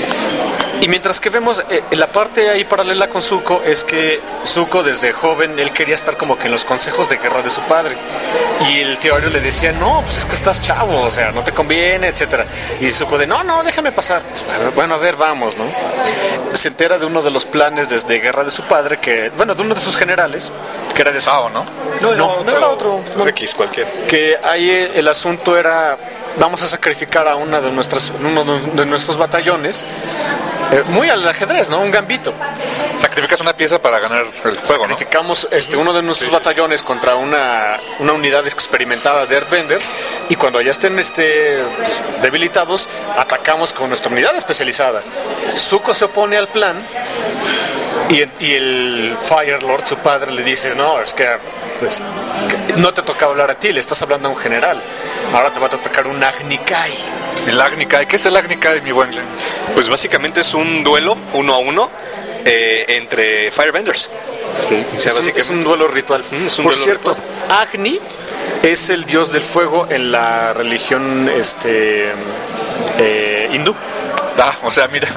Y mientras que vemos eh, la parte ahí paralela con Zuko es que Zuko desde joven él quería estar como que en los consejos de guerra de su padre y el tío Ario le decía no, pues es que estás chavo, o sea, no te conviene, etcétera. Y Zuko de no, no, déjame pasar. Pues, bueno, a ver, vamos, ¿no? Se entera de uno de los planes de, de guerra de su padre que, bueno, de uno de sus generales que era de Sao, ¿no? No, no, no, no era otro. No, X cualquier. Que ahí el asunto era vamos a sacrificar a una de nuestras uno de nuestros batallones. Eh, muy al ajedrez, ¿no? Un gambito. Sacrificas una pieza para ganar el juego, Sacrificamos ¿no? este, uno de nuestros sí, batallones contra una, una unidad experimentada de Earthbenders y cuando ya estén este, pues, debilitados, atacamos con nuestra unidad especializada. Zuko se opone al plan y, y el Fire Lord, su padre, le dice, no, es que pues, no te toca hablar a ti, le estás hablando a un general. Ahora te va a tocar un Agni Kai. El Agni Kai, ¿qué es el Agni Kai, mi buen Glenn? Pues básicamente es un duelo uno a uno eh, entre Firebenders. Sí. O sea, es, un, es un duelo ritual. Mm, es un Por duelo cierto, ritual. Agni es el dios del fuego en la religión este eh, hindú. Ah, o sea, mira.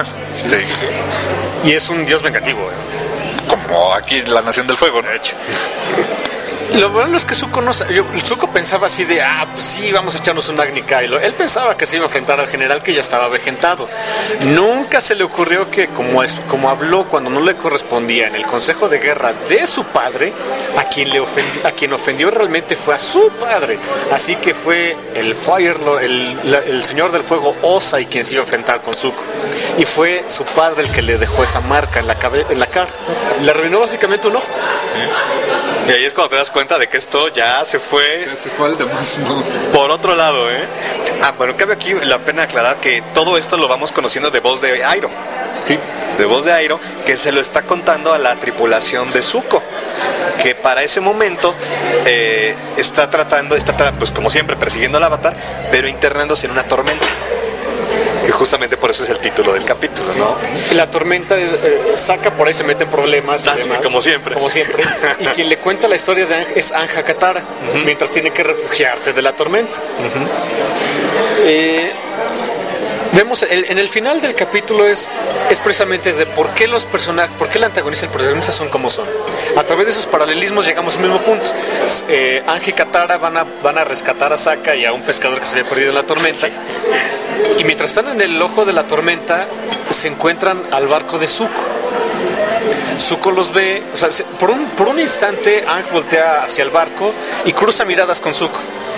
Sí. Y es un dios vengativo. ¿eh? Como aquí la Nación del Fuego, ¿no? De hecho. Lo bueno es que Zuko no, yo, Zuko pensaba así de, ah, pues sí, vamos a echarnos un Agni Kai. Él pensaba que se iba a enfrentar al general que ya estaba avejentado. Nunca se le ocurrió que, como, es, como habló cuando no le correspondía en el consejo de guerra de su padre, a quien, le ofendió, a quien ofendió realmente fue a su padre. Así que fue el Fire Lord, el, la, el señor del fuego Ozai quien se iba a enfrentar con Zuko. Y fue su padre el que le dejó esa marca en la, cabe, en la cara. Le arruinó básicamente un ojo. Y ahí es cuando te das cuenta de que esto ya se fue, ya se fue al demás, no sé. Por otro lado, ¿eh? Ah, bueno, cabe aquí la pena aclarar que todo esto lo vamos conociendo de voz de Airo. Sí. De voz de Airo, que se lo está contando a la tripulación de Zuko, que para ese momento eh, está tratando, está pues como siempre persiguiendo al Avatar, pero internándose en una tormenta. Que justamente por eso es el título del capítulo, ¿no? La tormenta es, eh, saca, por ahí se mete en problemas. Ah, y demás, sí, como siempre. Como siempre. Y quien le cuenta la historia de Aang es Anja Katara, uh-huh. mientras tiene que refugiarse de la tormenta. Uh-huh. Eh, vemos, el, en el final del capítulo es, es precisamente de por qué los personajes, por qué el antagonista y el protagonista son como son. A través de esos paralelismos llegamos al mismo punto. Eh, Anja y Katara van a, van a rescatar a Sokka y a un pescador que se había perdido en la tormenta. Sí. Y mientras están en el ojo de la tormenta, se encuentran al barco de Zuko. Zuko los ve, o sea, se, por, un, por un instante Aang voltea hacia el barco y cruza miradas con Zuko.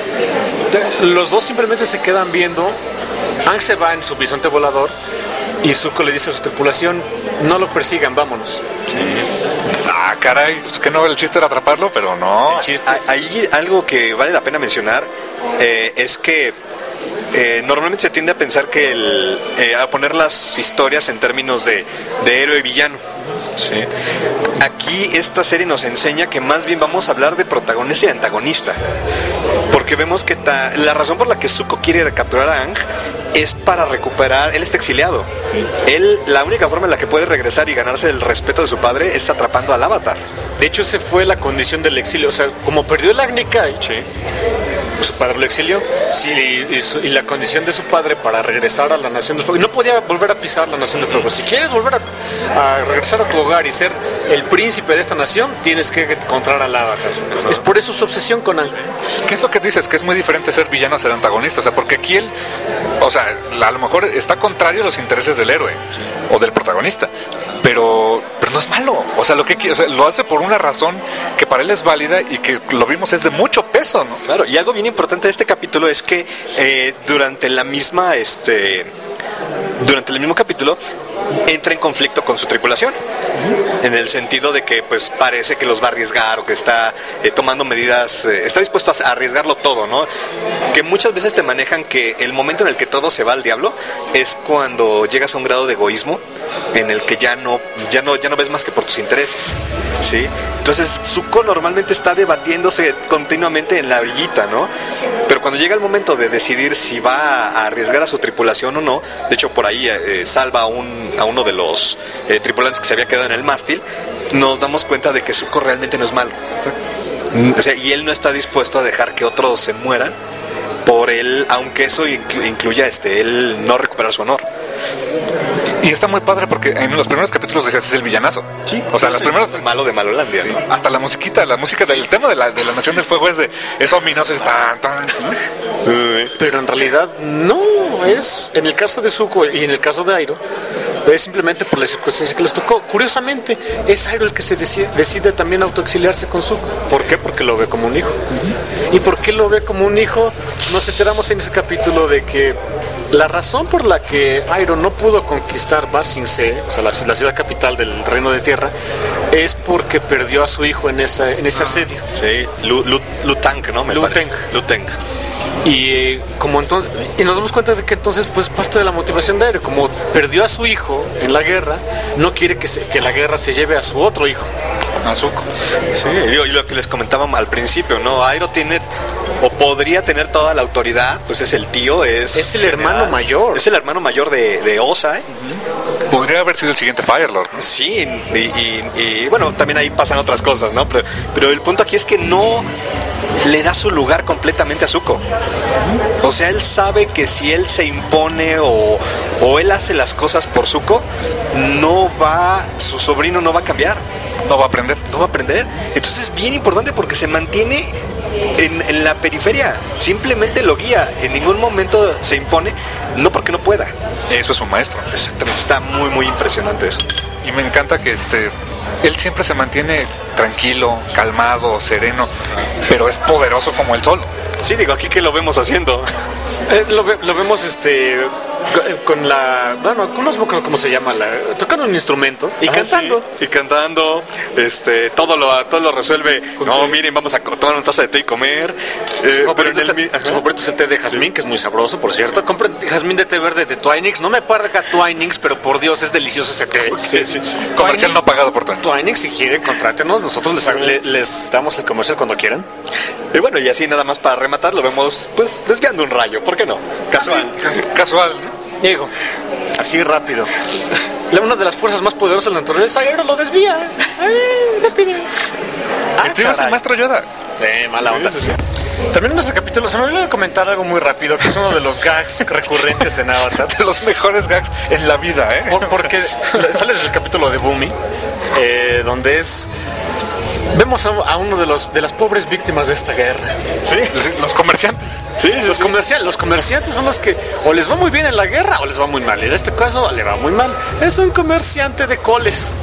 Los dos simplemente se quedan viendo. Aang se va en su bisonte volador y Zuko le dice a su tripulación, no lo persigan, vámonos. Sí. Ah, caray, que no, el chiste era atraparlo, pero no. El chiste es... Ahí algo que vale la pena mencionar eh, es que Eh, normalmente se tiende a pensar que el, eh, a poner las historias en términos de, de héroe y villano. ¿Sí? Aquí esta serie nos enseña que más bien vamos a hablar de protagonista y antagonista, porque vemos que ta, la razón por la que Zuko quiere capturar a Aang es para recuperar, él está exiliado. Sí. Él, la única forma en la que puede regresar y ganarse el respeto de su padre es atrapando al Avatar. De hecho, esa fue la condición del exilio, o sea, como perdió el Agni Kai, sí. su padre lo exilió, sí, y, y, su, y la condición de su padre para regresar a la Nación del Fuego, y no podía volver a pisar la Nación del Fuego. Si quieres volver a, a regresar a tu hogar y ser el príncipe de esta nación, tienes que encontrar al Avatar. Uh-huh. Es por eso su obsesión con Aang. ¿Qué es lo que dices? Que es muy diferente ser villano a ser antagonista, o sea, porque aquí él, o sea, a lo mejor está contrario a los intereses del héroe, sí. o del protagonista, pero, pero no es malo. O sea, lo que o sea, lo hace por una razón que para él es válida y que lo vimos es de mucho peso, ¿no? Claro, y algo bien importante de este capítulo es que eh, durante la misma, este, durante el mismo capítulo entra en conflicto con su tripulación, en el sentido de que pues parece que los va a arriesgar o que está eh, tomando medidas, eh, está dispuesto a arriesgarlo todo, ¿no? Que muchas veces te manejan que el momento en el que todo se va al diablo es cuando llegas a un grado de egoísmo en el que ya no, ya no, ya no ves más que por tus intereses, ¿sí? Entonces Zuko normalmente está debatiéndose continuamente en la orillita, ¿no? Pero cuando llega el momento de decidir si va a arriesgar a su tripulación o no, de hecho por ahí eh, salva a, un, a uno de los eh, tripulantes que se había quedado en el mástil, nos damos cuenta de que Zuko realmente no es malo. Exacto. O sea, y él no está dispuesto a dejar que otros se mueran por él, aunque eso inclu- incluya este, él no recuperar su honor. Y está muy padre porque en los primeros capítulos de es el villanazo. Sí. O sea, los primeros... El malo de Malolandia, ¿no? Hasta la musiquita, la música del tema de la, de la Nación del Fuego es de... Es ominoso, es tan, tan, ¿no? Pero en realidad no, es en el caso de Zuko y en el caso de Airo, es simplemente por la circunstancia que les tocó. Curiosamente, es Airo el que se decide, decide también autoexiliarse con Zuko. ¿Por qué? Porque lo ve como un hijo. Uh-huh. ¿Y por qué lo ve como un hijo? Nos enteramos en ese capítulo de que la razón por la que Airo no pudo conquistar Ba Sing Se, o sea, la, la ciudad capital del Reino de Tierra, es porque perdió a su hijo en, esa, en ese asedio. Sí, Lu, Lu, Lutang, ¿no? Me Luteng. Luteng. Y eh, como entonces, y nos damos cuenta de que entonces pues parte de la motivación de Airo, como perdió a su hijo en la guerra, no quiere que, se, que la guerra se lleve a su otro hijo, a Zuko. Sí, y lo que les comentaba al principio, ¿no? Airo tiene o podría tener toda la autoridad, pues es el tío, es es el hermano general, mayor, es el hermano mayor de, de Osa, ¿eh? Uh-huh. Podría haber sido el siguiente Firelord, ¿no? Sí, y, y, y bueno, también ahí pasan otras cosas, ¿no? Pero, pero el punto aquí es que no le da su lugar completamente a Zuko. O sea, él sabe que si él se impone o, o él hace las cosas por Zuko, no va, su sobrino no va a cambiar. No va a aprender. No va a aprender. Entonces es bien importante porque se mantiene en, en la periferia. Simplemente lo guía. En ningún momento se impone, no porque no pueda. Eso es un maestro. Exactamente. Está muy, muy impresionante eso. Y me encanta que este... él siempre se mantiene tranquilo, calmado, sereno, pero es poderoso como el sol. Sí, digo, aquí que lo vemos haciendo. Eh, lo, ve, lo vemos este con la, bueno, no sé cómo se llama, la, tocando un instrumento y ah, cantando. Sí, y cantando, este, todo lo, todo lo resuelve. Con no, té. Miren, vamos a tomar una taza de té y comer. Eh, pero el, el, su favorito es el té de jazmín, sí, que es muy sabroso, por cierto. Compren jazmín de té verde de Twinings. No me parga Twinings, pero por Dios, es delicioso ese té. Sí, sí, sí. Comercial no pagado por Twinings. Twinings, si quieren, contrátenos. Nosotros les, le, les damos el comercial cuando quieran. Y bueno, y así nada más para rematar, lo vemos, pues, desviando un rayo. ¿Por qué no? Casual. Casi, casual, ¿no? Diego, así rápido. Una de las fuerzas más poderosas de la naturaleza, Airo lo desvía. Ay, rápido. Ah, ¿tú ibas el maestro Yoda? Sí, mala onda. Sí, sí, sí. También en ese capítulo se me olvidó comentar algo muy rápido, que es uno de los gags recurrentes en Avatar. De los mejores gags en la vida, ¿eh? Por, porque sale desde el capítulo de Bumi, eh, donde es... Vemos a, a uno de los de las pobres víctimas de esta guerra. Sí, los, los comerciantes. Sí, sí, los, sí. Comercial, los comerciantes son los que o les va muy bien en la guerra o les va muy mal. En este caso le va muy mal. Es un comerciante de coles.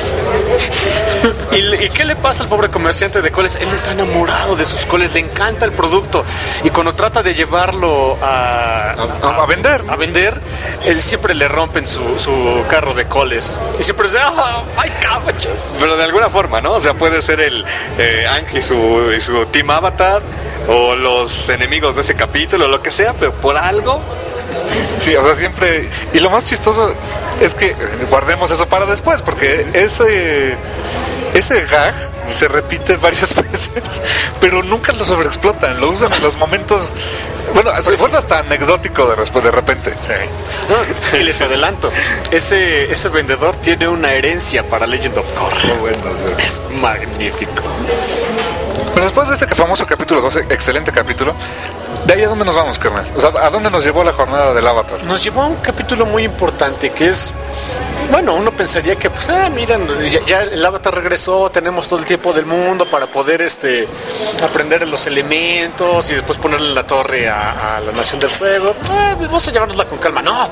¿Y, ¿Y qué le pasa al pobre comerciante de coles? Él está enamorado de sus coles, le encanta el producto. Y cuando trata de llevarlo a, a, a, a vender, a vender, él siempre le rompen su, su carro de coles. Y siempre dice, ¡oh, hay cabachos! Pero de alguna forma, ¿no? O sea, puede ser el eh, Ang y su, y su Team Avatar, o los enemigos de ese capítulo, lo que sea, pero por algo. Sí, o sea, siempre... Y lo más chistoso es que guardemos eso para después, porque ese... Ese gag se repite varias veces, pero nunca lo sobreexplotan, lo usan en los momentos... Bueno, se vuelve hasta anecdótico de, de repente. Sí. No, y les adelanto, ese, ese vendedor tiene una herencia para Legend of Korra. Muy bueno, sí. Es magnífico. Pero después de este famoso capítulo doce, excelente capítulo, ¿de ahí a dónde nos vamos, carnal? O sea, ¿a dónde nos llevó la jornada del Avatar? Nos llevó a un capítulo muy importante que es... Bueno, uno pensaría que, pues, ah, miren, ya, ya el Avatar regresó, tenemos todo el tiempo del mundo para poder este, aprender los elementos y después ponerle la torre a, a la Nación del Fuego. Ah, vamos a llevárnosla con calma. No,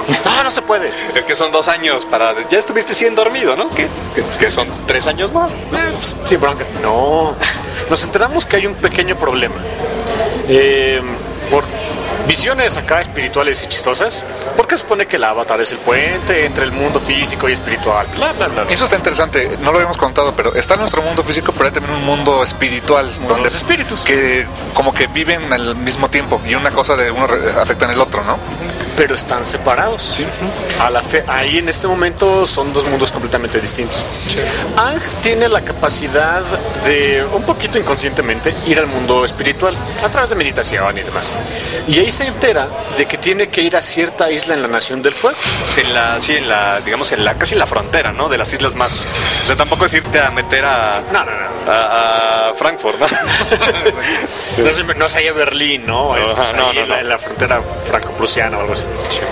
Ah, no se puede. Es que son dos años para... Ya estuviste cien dormido, ¿no? Que, que, que son tres años más. Eh, pues, sí, bronca. No. Nos enteramos que hay un pequeño problema. Eh, por visiones acá espirituales y chistosas, porque se supone que el avatar es el puente entre el mundo físico y espiritual, bla, bla, bla. Eso está interesante, no lo habíamos contado, pero está nuestro mundo físico, pero hay también un mundo espiritual, Mundo donde de los espíritus. que como que viven al mismo tiempo y una cosa de uno re- afecta en el otro, ¿no? Pero están separados. A la fe, ahí en este momento son dos mundos completamente distintos. Ang tiene la capacidad de, un poquito inconscientemente, ir al mundo espiritual a través de meditación y demás. Y ahí se entera de que tiene que ir a cierta isla en la Nación del Fuego. En la, sí, en la, digamos, en la, casi en la frontera, ¿no? De las islas más... O sea, tampoco es irte a meter a... No, no, no. A, a Frankfurt, ¿no? No es, no es ahí a Berlín, ¿no? Es, Ajá, es no, ahí no, en, la, no. en la frontera franco-prusiana o algo así.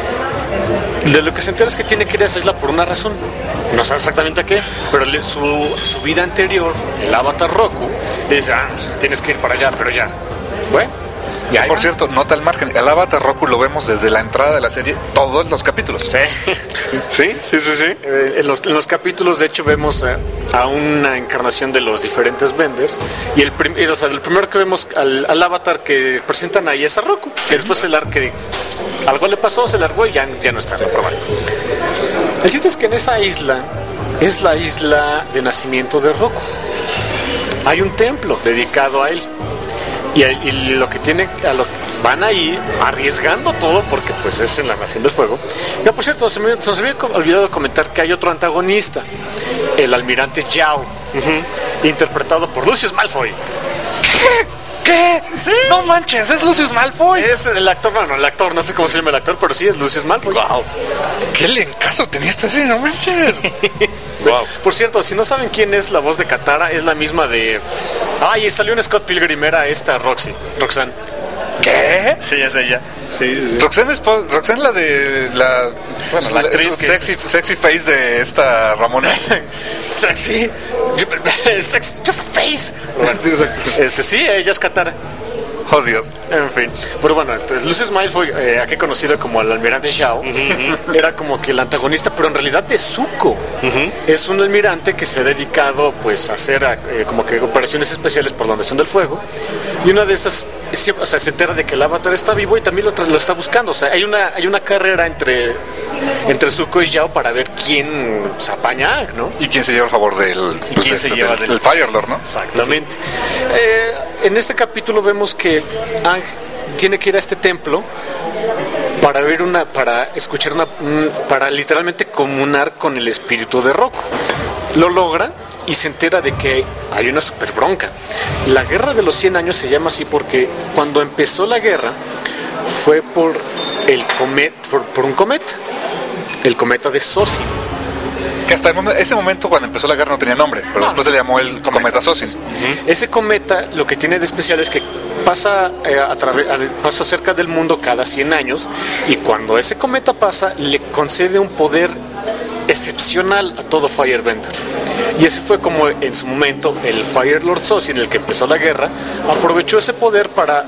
De lo que se entera es que tiene que ir a esa isla por una razón. No sabe exactamente a qué, pero le- su, su vida anterior, el avatar Roku, le dice, ah, tienes que ir para allá, pero ya. Bueno, y ahí Por va. cierto, nota al margen, el avatar Roku lo vemos desde la entrada de la serie, todos los capítulos. Sí. Sí, sí, sí, sí. Eh, en, los, en los capítulos, de hecho, vemos eh, a una encarnación de los diferentes vendors. Y el, prim- y, o sea, el primero que vemos al, al avatar que presentan ahí es a Roku. Que después el ar- que algo le pasó, se largó y ya, ya no está reprobado. El chiste es que en esa isla es la isla de nacimiento de Roku. Hay un templo dedicado a él. Y, y lo que tienen, a lo que van ahí arriesgando todo porque pues es en la Nación del Fuego. Ya, por cierto, se me, se nos había co- olvidado comentar que hay otro antagonista, el almirante Yao, interpretado por Lucius Malfoy. ¿Qué? Sí. No manches, es Lucius Malfoy. Es el actor, bueno, el actor, no sé cómo se llama el actor, pero sí es Lucius Malfoy. Wow. ¿Qué lencazo tenía esta serie? No manches. Wow. Por cierto, si no saben quién es la voz de Katara, es la misma de... Ay, salió en Scott Pilgrim, era esta Roxy, Roxanne. ¿Qué? Sí, es ella. Sí, sí. Roxanne es po- Roxanne la de la bueno, la la actriz es que- sexy sexy face de esta Ramona. Sexy. Sex, just a face. Sí, exacto. Este, sí, ella es Katara. Oh, Dios. En fin. Pero bueno, entonces, Lucius Malfoy, eh, aquí conocido como el almirante Shao, era como que el antagonista, pero en realidad de Zuko. Es un almirante que se ha dedicado pues a hacer eh, como que operaciones especiales por la Nación del Fuego. Y una de esas, sí, o sea, se entera de que el avatar está vivo y también lo, tra- lo está buscando. O sea, hay una, hay una carrera entre, entre Zuko y Shao para ver quién se apaña a Aang, ¿no? ¿Y quién se lleva el favor del ¿Y quién se lleva del, del- del Firelord, no? Exactamente. Eh, en este capítulo vemos que Aang tiene que ir a este templo para ver una, para escuchar una, un- para literalmente comunar con el espíritu de Roku. Lo logra y se entera de que hay una super bronca. La guerra de los cien años se llama así porque cuando empezó la guerra fue por el comet, por, por un cometa, el cometa de Sosin. Que hasta el momen- ese momento cuando empezó la guerra no tenía nombre, pero No, después se le llamó el cometa Sosin. Ese cometa lo que tiene de especial es que pasa, eh, a través, al- pasa cerca del mundo cada cien años y cuando ese cometa pasa le concede un poder excepcional a todo Firebender. Y ese fue como en su momento el Firelord Sosin, el que empezó la guerra, aprovechó ese poder para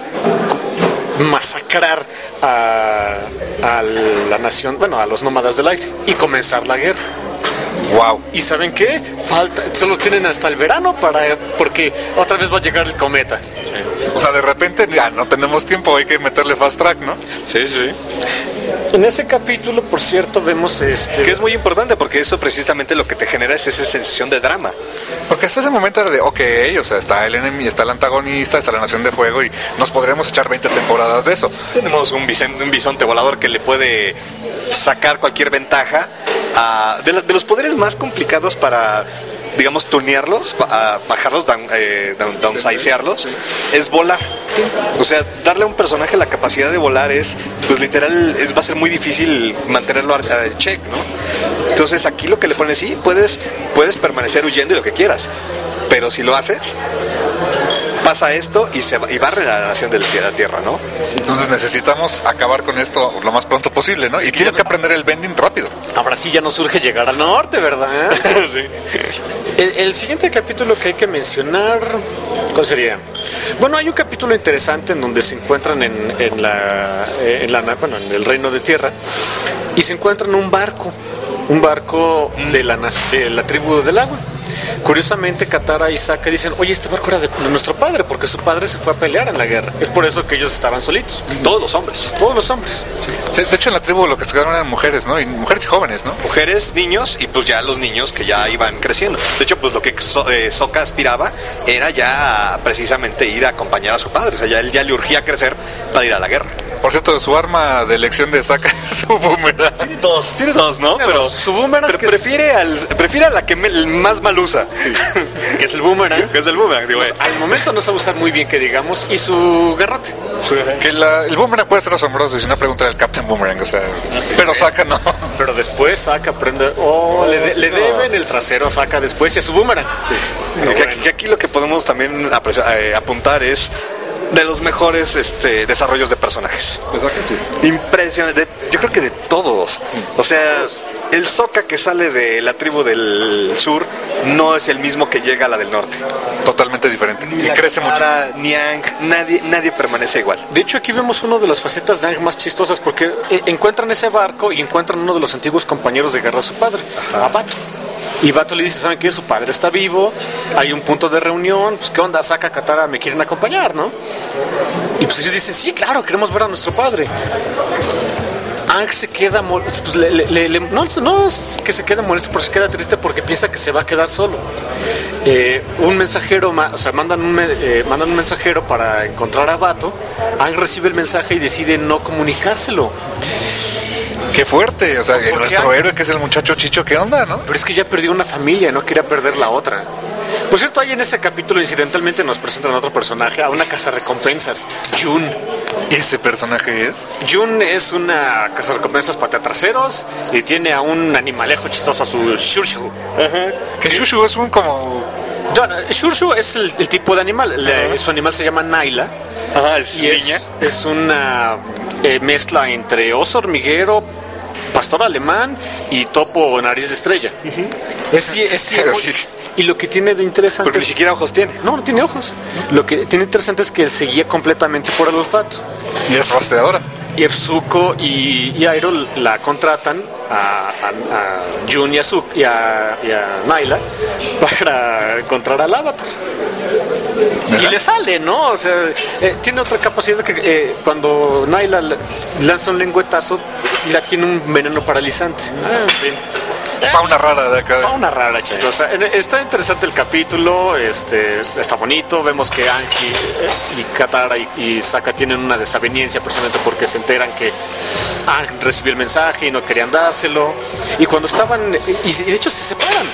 co- masacrar a, a la nación, bueno, a los nómadas del aire y comenzar la guerra. Wow. ¿Y saben qué? Falta, solo tienen hasta el verano para, porque otra vez va a llegar el cometa. O sea, de repente ya no tenemos tiempo, hay que meterle fast track, ¿no? Sí, sí. En ese capítulo, por cierto, vemos este... Que es muy importante porque eso precisamente lo que te genera es esa sensación de drama. Porque hasta ese momento era de, ok, o sea, está el enemigo, está el antagonista, está la Nación de Fuego y nos podremos echar veinte temporadas de eso. Tenemos un, bisen- un bisonte volador que le puede sacar cualquier ventaja a- de, la- de los poderes más complicados para, digamos, tunearlos, ba- a bajarlos, down, eh, down- downsizearlos, es volar. O sea, darle a un personaje la capacidad de volar es, pues literal, es, va a ser muy difícil mantenerlo a, a check, ¿no? Entonces aquí lo que le pones, sí, puedes, puedes permanecer huyendo y lo que quieras, pero si lo haces, pasa esto y se va, y barre la nación de la tierra, tierra, ¿no? Entonces necesitamos acabar con esto lo más pronto posible, ¿no? Y tiene que aprender el bending rápido. Ahora sí ya nos urge llegar al norte, ¿verdad? Sí. El, el siguiente capítulo que hay que mencionar, ¿cuál sería? Bueno, hay un capítulo interesante en donde se encuentran en, en, la, en, la, bueno, en el reino de tierra y se encuentran un barco, un barco de la, de la tribu del agua. Curiosamente, Katara y Sokka dicen, oye, este barco era de, de nuestro padre, porque su padre se fue a pelear en la guerra. Es por eso que ellos estaban solitos. Todos los hombres. Todos los hombres. Sí, de hecho, en la tribu lo que se quedaron eran mujeres, ¿no? Y mujeres y jóvenes, ¿no? Mujeres, niños y pues ya los niños que ya iban creciendo. De hecho, pues lo que so, eh, Sokka aspiraba era ya precisamente ir a acompañar a su padre. O sea, ya él ya le urgía crecer para ir a la guerra. Por cierto, su arma de elección de Sokka es su boomerang. Tiene dos, tiene dos, ¿no? Tiene pero dos. Su boomerang pero que es- prefiere, al, prefiere a la que me- más mal usa. Que es el boomerang. Que es el boomerang, digo. Pues, al momento no sabe usar muy bien, que digamos, y su garrote. Que la, el boomerang puede ser asombroso, y si no pregunta al Captain Boomerang, o sea, pero Sokka no. Pero después Sokka aprende, oh, le, de- le deben el trasero a Sokka después y a su boomerang. Pero Que, bueno. que aquí lo que podemos también aprecia- eh, apuntar es de los mejores este, desarrollos de personajes. Impresionante. De- yo creo que de todos. O sea, el Sokka que sale de la tribu del sur no es el mismo que llega a la del norte. Totalmente diferente. Ni Y la crece mucho. Katara, ni Aang, nadie, nadie permanece igual. De hecho, aquí vemos una de las facetas de Aang más chistosas porque eh, encuentran ese barco y encuentran uno de los antiguos compañeros de guerra de su padre, a Bato. Y Bato le dice, ¿saben qué? Su padre está vivo, hay un punto de reunión, pues ¿qué onda? Sokka, Katara, me quieren acompañar, ¿no? Y pues ellos dicen, sí, claro, queremos ver a nuestro padre. Aang se queda molesto, pues le, le- le- le- no, no es que se queda molesto, pero se queda triste porque piensa que se va a quedar solo. Eh, un mensajero, ma- o sea, mandan un, me- eh, mandan un mensajero para encontrar a Bato. Aang recibe el mensaje y decide no comunicárselo. Qué fuerte, o sea, que Porque nuestro Aang- héroe que es el muchacho Chicho, ¿qué onda, no? Pero es que ya perdió una familia, no quería perder la otra. Por cierto, ahí en ese capítulo incidentalmente nos presentan a otro personaje, a una cazarrecompensas, Jun. Ese personaje es. Jun es una cazarrecompensas pateatraseros y tiene a un animalejo chistoso, a su Shurshu. Que Shushu es un como. No, no, Shurshu es el, el tipo de animal, Le- su animal se llama Naila. Ajá, es Y es, es una eh, mezcla entre oso hormiguero, pastor alemán y topo nariz de estrella. Es, sí- es ciego. Sí. Y lo que tiene de interesante Porque ni es- siquiera ojos tiene. no, no tiene ojos. Lo que tiene interesante es que él se guía completamente por el olfato. Y es rastreadora. Y Zuko y, y Airo la contratan a, a, a Jun y a, Zuko, y, a, y a Naila para encontrar al avatar. Y le sale, ¿no? O sea, eh, tiene otra capacidad que eh, cuando Naila le- lanza un lengüetazo, ya tiene un veneno paralizante. Ah, en fin. Fauna rara de acá. Fauna rara, chistosa. Eh, Está interesante el capítulo, este, está bonito. Vemos que Aang y, y Katara y, y Sokka tienen una desaveniencia precisamente porque se enteran que Aang recibió el mensaje y no querían dárselo. Y cuando estaban, y, y de hecho se separan.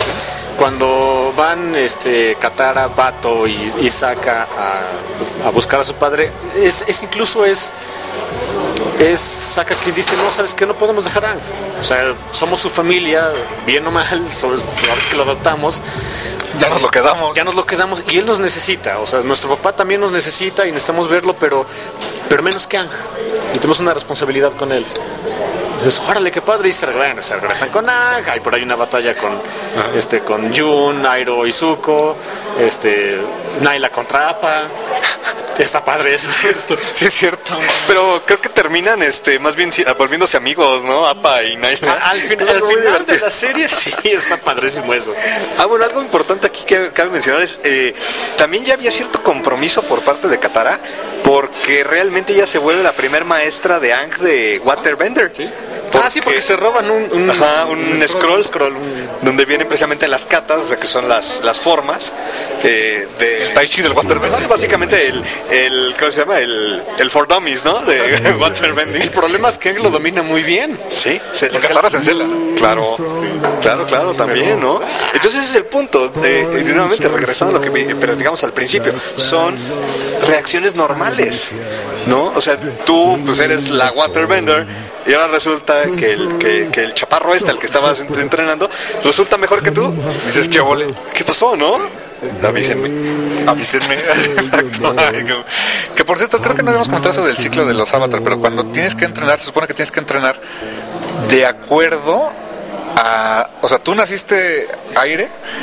Cuando van este, Katara, Bato y, y Sokka a, a buscar a su padre, es, es incluso es es Sokka quien dice, no, ¿sabes qué? No podemos dejar a Aang. O sea, somos su familia, bien o mal, sobre, una vez que lo adoptamos, Ya nos lo quedamos. ya nos lo quedamos y él nos necesita. O sea, nuestro papá también nos necesita y necesitamos verlo, pero, pero menos que Aang. Y tenemos una responsabilidad con él. Entonces, órale, qué padre, y se regresan, se regresan con Aang, hay por ahí una batalla con, este, con Jun, Airo y Zuko, este, Naila contra Appa, está padre eso. Sí, es cierto. Pero creo que terminan este más bien si- volviéndose amigos, ¿no? Apa y Naila. Al, fin- Es al algo muy final divertido. de la serie sí, está padrísimo eso. Ah, bueno, algo importante aquí que cabe mencionar es, eh, también ya había cierto compromiso por parte de Katara, porque realmente ella se vuelve la primer maestra de Aang de Waterbender. Ah, sí, porque se roban un, un, Ajá, un, scroll, scroll, un- donde vienen precisamente las katas, o sea que son las, las formas eh, de... El Tai Chi del Waterbender. Básicamente el, el, ¿cómo se llama? El, el for dummies, ¿no? De El Waterbending. problema es que Aang lo domina muy bien. Sí, se Porque Katara se encela. Claro, claro, claro, también, ¿no? Entonces ese es el punto. Eh, y nuevamente, regresando a lo que vi- pero digamos al principio, son reacciones normales, ¿no? O sea, tú pues eres la Waterbender y ahora resulta que el, que, que el chaparro este, al que estabas ent- entrenando, resulta mejor que tú. Dices que vole. ¿Qué pasó, no? Avísenme. Avísenme. Exacto. Ay, que, que por cierto, creo que no habíamos comentado eso del ciclo de los Avatar, pero cuando tienes que entrenar, se supone que tienes que entrenar de acuerdo a. O sea, tú naciste aire,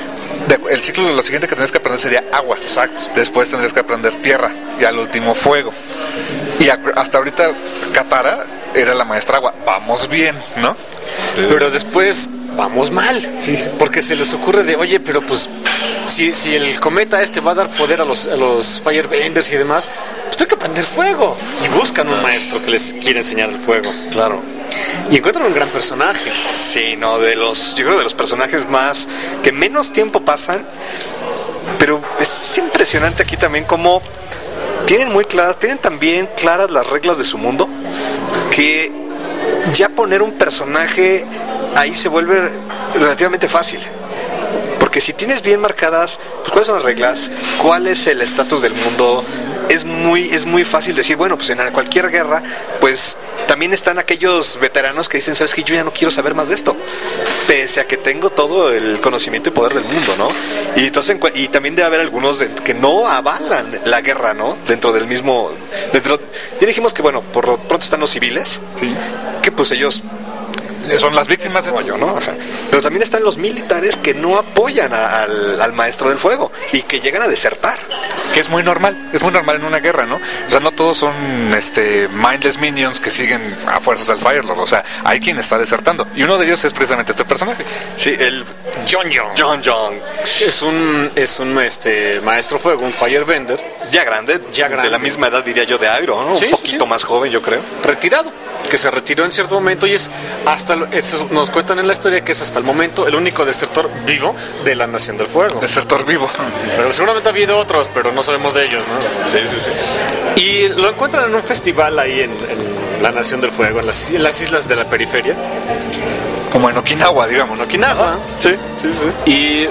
de- el ciclo, lo siguiente que tendrías que aprender sería agua. Exacto. Después tendrías que aprender tierra y al último fuego. Y a- hasta ahorita Katara era la maestra agua. Vamos bien, ¿no? Pero después vamos mal, porque se les ocurre de, oye, pero pues si, si el cometa este va a dar poder a los, a los Firebenders y demás, pues tengo que aprender fuego. Y buscan un maestro que les quiere enseñar el fuego. Claro. Y encuentran un gran personaje. Sí, no, de los, yo creo de los personajes más que menos tiempo pasan, pero es impresionante aquí también cómo tienen muy claras, tienen también claras las reglas de su mundo, que ya poner un personaje ahí se vuelve relativamente fácil. Porque si tienes bien marcadas, pues cuáles son las reglas, cuál es el estatus del mundo, es muy, es muy fácil decir, bueno, pues en cualquier guerra, pues también están aquellos veteranos que dicen, sabes que yo ya no quiero saber más de esto, pese a que tengo todo el conocimiento y poder del mundo, ¿no? Y entonces, y también debe haber algunos de, que no avalan la guerra, ¿no? Dentro del mismo, dentro, ya dijimos que bueno, por lo pronto están los civiles, Sí. que pues ellos Son las víctimas de rollo, ¿no? Ajá. Pero también están los militares que no apoyan a- al, al maestro del fuego y que llegan a desertar. que es muy normal, es muy normal en una guerra, ¿no? O sea, no todos son este mindless minions que siguen a fuerzas al Firelord, o sea, hay quien está desertando y uno de ellos es precisamente este personaje. Sí, el Jon Jon. Jon Jon, Es un, es un este, maestro fuego, un Firebender, ya grande, Ya grande. de la misma edad diría yo de Airo, ¿no? Sí, Un poquito sí. más joven, yo creo. retirado, que se retiró en cierto momento y es hasta, el- es- nos cuentan en la historia que es hasta el momento el único desertor vivo de la Nación del Fuego. Desertor vivo. Pero seguramente ha habido otros, pero no sabemos de ellos, ¿no? Sí, sí, sí. Y lo encuentran en un festival ahí en, en la Nación del Fuego, en las, en las islas de la periferia, Como en Okinawa, digamos, ¿no? Okinawa. Sí, sí, sí. Y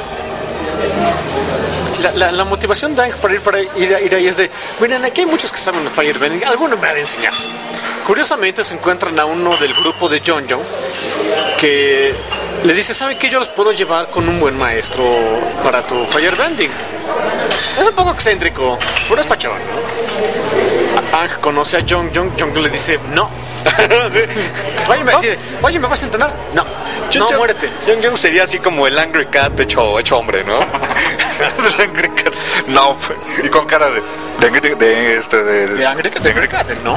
la, la- la motivación de Aang para ir, para ir, a- ir ahí es de, miren, aquí hay muchos que saben de Firebending, alguno me va a enseñar. Curiosamente se encuentran a uno del grupo de Jon Jon que le dice, ¿saben qué? Yo los puedo llevar con un buen maestro para tu Firebending. Es un poco excéntrico, pero es pachón, ¿no? Aang conoce a Jon Jon, Jon Jon le dice, no. Oye, me dice, oye, ¿me vas a entrenar? No, Jon no, Jon- muérete. Jon Jon sería así como el Angry Cat hecho, hecho hombre, ¿no? El Angry Cat. No, y con cara de de, Angry- de este de, De Angry Cat, de Angry Cat, ¿no?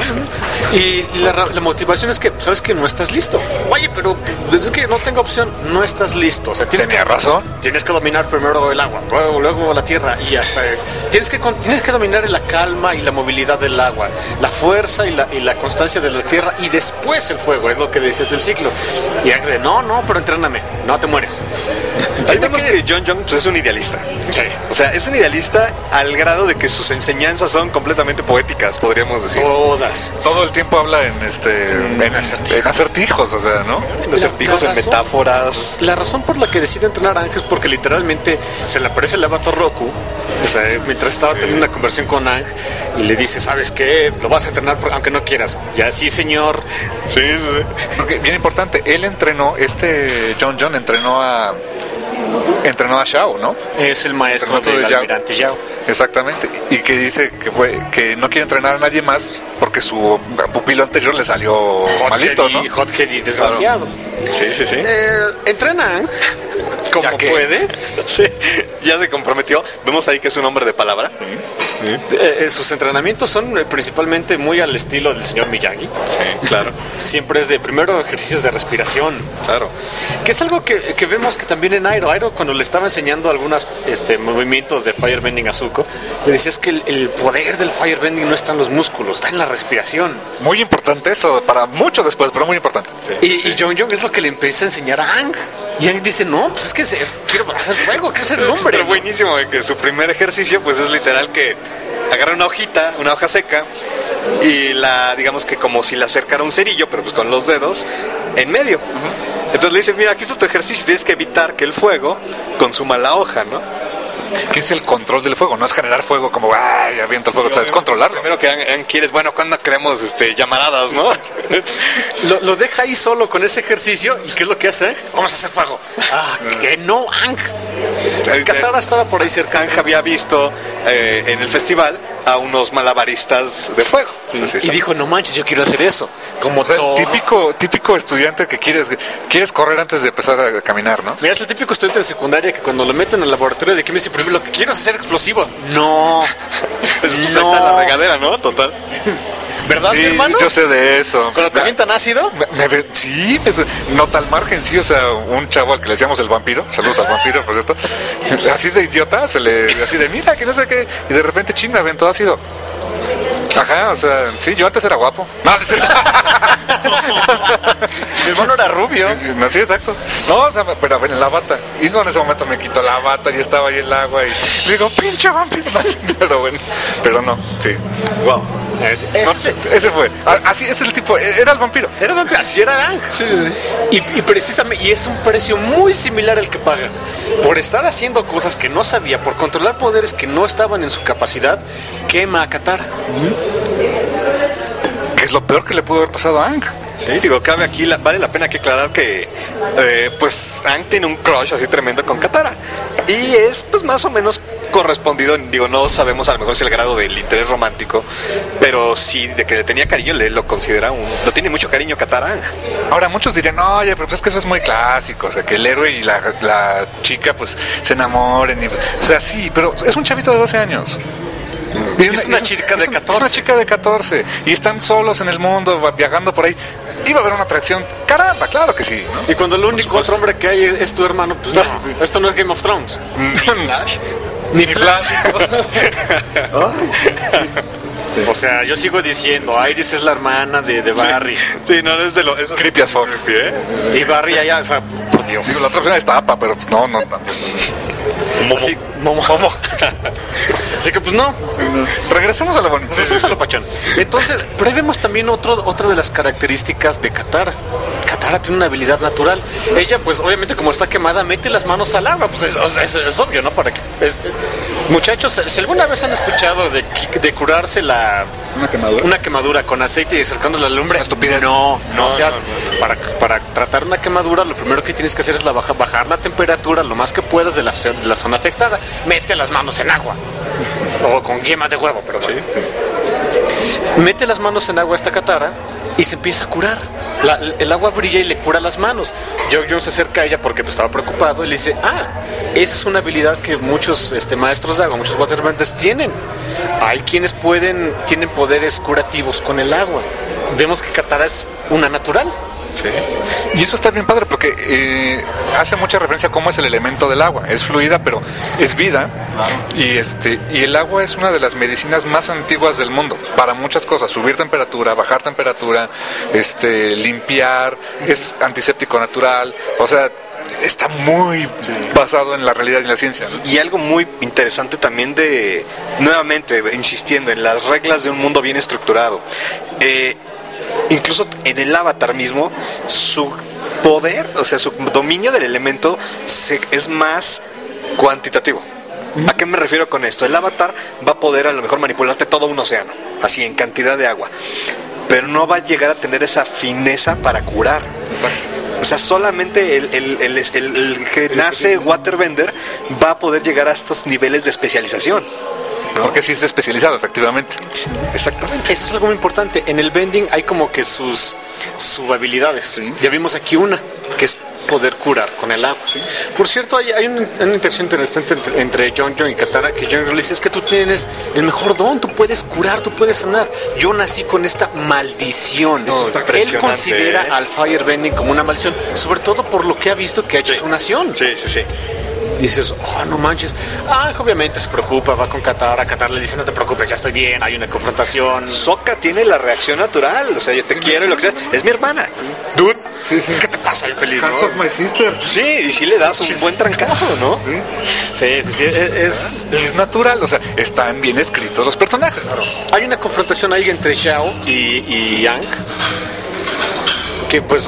Y la, ra- la motivación es que, sabes que no estás listo. Oye, pero es que no tengo opción, no estás listo. O sea, tienes Tenía que, razón. Tienes que dominar primero el agua, luego, luego la tierra y hasta tienes que con- tienes que dominar la calma y la movilidad del agua, la fuerza y la, y la constancia de la tierra y después el fuego, es lo que dices del ciclo. Y Aang de, no, no, pero entréname, no te mueres. Ahí vemos que Jon Jon pues, es un idealista. Sí. O sea, es un idealista al grado de que sus enseñanzas son completamente poéticas, podríamos decir. Todas. todo el tiempo habla en este en, acertijos. en acertijos, o sea, ¿no? En acertijos, la en razón- metáforas. La razón por la que decide entrenar a Aang es porque literalmente se le aparece el avatar Roku, o sea, mientras estaba teniendo una conversación con Aang y le dice, ¿sabes qué? Lo vas a entrenar por- aunque no quieras. Ya sí, señor. Sí, sí, sí. Porque bien importante, él entrenó, este Jon Jon entrenó a entrenó a Shao, ¿no? Es el maestro Entrenó del de Yao. almirante Yao. Exactamente, y que dice que fue que no quiere entrenar a nadie más porque su pupilo anterior le salió malito, ¿no? Y hothead y desgraciado. Sí, sí, sí. Eh, entrena a Aang como Ya que- puede. Sí, ya se comprometió. Vemos ahí que es un hombre de palabra. Eh, eh, sus entrenamientos son eh, principalmente muy al estilo del señor Miyagi. Sí, claro, Siempre es de primero ejercicios de respiración. claro. Que es algo que, que vemos que también en Airo. Airo cuando le estaba enseñando algunos este, movimientos de Firebending a Zuko, le decía es que el, el poder del Firebending no está en los músculos, está en la respiración. Muy importante eso, para mucho después, pero muy importante. Y, y Jon Jon es lo que le empieza a enseñar a Aang. Y Aang dice, no, pues es que es- es- quiero hacer fuego, quiero ser el hombre. Pero buenísimo de que su primer ejercicio pues es literal que agarra una hojita, una hoja seca y la, digamos que como si la acercara un cerillo, pero pues con los dedos en medio. Entonces le dice, mira, aquí está tu ejercicio, tienes que evitar que el fuego consuma la hoja, ¿no? ¿Qué es el control del fuego? No es generar fuego como, ¡ay! Aviento el fuego, o sea, es controlarlo. Primero que Aang- Aang quieres, bueno, cuando creemos este, llamaradas, ¿no? Lo, lo deja ahí solo con ese ejercicio. ¿Y qué es lo que hace Aang? Vamos a hacer fuego. Ah, que no, Aang. Katara estaba por ahí cerca. Aang había visto eh, en el festival a unos malabaristas de fuego. Y dijo, no manches, yo quiero hacer eso. Como O sea, todo. típico, típico estudiante que quieres, quieres correr antes de empezar a caminar, ¿no? Mira, es el típico estudiante de secundaria que cuando lo meten al laboratorio de química dice, primero lo que quiero es hacer explosivos. No. Pues, pues, no. ahí está la regadera, ¿no? Total. ¿Verdad, Sí, mi hermano? yo sé de eso. Cuando te avientan ácido. Me- me ve- sí, eso, nota al margen, sí, o sea, un chavo al que le decíamos el vampiro, saludos al vampiro, por cierto, así de idiota, se le, así de mira, que no sé qué, y de repente ching, me aventó ácido. Ajá, o sea, sí, yo antes era guapo. No, no es cierto. Mi hermano era rubio. No, sí, exacto. No, o sea, pero en la bata. Y no, en ese momento me quitó la bata y estaba ahí en el agua y le digo, pinche vampiro. Pero bueno, pero no, sí. Wow. Ese, No, ese fue. A- Así es el tipo, era el vampiro. Era vampiro, así era Ang. Y, y precisamente, y es un precio muy similar al que paga. Por estar haciendo cosas que no sabía, por controlar poderes que no estaban en su capacidad, quema a Katara. Que es lo peor que le pudo haber pasado a Aang. Sí, digo, cabe aquí, la- vale la pena que aclarar que, eh, pues, Aang tiene un crush así tremendo con Katara. Y es, pues, más o menos correspondido, digo, no sabemos a lo mejor si el grado del interés romántico, pero sí, de que le tenía cariño, le lo considera un... Lo tiene mucho cariño Katara a Aang. Ahora muchos dirían, no, oye, pero pues es que eso es muy clásico, o sea, que el héroe y la, la chica pues se enamoren, y, o sea, sí, pero es un chavito de doce años. Y Es una chica de es una- catorce. Es una chica de catorce y están solos en el mundo, va- viajando por ahí. Iba a haber una atracción, caramba, claro que sí, ¿no? Y cuando el único otro hombre que hay es tu hermano, pues no, esto no es Game of Thrones. Ni Flash. O sea, yo sigo diciendo, Iris es la hermana de, de Barry. Sí, no, es de lo... Eso Creepy as fuck. ¿eh? Y Barry allá, o sea, por Dios. Digo, la otra opción está APA, pero no, no, no. Así, momo. Así que pues no. Regresemos a lo bonito. Regresemos a lo pachón. Entonces, pero ahí vemos también otro, otra de las características de Katara. Katara tiene una habilidad natural. Ella, pues obviamente como está quemada, mete las manos al agua. Pues es, o sea, es- es obvio, ¿no? Para que... es- muchachos, si alguna vez han escuchado de, de curarse la... ¿Una quemadura? Una quemadura con aceite y acercando la lumbre. Una estupidez. No, no, No, se hace. no, Para, para tratar una quemadura, lo primero que tienes que hacer es la baja- bajar la temperatura lo más que puedas de la, de la zona afectada. Mete las manos en agua. O con yema de huevo, perdón. Mete las manos en agua a esta Katara y se empieza a curar. La- el agua brilla y le cura las manos. Jojo se acerca a ella porque pues, estaba preocupado y le dice, ah, esa es una habilidad que muchos este, maestros de agua, muchos waterbenders tienen. Hay quienes pueden, tienen poderes curativos con el agua. Vemos que Katara es una natural. Sí. Y eso está bien padre porque eh, hace mucha referencia a cómo es el elemento del agua. Es fluida, pero es vida. Y este y el agua es una de las medicinas más antiguas del mundo para muchas cosas. Subir temperatura, bajar temperatura, este, limpiar, es antiséptico natural. O sea, está muy basado en la realidad y en la ciencia, ¿no? Y algo muy interesante también de, nuevamente, insistiendo en las reglas de un mundo bien estructurado. Eh, incluso en el avatar mismo, su poder, o sea, su dominio del elemento se- es más cuantitativo. ¿A qué me refiero con esto? El avatar va a poder a lo mejor manipularte todo un océano, así en cantidad de agua, pero no va a llegar a tener esa fineza para curar. O sea, solamente el, el- el- el- el que nace Waterbender va a poder llegar a estos niveles de especialización. ¿no? Porque sí es especializado, efectivamente. Exactamente. Eso es algo muy importante. En el bending hay como que sus, sus habilidades. Ya vimos aquí una, que es poder curar con el agua. Por cierto, hay, hay una, una interacción interesante entre, entre Jon Jon y Katara, que Jon Jon le dice, es que tú tienes el mejor don, tú puedes curar, tú puedes sanar. Yo nací con esta maldición. Eso está Él impresionante, considera ¿eh? al firebending como una maldición, sobre todo por lo que ha visto que ha hecho Sí. su nación. Sí, sí, sí. Dices, oh, no manches. Ah, obviamente se preocupa, va con Katara. Katara le dice, no te preocupes, ya estoy bien, hay una confrontación. Sokka tiene la reacción natural, o sea, yo te quiero y lo que sea, es mi hermana. Dude, ¿Qué te pasa, infeliz? Hands no? of my sister. sí, y sí le das un buen trancazo, ¿no? Sí, sí, sí, es, es- Y es natural, o sea, están bien escritos los personajes. hay una confrontación ahí entre Xiao y, y Yang, que pues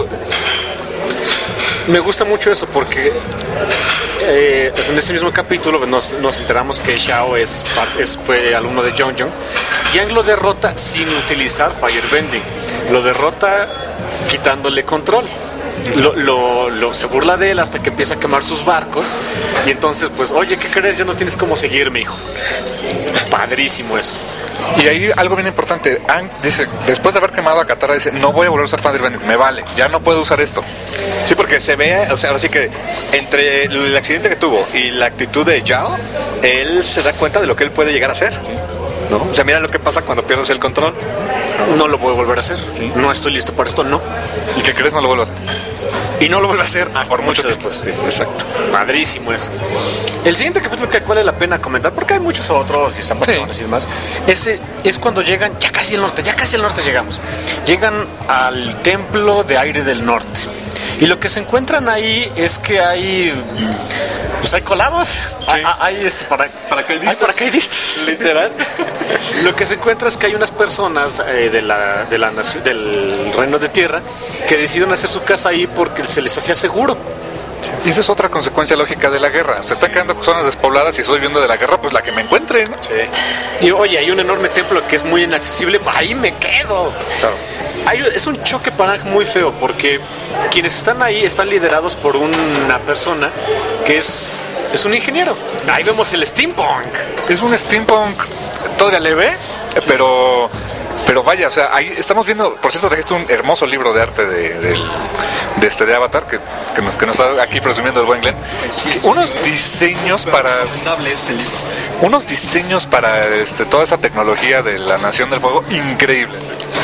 me gusta mucho eso porque eh, en ese mismo capítulo nos, nos enteramos que Xiao es, par- es- fue alumno de Jon Jon. Yang lo derrota sin utilizar Firebending, lo derrota quitándole control. Lo, lo- lo- se burla de él hasta que empieza a quemar sus barcos y entonces pues, oye, ¿qué crees? Ya no tienes cómo seguirme, hijo. Padrísimo eso. Y ahí algo bien importante, Aang dice, después de haber quemado a Katara, dice, no voy a volver a usar Father Bending, me vale, ya no puedo usar esto. Sí, porque se ve, o sea, ahora sí que entre el accidente que tuvo y la actitud de Yao, él se da cuenta de lo que él puede llegar a hacer, ¿no? O sea, mira lo que pasa cuando pierdes el control. No lo puedo volver a hacer, no estoy listo para esto, no. ¿Y qué crees? No lo vuelvo a hacer. Y no lo vuelvo a hacer hasta Por mucho mucho tiempo. después. Sí, exacto. Padrísimo eso. El siguiente capítulo que vale la pena comentar, porque hay muchos otros y están patrones y demás, ese es cuando llegan, ya casi al norte, ya casi al norte llegamos. Llegan al templo de aire del norte. Y lo que se encuentran ahí es que hay, pues hay colados, sí. hay, hay este para, paracaidistas. Hay paracaidistas. Literal. Lo que se encuentra es que hay unas personas eh, de la, de la nación, del reino de tierra que decidieron hacer su casa ahí porque se les hacía seguro. Y esa es otra consecuencia lógica de la guerra. Se están quedando zonas despobladas y estoy viendo de la guerra, pues la que me encuentre, ¿no? Sí. Y oye, hay un enorme templo que es muy inaccesible, ahí me quedo. Claro. Hay, es un choque para muy feo porque quienes están ahí están liderados por una persona que es, es un ingeniero. Ahí vemos el steampunk. Es un steampunk todavía leve, pero... Pero vaya, o sea, ahí estamos viendo, por cierto, trajiste un hermoso libro de arte de, de, de este de Avatar, que, que, nos, que nos está aquí presumiendo el buen Glenn. Unos diseños para... este libro. Unos diseños para este, toda esa tecnología de la Nación del Fuego, increíbles.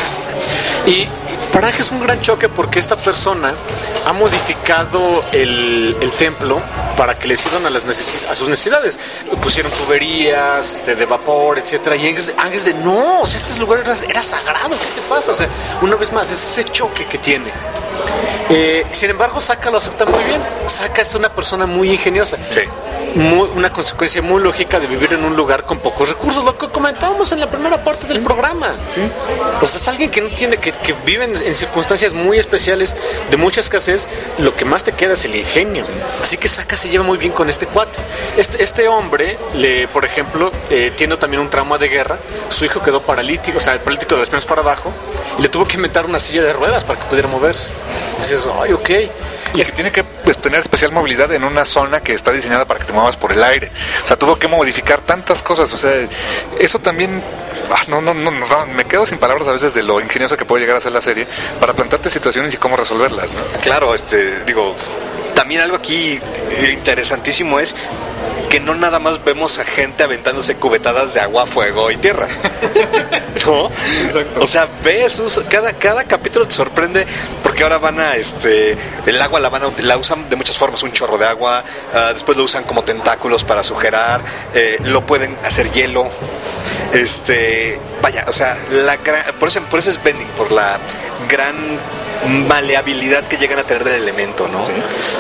Y para Aang es un gran choque porque esta persona ha modificado el, el templo para que le sirvan a, las necesi- a sus necesidades. Pusieron tuberías este, de vapor, etcétera. Y Aang es, Aang es de, no, o sea, este lugar era, era sagrado, ¿qué te pasa? O sea, una vez más, es ese choque que tiene. Eh, sin embargo, Sokka lo acepta muy bien. Sokka es una persona muy ingeniosa. Sí. Muy, una consecuencia muy lógica de vivir en un lugar con pocos recursos, lo que comentábamos en la primera parte del sí. programa. Sí. O sea, es alguien que no tiene, que, que vive en, en circunstancias muy especiales, de mucha escasez. Lo que más te queda es el ingenio. Así que Sokka se lleva muy bien con este cuate. Este, este hombre, le, por ejemplo, eh, tiene también un trauma de guerra. Su hijo quedó paralítico, o sea, paralítico de las piernas para abajo, y le tuvo que inventar una silla de ruedas para que pudiera moverse. Y dices, ay, ok. Y que tiene que pues, tener especial movilidad en una zona que está diseñada para que te muevas por el aire. O sea, tuvo que modificar tantas cosas. O sea, eso también... Ah, no, no, no, no, me quedo sin palabras a veces de lo ingeniosa que puede llegar a ser la serie para plantearte situaciones y cómo resolverlas, ¿no? Claro, este, digo, también algo aquí interesantísimo es que no nada más vemos a gente aventándose cubetadas de agua, fuego y tierra. ¿No? Exacto. O sea, ves sus, cada, cada capítulo te sorprende porque ahora van a, este, el agua la van a, la usan de muchas formas, un chorro de agua, uh, después lo usan como tentáculos para sujetar, eh, lo pueden hacer hielo. Este, vaya, o sea, la gran, por eso, por eso es Bending, por la gran maleabilidad que llegan a tener del elemento, ¿no? Sí.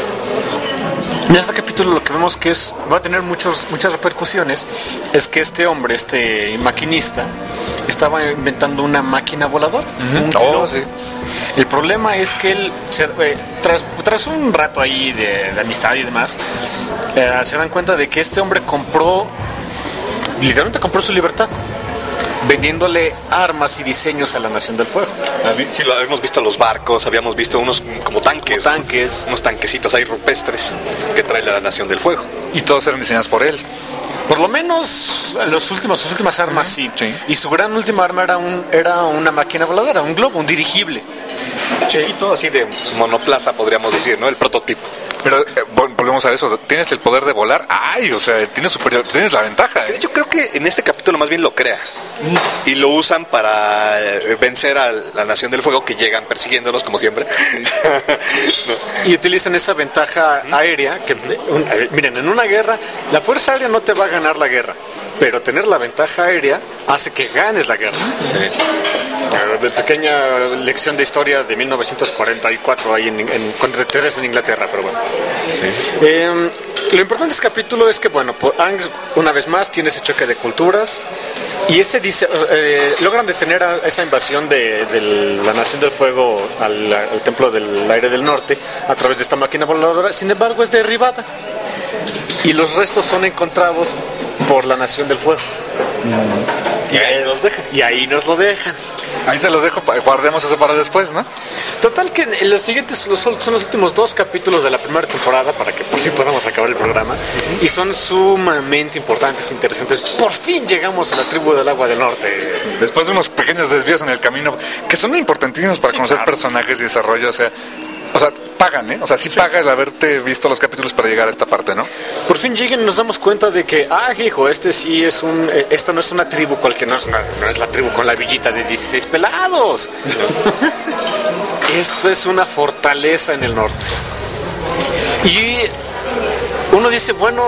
En este capítulo lo que vemos que es va a tener muchos, muchas repercusiones es que este hombre, este maquinista, estaba inventando una máquina voladora. Uh-huh. Un oh, sí. El problema es que él, se, eh, tras, tras un rato ahí de, de amistad y demás, eh, se dan cuenta de que este hombre compró, literalmente compró su libertad, vendiéndole armas y diseños a la Nación del Fuego. Sí, lo habíamos visto los barcos, habíamos visto unos como tanques, como tanques, unos tanquecitos ahí rupestres que trae la Nación del Fuego. Y todos eran diseñados por él. Por lo menos los últimos, sus últimas armas sí. sí. Y su gran última arma era, un, era una máquina voladora, un globo, un dirigible. Chiquito, así de monoplaza podríamos decir, ¿no? El prototipo. Pero eh, volvemos a eso, tienes el poder de volar, ay, o sea, tienes superior, tienes la ventaja. ¿eh? De hecho, creo que en este capítulo más bien lo crea. Y lo usan para vencer a la Nación del Fuego, que llegan persiguiéndolos como siempre. ¿No? Y utilizan esa ventaja aérea, que un, miren, en una guerra, la fuerza aérea no te va a ganar la guerra, pero tener la ventaja aérea hace que ganes la guerra. Sí. Pequeña lección de historia de mil novecientos cuarenta y cuatro ahí en, en, contra Teresa en Inglaterra, pero bueno. Sí. Eh, lo importante de este capítulo es que, bueno, Aang una vez más tiene ese choque de culturas y ese dice, eh, logran detener a esa invasión de, de la Nación del Fuego al, al Templo del Aire del Norte a través de esta máquina voladora. Sin embargo, es derribada y los restos son encontrados por la Nación del Fuego. Mm. Y ahí nos dejan. Y ahí nos lo dejan. Ahí se los dejo, pa- guardemos eso para después, ¿no? Total que en los siguientes los- son los últimos dos capítulos de la primera temporada para que por fin podamos acabar el programa. Y son sumamente importantes, interesantes. Por fin llegamos a la tribu del Agua del Norte. Después de unos pequeños desvíos en el camino, que son importantísimos para Sí, conocer claro. personajes y desarrollo, o sea, o sea, pagan, ¿eh? O sea, sí, paga el haberte visto los capítulos para llegar a esta parte, ¿no? Por fin llegan y nos damos cuenta de que, ah, hijo, este sí es un, eh, esta no es una tribu cualquiera, no es, una- no es la tribu con la villita de dieciséis pelados. Esto es una fortaleza en el norte. Y uno dice, bueno,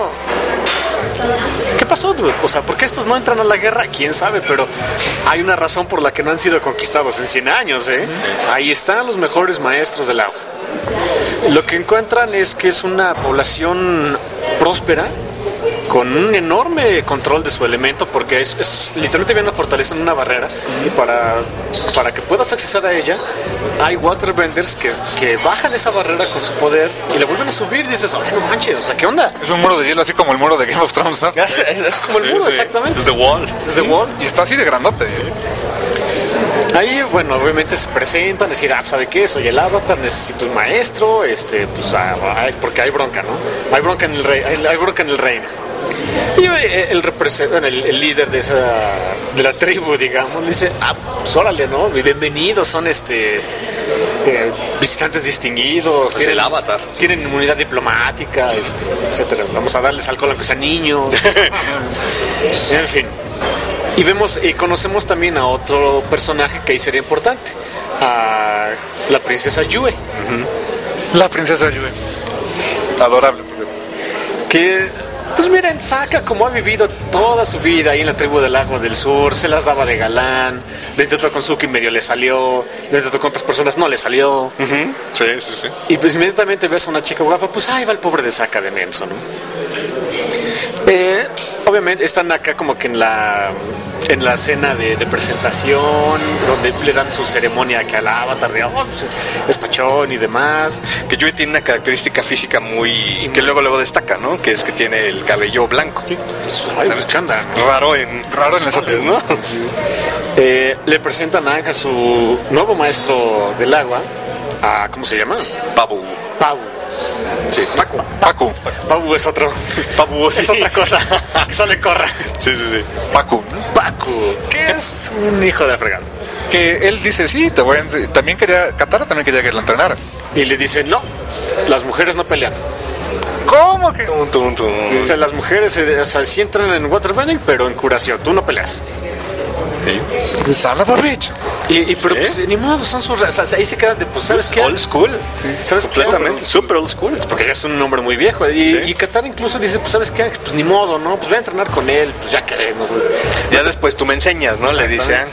¿qué pasó, dude? O sea, ¿por qué estos no entran a la guerra? ¿Quién sabe? Pero hay una razón por la que no han sido conquistados en cien años, ¿eh? Ahí están los mejores maestros del agua. Lo que encuentran es que es una población próspera, con un enorme control de su elemento, porque es, es literalmente viene una fortaleza en una barrera, y para, para que puedas accesar a ella, hay waterbenders que, que bajan esa barrera con su poder y la vuelven a subir y dices, ay, no manches, o sea, ¿qué onda? Es un muro de hielo, así como el muro de Game of Thrones, ¿no? Es, es- es como el muro, exactamente. Es The Wall. Es The Wall. Y está así de grandote. ¿eh? Ahí, bueno, obviamente se presentan, decir, ah, ¿sabe qué? Soy el avatar, necesito un maestro, este, pues, ah, hay- porque hay bronca, ¿no? Hay bronca en el rey, hay, hay bronca en el reino. Y eh, el, represe- bueno, el, el líder de esa, de la tribu, digamos, dice, ah, pues órale, ¿no? Bienvenidos, son este eh, visitantes distinguidos, Pues el avatar. tienen inmunidad diplomática, este, etcétera. Vamos a darles alcohol aunque sean niños. En fin. Y vemos y conocemos también a otro personaje que ahí sería importante, a la princesa Yue, La princesa Yue. Adorable, por cierto. que pues miren, Sokka como ha vivido toda su vida ahí en la tribu del Agua del Sur, se las daba de galán, lo intentó con Suki, medio le salió, lo intentó con otras personas, no le salió. Ujú. Sí, sí, sí. Y pues inmediatamente ves a una chica guapa, pues ahí va el pobre de Sokka de menso, ¿no? Eh, obviamente están acá como que en la en la cena de, de presentación, donde le dan su ceremonia que al avatar de oh, pues, es pachón y demás. Que Yui tiene una característica física muy... que luego luego destaca, ¿no? Que es que tiene el cabello blanco. Pues, ay, pues, ¿qué onda? Raro en... Raro en esa tribu, ¿no? Eh, le presentan a Anja su nuevo maestro del agua, a, ¿cómo se llama? Pabu. Pau. Sí, Pacu. Pacu. Pau es otro. Pabu, Es sí. otra cosa. Que solo corra. Sí, sí, sí. Pacu. Pacu, que es un hijo de fregado. Que él dice, sí, te voy a ense- también quería, Katara también quería que lo entrenara. Y le dice, no, las mujeres no pelean. ¿Cómo que? Tum, tum, tum. O sea, las mujeres eh, o sea, sí entran en waterbending, pero en curación. Tú no peleas. Sí. Son of a bitch. Y, y pero pues, ni modo, son sus... O sea, ahí se quedan de, pues, ¿sabes qué? Old school. ¿Sabes qué? Completamente. Super old school. Porque ya es un hombre muy viejo. Y, Sí. y Katara incluso dice, pues, ¿sabes qué? Pues ni modo, ¿no? Pues voy a entrenar con él, pues ya queremos. Ya después tú me enseñas, ¿no? Le dice Ang.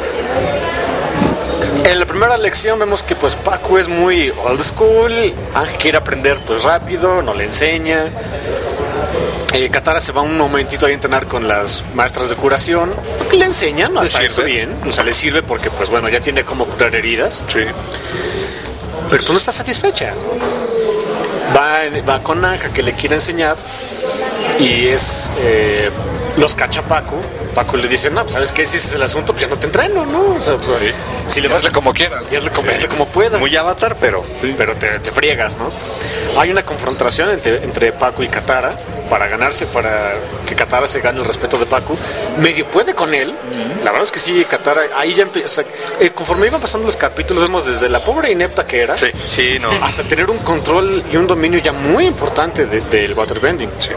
En la primera lección vemos que pues Pacu es muy old school, Ángel quiere aprender pues rápido, no le enseña. Eh, Katara se va un momentito ahí a entrenar con las maestras de curación, porque le enseñan, ¿no? ¿Le Hasta eso sirve? bien, o sea, le sirve porque pues bueno, ya tiene como curar heridas, Sí. pero pues no está satisfecha. Va, va con Anja que le quiere enseñar y es eh, los cacha Pacu. Pacu le dice, no, pues, ¿sabes qué? Si ese es el asunto, pues ya no te entreno, ¿no? O sea, pues, si le vas Hazle como quieras. y hazle como, hazle como puedas. Muy avatar, pero... Pero te, te friegas, ¿no? Hay una confrontación entre, entre Pacu y Katara para ganarse, para que Katara se gane el respeto de Pacu. Medio puede con él. La verdad es que sí, Katara, ahí ya empieza. Eh, conforme iban pasando los capítulos, vemos desde la pobre inepta que era Sí, sí, no. hasta tener un control y un dominio ya muy importante de- del waterbending. Sí.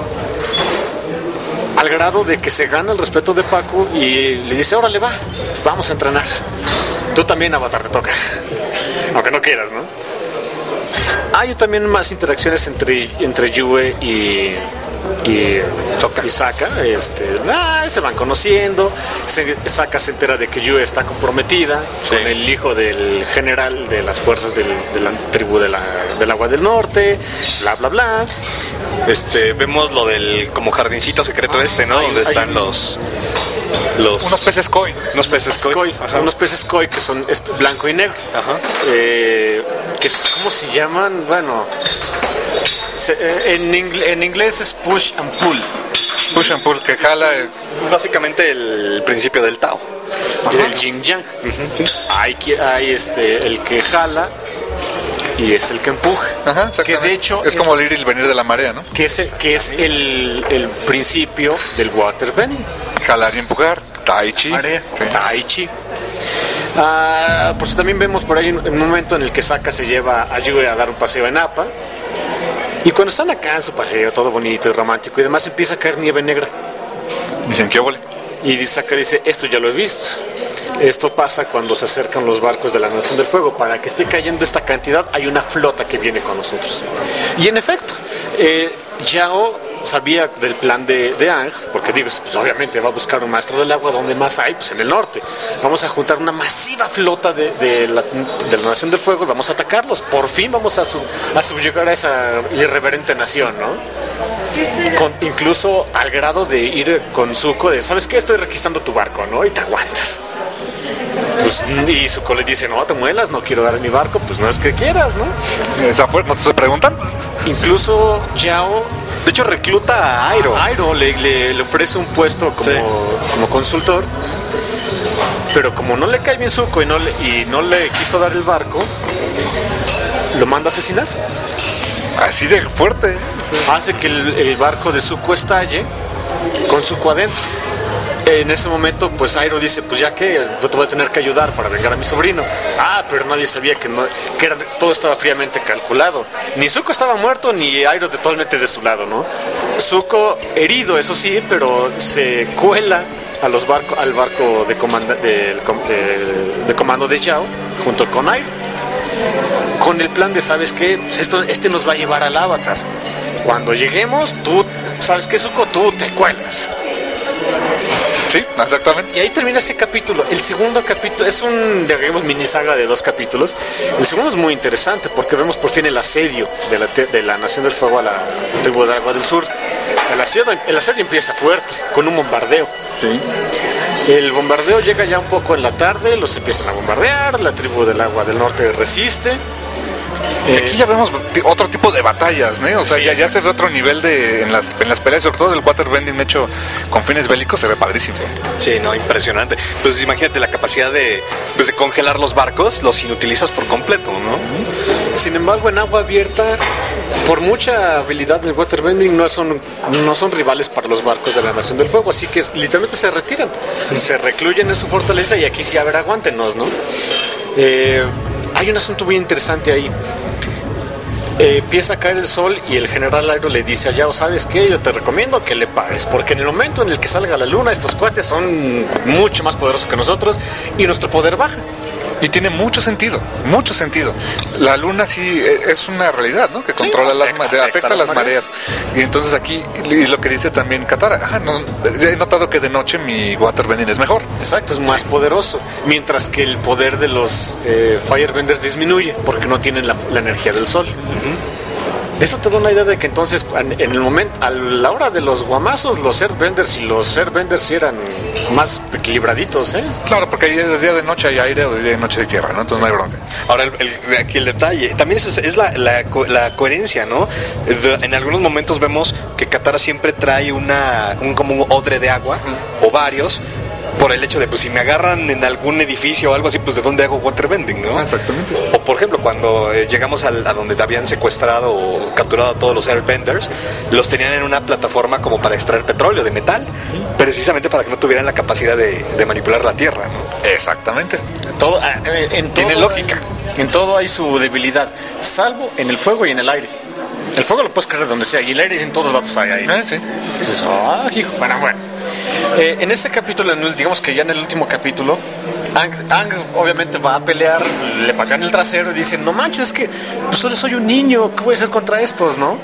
Al grado de que se gana el respeto de Pacu y le dice, órale va, vamos a entrenar. Tú también, Avatar, te toca. Aunque no quieras, ¿no? Hay también más interacciones entre, entre Yue y, y, Sokka. y Sokka. Este, ah, se van conociendo. Se, Sokka se entera de que Yue está comprometida Sí. con el hijo del general de las fuerzas del- de la tribu de la- del Agua del Norte, bla, bla, bla. Este, vemos lo del como jardincito secreto este, ¿no? Hay- Donde hay están un- los... Los... Unos peces koi. unos peces koi. Koi, Ajá. unos peces koi que son este, blanco y negro. Ajá. Eh, que es- ¿Cómo se llaman? Bueno, se- eh, en, ingl- en inglés es push and pull. Push and pull, que jala, eh, Básicamente el principio del Tao. El yin yang. Uh-huh. Sí. Hay, que, hay este, el que jala y es el que empuja. Ajá, que de hecho es, es como el ir y el venir de la marea, ¿no? Que es, que es el, el principio del waterbending. Jalar y empujar, tai chi. Marea, sí. Tai chi. Ah, pues también vemos por ahí un, un momento en el que Sokka se lleva a Yue a dar un paseo en Appa. Y cuando están acá en su paseo, todo bonito y romántico y demás, empieza a caer nieve negra. Dicen que óvole. Y Sokka dice, esto ya lo he visto. Esto pasa cuando se acercan los barcos de la Nación del Fuego. Para que esté cayendo esta cantidad, hay una flota que viene con nosotros. Y en efecto, eh, Yao sabía del plan de, de Aang, porque digo, pues obviamente va a buscar un maestro del agua. ¿Dónde más hay? Pues en el norte. Vamos a juntar una masiva flota de, de, la, de la Nación del Fuego y vamos a atacarlos. Por fin vamos a, sub, a subyugar a esa irreverente nación, ¿no? Con, incluso al grado de ir con Zuko de, ¿sabes qué? Estoy requistando tu barco, ¿no? Y te aguantas. Pues, y Zuko le dice, no te muelas, no quiero dar mi barco. Pues no es que quieras, ¿no? ¿Esa fue? ¿No te se preguntan? Incluso Yao, de hecho, recluta a Airo. A Airo le, le, le ofrece un puesto como, sí. como consultor. Pero como no le cae bien Zuko y no, le, y no le quiso dar el barco, lo manda a asesinar. Así de fuerte. Hace que el, el barco de Zuko estalle con Zuko adentro. En ese momento, pues Airo dice, pues ya que yo te voy a tener que ayudar para vengar a mi sobrino. Ah, pero nadie sabía que, no, que era, todo estaba fríamente calculado. Ni Zuko estaba muerto, ni Airo totalmente de su lado, ¿no? Zuko herido, eso sí, pero se cuela a los barco, al barco de, comanda, de, de, de comando de Yao, junto con Airo. Con el plan de, ¿sabes qué? Pues esto, este nos va a llevar al Avatar. Cuando lleguemos, tú, ¿sabes qué, Zuko? Tú te cuelas. Sí, exactamente. Y ahí termina ese capítulo. El segundo capítulo es un, digamos, mini saga de dos capítulos. El segundo es muy interesante porque vemos por fin el asedio de la, de la Nación del Fuego a la tribu del Agua del Sur. El asedio, el asedio empieza fuerte, con un bombardeo. Sí. El bombardeo llega ya un poco en la tarde, los empiezan a bombardear, la tribu del Agua del Norte resiste. Y aquí ya vemos otro tipo de batallas, ¿no? O sea, sí, ya, ya se ve otro nivel de en las, en las peleas, sobre todo el waterbending hecho con fines bélicos, se ve padrísimo. Sí, no, impresionante. Pues imagínate la capacidad de, pues, de congelar los barcos, los inutilizas por completo, ¿no? Sin embargo, en agua abierta, por mucha habilidad del waterbending, no son, no son rivales para los barcos de la Nación del Fuego, así que literalmente se retiran, se recluyen en su fortaleza y aquí sí, a ver, aguántenos, ¿no? Eh, hay un asunto muy interesante ahí. Eh, empieza a caer el sol y el general Airo le dice a Yao, ¿sabes qué? Yo te recomiendo que le pagues, porque en el momento en el que salga la luna, estos cuates son mucho más poderosos que nosotros y nuestro poder baja. Y tiene mucho sentido, mucho sentido. La luna sí es una realidad, ¿no? Que controla sí, afecta, las afecta, afecta las mareas. mareas. Y entonces aquí, y lo que dice también Katara, ah, no, he notado que de noche mi waterbending es mejor. Exacto, es más poderoso. Mientras que el poder de los eh, firebenders disminuye, porque no tienen la, la energía del sol. Uh-huh. Eso te da una idea de que entonces, en el momento, a la hora de los guamazos, los earthbenders y los airbenders sí eran más equilibraditos, ¿eh? Claro, porque de día de noche hay aire o de día de noche hay tierra, ¿no? Entonces no hay bronca. Ahora, el, el, aquí el detalle, también es, es la, la, la coherencia, ¿no? En algunos momentos vemos que Katara siempre trae una, un, como un odre de agua, uh-huh. o varios, por el hecho de, pues, si me agarran en algún edificio o algo así, pues, ¿de dónde hago waterbending, no? Exactamente. O, por ejemplo, cuando eh, llegamos al, a donde habían secuestrado o capturado a todos los airbenders, los tenían en una plataforma como para extraer petróleo de metal, precisamente para que no tuvieran la capacidad de, de manipular la tierra, ¿no? Exactamente. Todo, en, en Tiene todo, lógica. En todo hay su debilidad, salvo en el fuego y en el aire. El fuego lo puedes creer donde sea, y el aire en todos lados hay ahí. ¿Eh? Sí, sí, sí. Ah, hijo. Bueno, bueno. Eh, en ese capítulo, en el, digamos que ya en el último capítulo, Aang, Aang obviamente va a pelear, le patean el trasero y dicen, no manches, es que pues solo soy un niño, ¿qué voy a hacer contra estos, no?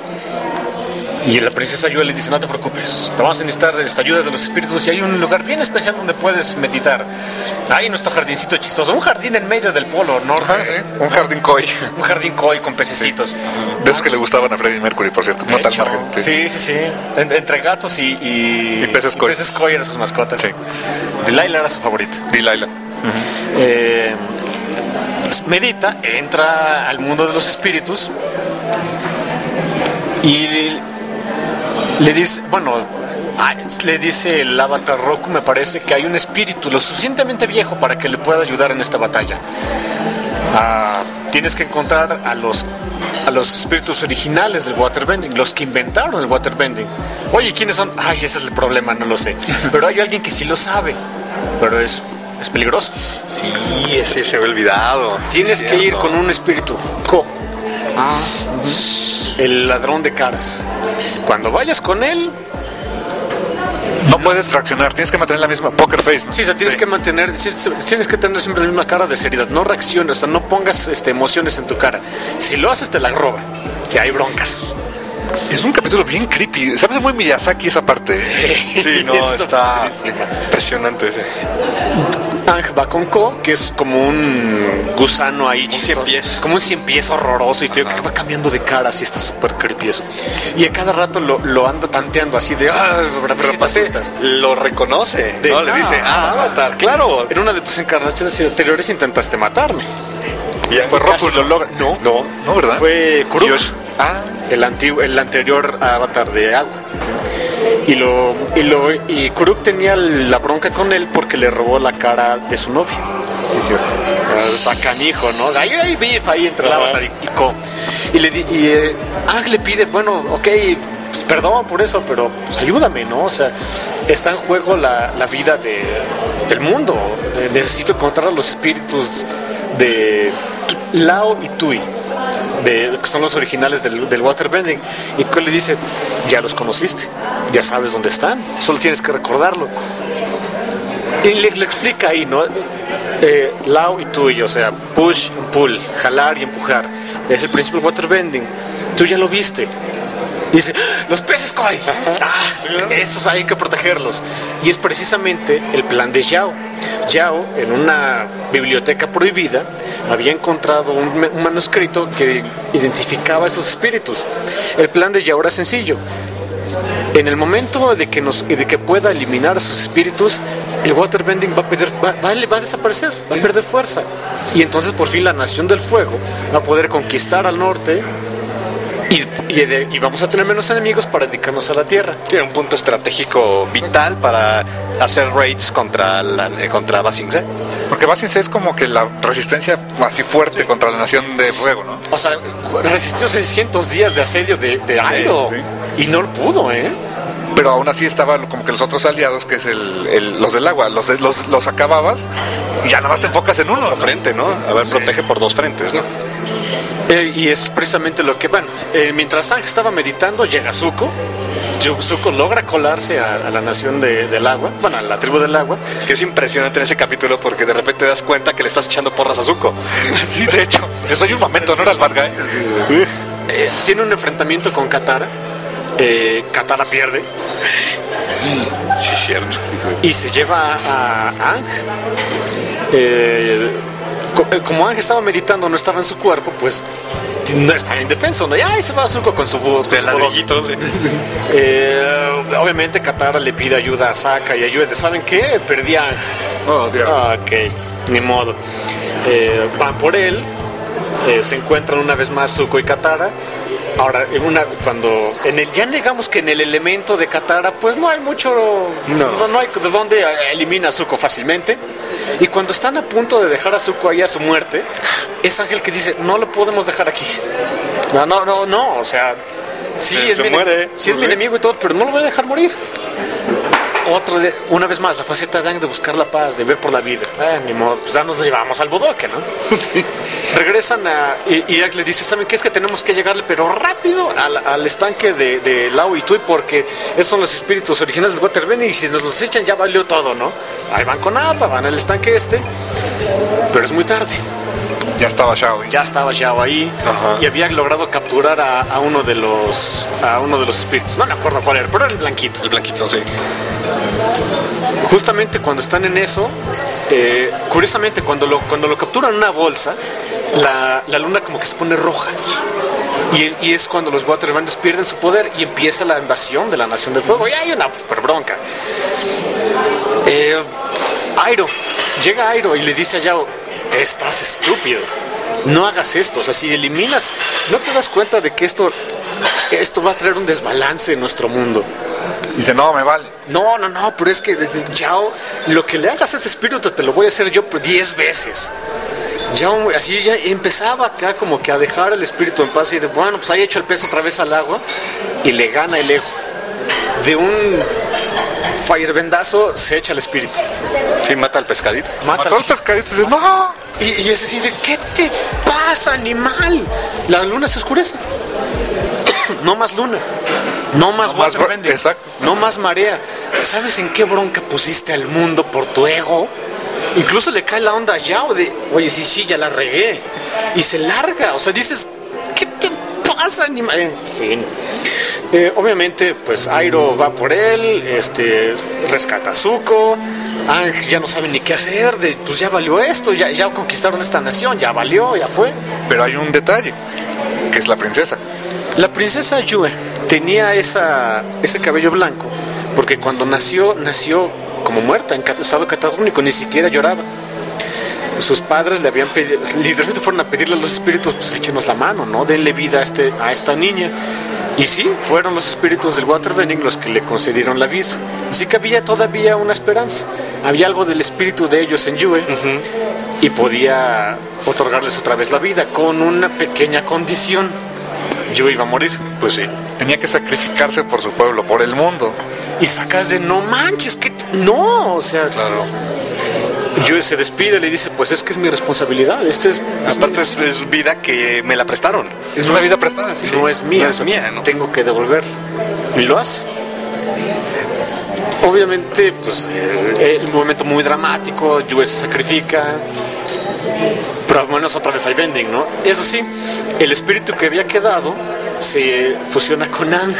Y la princesa Yue le dice, no te preocupes, te vamos a necesitar esta ayuda de los espíritus y hay un lugar bien especial donde puedes meditar. Hay nuestro jardincito chistoso, un jardín en medio del polo norte. Ah, sí. Un jardín koi. Un jardín koi con pececitos. Sí. De esos que le gustaban a Freddie Mercury, por cierto. No tal margen. Sí, sí, sí. sí. En, entre gatos y, y, y peces koi. Y peces koi eran sus mascotas. Sí. Delilah era su favorita. Delilah. Uh-huh. Eh, medita, entra al mundo de los espíritus y le dice, bueno, ah, le dice el avatar Roku, me parece, que hay un espíritu lo suficientemente viejo para que le pueda ayudar en esta batalla. Ah, tienes que encontrar a los a los espíritus originales del waterbending, los que inventaron el waterbending. Oye, ¿quiénes son? Ay, ese es el problema, no lo sé. Pero hay alguien que sí lo sabe, pero es, es peligroso. Sí, ese se me ha olvidado. Tienes Sí, que ir cierto. con un espíritu Ko, el ladrón de caras. Cuando vayas con él, No puedes reaccionar, tienes que mantener la misma poker face, ¿no? sí, o sea, tienes Sí. que mantener, sí, sí, tienes que tener siempre la misma cara de seriedad. No reacciones, o sea, no pongas este, emociones en tu cara. Si lo haces, te la roba. Que hay broncas. Es un capítulo bien creepy. ¿Sabes? Muy Miyazaki esa parte. Sí, no, Está está padrísima. impresionante ese. Ang va con Ko, que es como un gusano ahí chistoso, cien pies. como un cien pies horroroso y feo, que va cambiando de cara, así está súper creepy eso. Y a cada rato lo, lo anda tanteando así de, ah, Pero pero aparte, lo reconoce, De- ¿no? Le ah, dice, ah, Avatar, claro. En una de tus encarnaciones anteriores intentaste matarme. Y Fue Roku lo logra. No, No, No, ¿verdad? fue Kuruk, Yosh. Ah, el antiguo, el anterior avatar de agua. Y lo, y lo, y Kuruk tenía la bronca con él porque le robó la cara de su novia. sí, cierto. Está canijo, ¿no? O sea, hay, hay beef ahí entre el Ajá. avatar y, y Ko. Y le di- y eh, Ang le pide, bueno, ok, pues, perdón por eso, pero pues, ayúdame, ¿no? O sea, está en juego la, la vida de, del mundo. Eh, necesito encontrar a los espíritus de Tu- Lao y Tui, de, que son los originales del, del waterbending. Y Ko le dice, ya los conociste, ya sabes dónde están, solo tienes que recordarlo. Y le, le explica ahí, ¿no? Eh, Lao y Tui, o sea, push and pull, jalar y empujar. Es el principio del waterbending. Tú ya lo viste. Dice, ¡ah! ¡Los peces koi! ¡Ah! Esos hay que protegerlos. Y es precisamente el plan de Yao. Yao, en una biblioteca prohibida, había encontrado un, me- un manuscrito que identificaba esos espíritus. El plan de Yao era sencillo. En el momento de que, nos, de que pueda eliminar a sus espíritus, el waterbending va a, perder, va, va- va a desaparecer, va a perder fuerza. Y entonces por fin la Nación del Fuego va a poder conquistar al norte y, y, de- y vamos a tener menos enemigos para dedicarnos a la Tierra. Tiene un punto estratégico vital para hacer raids contra, la, eh, contra Ba Sing Se. Porque Ba Sing Se es como que la resistencia así fuerte contra la Nación de Fuego, ¿no? O sea, resistió seiscientos días de asedio de, de Airo sí. y no pudo, ¿eh? Pero aún así estaban como que los otros aliados, que es el, el- los del agua, los, de- los, los acababas y ya nada más te enfocas en uno, ¿no? Frente, ¿no? A ver, protege por dos frentes, ¿no? Eh, y es precisamente lo que, bueno, eh, mientras Sang estaba meditando, llega Zuko. Yu- Zuko logra colarse a, a la nación de- del agua, bueno, a la tribu del agua. Que es impresionante en ese capítulo porque de repente te das cuenta que le estás echando porras a Zuko. Sí, de hecho, eso hay un momento, ¿no era el bad guy? Eh, tiene un enfrentamiento con Katara. Eh, Katara pierde Sí, cierto. y se lleva a, a Ang. Eh, co- eh, como Ang estaba meditando, no estaba en su cuerpo, pues no estaba indefenso, ¿no? Y ahí se va Zuko con su voz. De ladrillitos. ¿eh? Eh, obviamente Katara le pide ayuda a Sokka y ayuda. ¿Saben qué? Perdí a Ang. Oh, Dios. Ah, ok, ni modo. Eh, van por él, eh, se encuentran una vez más Zuko y Katara. Ahora, en una, cuando en el, ya digamos que en el elemento de Katara, pues no hay mucho, no, No. no hay de dónde eh, elimina a Zuko fácilmente. Y cuando están a punto de dejar a Zuko ahí a su muerte, es Ángel que dice, no lo podemos dejar aquí. No, no, no, no, o sea, sí, Se- es, se mi, muere, sí es pues, mi sí. enemigo y todo, pero no lo voy a dejar morir. Otra de, una vez más, la faceta de Aang de buscar la paz, de ver por la vida. Eh, ni modo, pues ya nos llevamos al bodoque, ¿no? Regresan a... Y, y Aang le dice, ¿saben qué? Es que tenemos que llegarle, pero rápido, al, al estanque de, de Lao y Tui, porque esos son los espíritus originales del waterbending y si nos los echan ya valió todo, ¿no? Ahí van con Appa, van al estanque este, pero es muy tarde. Ya estaba Shao. Ya estaba Yao ahí Ajá. y había logrado capturar a, a uno de los a uno de los espíritus. No me acuerdo cuál era, pero era el blanquito. El blanquito, sí. Justamente cuando están en eso, eh, curiosamente cuando lo, cuando lo capturan en una bolsa, la, la luna como que se pone roja. Y, y es cuando los Waterbenders pierden su poder y empieza la invasión de la Nación del Fuego. Y hay una super bronca. Eh, Airo, llega Airo y le dice a Yao, estás estúpido, no hagas esto. O sea, si eliminas, ¿no te das cuenta de que esto, esto va a traer un desbalance en nuestro mundo? Dice, no, me vale. No, no, no, pero es que Yao, lo que le hagas a ese espíritu te lo voy a hacer yo por diez veces. Yao, así ya empezaba acá como que a dejar el espíritu en paz y de, bueno, pues ahí echo el peso otra vez al agua y le gana el ego. De un firebendazo se echa el espíritu. Sí, mata al pescadito. Mata Mató al pescadito y dices, no. Y, y es así de, ¿qué te pasa, animal? La luna se oscurece. No más luna. No más No más waterbending. bro- exacto. No más marea. ¿Sabes en qué bronca pusiste al mundo por tu ego? Incluso le cae la onda a Yao de, oye, sí, sí, ya la regué. Y se larga. O sea, dices, ¿qué te pasa, animal? En fin. Eh, obviamente, pues Airo va por él, este, rescata a Zuko. Aang ya no sabe ni qué hacer, de, pues ya valió esto, ya, ya conquistaron esta nación, ya valió, ya fue. Pero hay un detalle, que es la princesa. La princesa Yue tenía esa, ese cabello blanco, porque cuando nació, nació como muerta, en cat- estado catagónico, ni siquiera lloraba. Sus padres le habían pedido, literalmente fueron a pedirle a los espíritus, pues échenos la mano, ¿no? Denle vida a, este, a esta niña. Y sí, fueron los espíritus del waterbending los que le concedieron la vida. Así que había todavía una esperanza. Había algo del espíritu de ellos en Yue y podía otorgarles otra vez la vida con una pequeña condición. Yue iba a morir. Pues sí, tenía que sacrificarse por su pueblo, por el mundo. Y sacas de no manches, que no, o sea, Claro. Yue se despide, le dice, pues es que es mi responsabilidad, este es, es Aparte mi- es, es vida que me la prestaron. Es una vida prestada, sí. no es mía, no es mía, ¿no? tengo que devolver. Y lo hace. Obviamente, pues, eh, el momento muy dramático, Yue se sacrifica, pero al menos otra vez hay bending, ¿no? Eso sí, el espíritu que había quedado se fusiona con Aang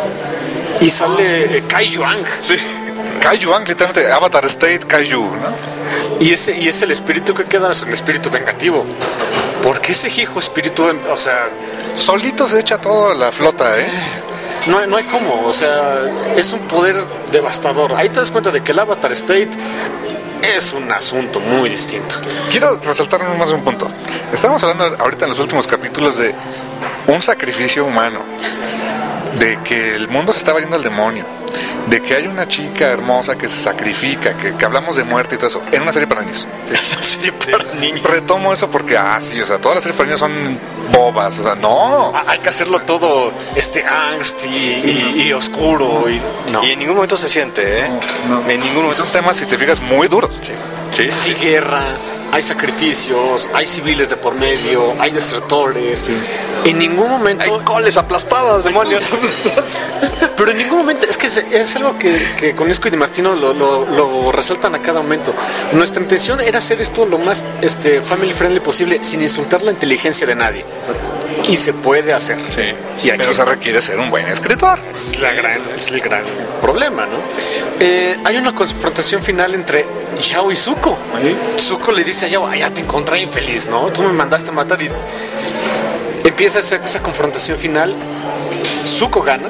y sale eh, Kaiju Aang. Sí. Kaiju, Aang, literalmente, Avatar State Kaiju, ¿no? Y ese y es el espíritu que queda, es el espíritu vengativo. ¿Por qué ese hijo espíritu, o sea, Solito se echa toda la flota, ¿eh? no, hay- no hay cómo, o sea, es un poder devastador. Ahí te das cuenta de que el Avatar State es un asunto muy distinto. Quiero resaltar más un punto. Estamos hablando ahorita en los últimos capítulos de un sacrificio humano, de que el mundo se está yendo al demonio, de que hay una chica hermosa que se sacrifica, que, que hablamos de muerte y todo eso, en una serie para niños. Sí, para niños. Retomo eso porque, ah, sí, o sea, todas las series para niños son bobas, o sea, no. Ah, hay que hacerlo todo este angst y, y- y oscuro y no. Y en ningún momento se siente, ¿eh? No. En ningún momento. Son temas, si te fijas, muy duros. Sí. Hay guerra, hay sacrificios, hay civiles de por medio, hay desertores. En ningún momento, Hay coles aplastadas, demonios. pero en ningún momento, es que es, es algo que, que con Esco y Di Martino lo, lo- lo resaltan a cada momento. Nuestra intención era hacer esto lo más este, family friendly posible, sin insultar la inteligencia de nadie. Y se puede hacer. Y aquí Pero se requiere ser un buen escritor. es, la gran, es el gran problema, ¿no? Eh, hay una confrontación final entre Yao y Zuko. Zuko le dice a Yao, "Ah, ya te encontré infeliz, ¿no? Tú me mandaste a matar", y empieza esa, esa confrontación final. Zuko gana.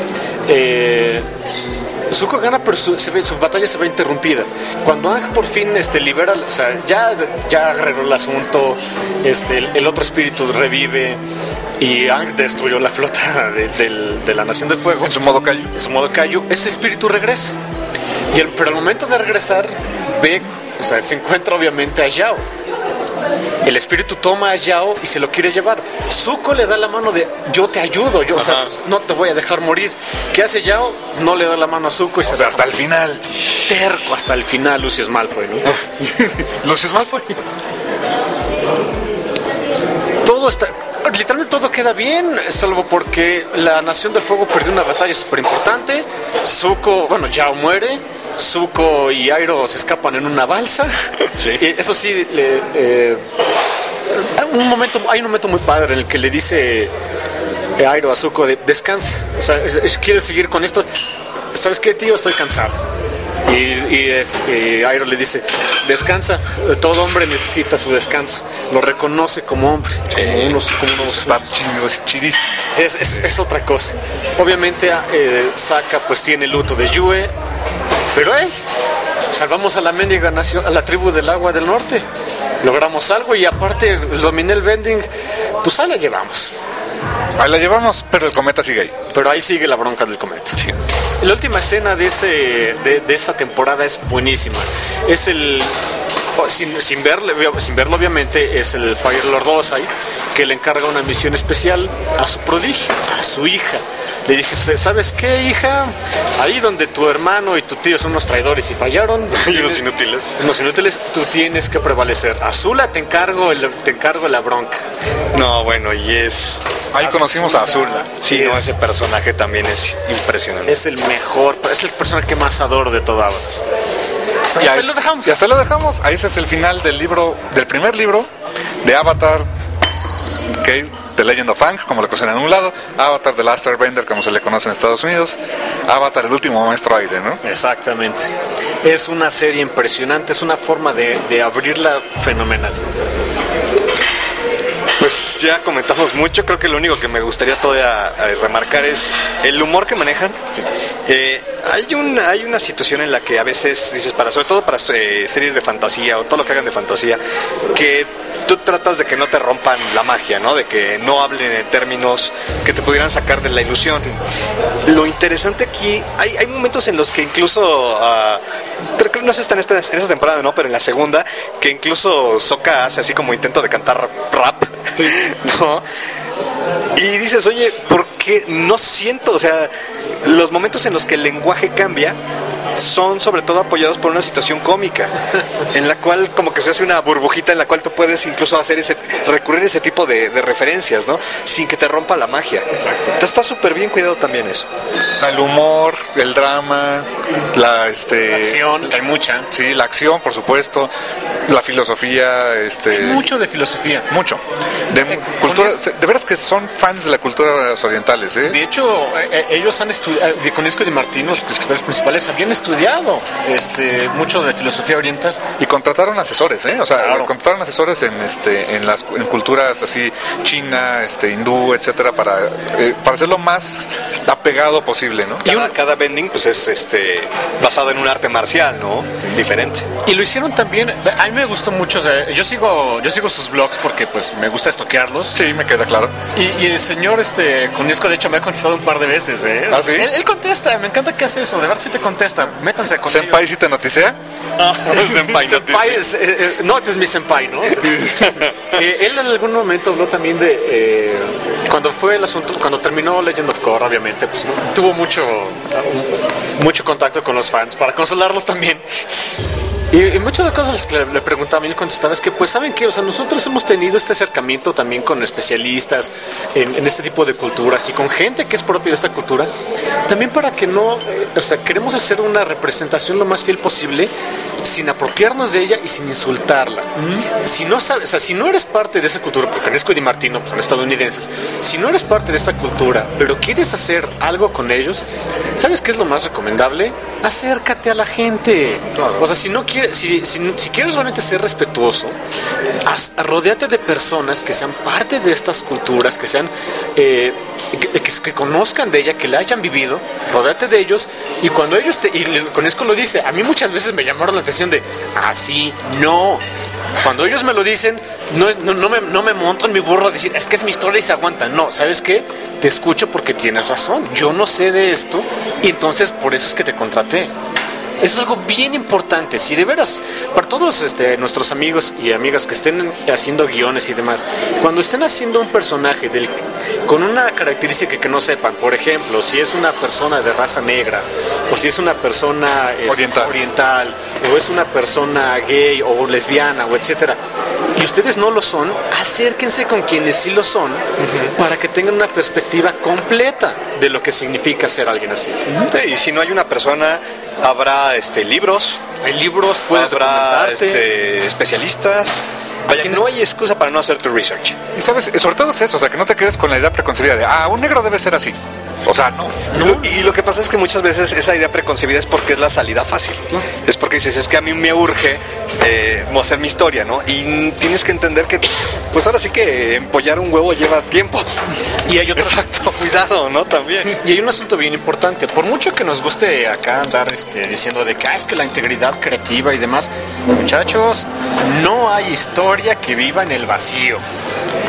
Eh, Zuko gana, pero su, se ve, su batalla se ve interrumpida. Cuando Aang por fin este, libera, o sea, ya, ya arregló el asunto, este, el, el otro espíritu revive y Aang destruyó la flota de, del- de la Nación del Fuego. En su modo Kaiju. En su modo Kaiju, ese espíritu regresa. Y el- pero al momento de regresar, ve, o sea, se encuentra obviamente a Yao. El espíritu toma a Yao y se lo quiere llevar. Zuko le da la mano de, yo te ayudo, yo, o sea, Ajá. no te voy a dejar morir. ¿Qué hace Yao? No le da la mano a Zuko y se O sea, va hasta el final. terco hasta el final, Lucius Malfoy, ¿no? Lucius Malfoy. Todo está, literalmente todo queda bien, salvo porque la Nación del Fuego perdió una batalla súper importante. Zuko, bueno, Yao muere. Zuko y Airo se escapan en una balsa. Sí. Y eso sí, le, eh, un momento, hay un momento muy padre en el que le dice eh, Airo a Zuko de, descansa. O sea, es- es- ¿quieres seguir con esto? ¿Sabes qué, tío? Estoy cansado. Y, y este, Airo le dice, descansa, todo hombre necesita su descanso. Lo reconoce como hombre, como unos, como unos Está chido, es chidísimo. es, es- es otra cosa. Obviamente eh, Sokka pues tiene luto de Yue, pero hey, salvamos a la mendiga nación, a la tribu del agua del norte. Logramos algo y aparte dominé el bending, pues ahí la llevamos. Ahí la llevamos, pero el cometa sigue ahí. Pero ahí sigue la bronca del cometa. Sí. La última escena de, ese, de, de esa temporada es buenísima. Es el... Sin, sin, verle, sin verlo obviamente, es el Firelord Ozai que le encarga una misión especial a su prodigio, a su hija. Le dije, ¿sabes qué, hija? Ahí donde tu hermano y tu tío son unos traidores y fallaron, Y unos inútiles. unos inútiles, tú tienes que prevalecer. Azula, te encargo, el, te encargo la bronca. No, bueno, y es... Ahí conocimos a Azula. Sí, no, Es- ese personaje también es impresionante. Es el mejor, es el personaje que más adoro de toda Avatar. Y Y ahí hasta lo dejamos. Y hasta lo dejamos. Ahí ese es el final del libro, del primer libro de Avatar, okay, The Legend of Aang, como lo conocen en un lado, Avatar The Last Airbender, como se le conoce en Estados Unidos, Avatar el último maestro aire, ¿no? Exactamente. Es una serie impresionante, es una forma de, de abrirla fenomenal. Pues ya comentamos mucho, creo que lo único que me gustaría todavía eh, remarcar es el humor que manejan. Eh, hay, una, hay una situación en la que a veces dices, para sobre todo para eh, series de fantasía o todo lo que hagan de fantasía, que tú tratas de que no te rompan la magia, ¿no? De que no hablen en términos que te pudieran sacar de la ilusión. Lo interesante aquí, hay, hay momentos en los que incluso... Uh, creo que no sé si está en esta, en esta temporada, ¿no? Pero en la segunda, que incluso Sokka hace así como intento de cantar rap, ¿no? Y dices, oye, ¿por qué no siento? O sea, los momentos en los que el lenguaje cambia son sobre todo apoyados por una situación cómica, en la cual como que se hace una burbujita en la cual tú puedes incluso hacer ese, recurrir a ese tipo de, de referencias, ¿no? Sin que te rompa la magia. Exacto. Entonces está súper bien cuidado también eso. O sea, el humor, el drama, la este La acción, que hay mucha. sí, la acción, por supuesto, la filosofía, este Hay mucho de filosofía. mucho. De Eh, cultura, con es- de veras que son fans de la cultura orientales, ¿eh? De hecho, eh, eh, ellos han estudiado, de Conisco y Di Martino, los escritores principales, habían estudiado este, mucho de filosofía oriental. Y contrataron asesores, ¿eh? O sea, Claro. contrataron asesores en este en las en culturas así china, este hindú, etcétera, para eh, para hacerlo más apegado posible, ¿no? Cada, cada bending pues es este basado en un arte marcial, ¿no? Diferente. Y lo hicieron también, a mí me gustó mucho, o sea, yo sigo yo sigo sus blogs porque pues me gusta estoquearlos. Sí, me queda claro. Y, y el señor este Conisco de hecho me ha contestado un par de veces, ¿eh? ¿Ah, sí? Él, él contesta, me encanta que hace eso, de verdad sí te contesta, métanse con ellos. Senpai, ¿sí te noticea? Senpai, no Senpai es, eh, eh, no, este es mi senpai, ¿no? Eh, él en algún momento habló también de eh, cuando fue el asunto, cuando terminó Legend of Korra, obviamente, pues ¿no? tuvo mucho, uh, mucho contacto con los fans para consolarlos también. Y, y muchas de las cosas que le, le preguntaba y él contestaba es que, pues, ¿saben qué? O sea, nosotros hemos tenido este acercamiento también con especialistas en, en este tipo de culturas y con gente que es propia de esta cultura, también para que no, eh, o sea, queremos hacer una representación lo más fiel posible sin apropiarnos de ella y sin insultarla. Mm. Si no sabes, o sea, si no eres parte de esa cultura, porque Conisco y Di Martino pues, son estadounidenses, si no eres parte de esta cultura, pero quieres hacer algo con ellos, ¿sabes qué es lo más recomendable? Acércate a la gente. O sea, si no quieres, si, si, si quieres realmente ser respetuoso, haz, rodéate de personas que sean parte de estas culturas, que sean eh, que, que, que conozcan de ella, que la hayan vivido, rodéate de ellos, y cuando ellos te, y Conisco lo dice, a mí muchas veces me llamaron la atención de así no. Cuando ellos me lo dicen, no, no, no, me, no me monto en mi burro a decir, es que es mi historia y se aguanta. No, ¿sabes qué? Te escucho porque tienes razón. Yo no sé de esto y entonces por eso es que te contraté. Eso es algo bien importante. Si de veras, para todos este, nuestros amigos y amigas que estén haciendo guiones y demás, cuando estén haciendo un personaje del, con una característica que no sepan, por ejemplo, si es una persona de raza negra, o si es una persona es, Oriental. oriental, o es una persona gay o lesbiana, o etcétera, y ustedes no lo son, acérquense con quienes sí lo son, uh-huh, para que tengan una perspectiva completa de lo que significa ser alguien así. Uh-huh. Y si no hay una persona, habrá este libros, hay libros, puedes habrá documentarte, este, especialistas. Vaya, no hay excusa para no hacer tu research. Y sabes, sobre todo es eso, o sea, que no te quedes con la idea preconcebida de, ah, un negro debe ser así. O sea, no. no. Y, y lo que pasa es que muchas veces esa idea preconcebida es porque es la salida fácil. Claro. Es porque dices, es que a mí me urge eh, hacer mi historia, ¿no? Y tienes que entender que, pues ahora sí que empollar un huevo lleva tiempo. Y hay otro, exacto, cuidado, ¿no? También. Y hay un asunto bien importante. Por mucho que nos guste acá andar este, diciendo de que ah, es que la integridad creativa y demás, muchachos, no hay historia que viva en el vacío.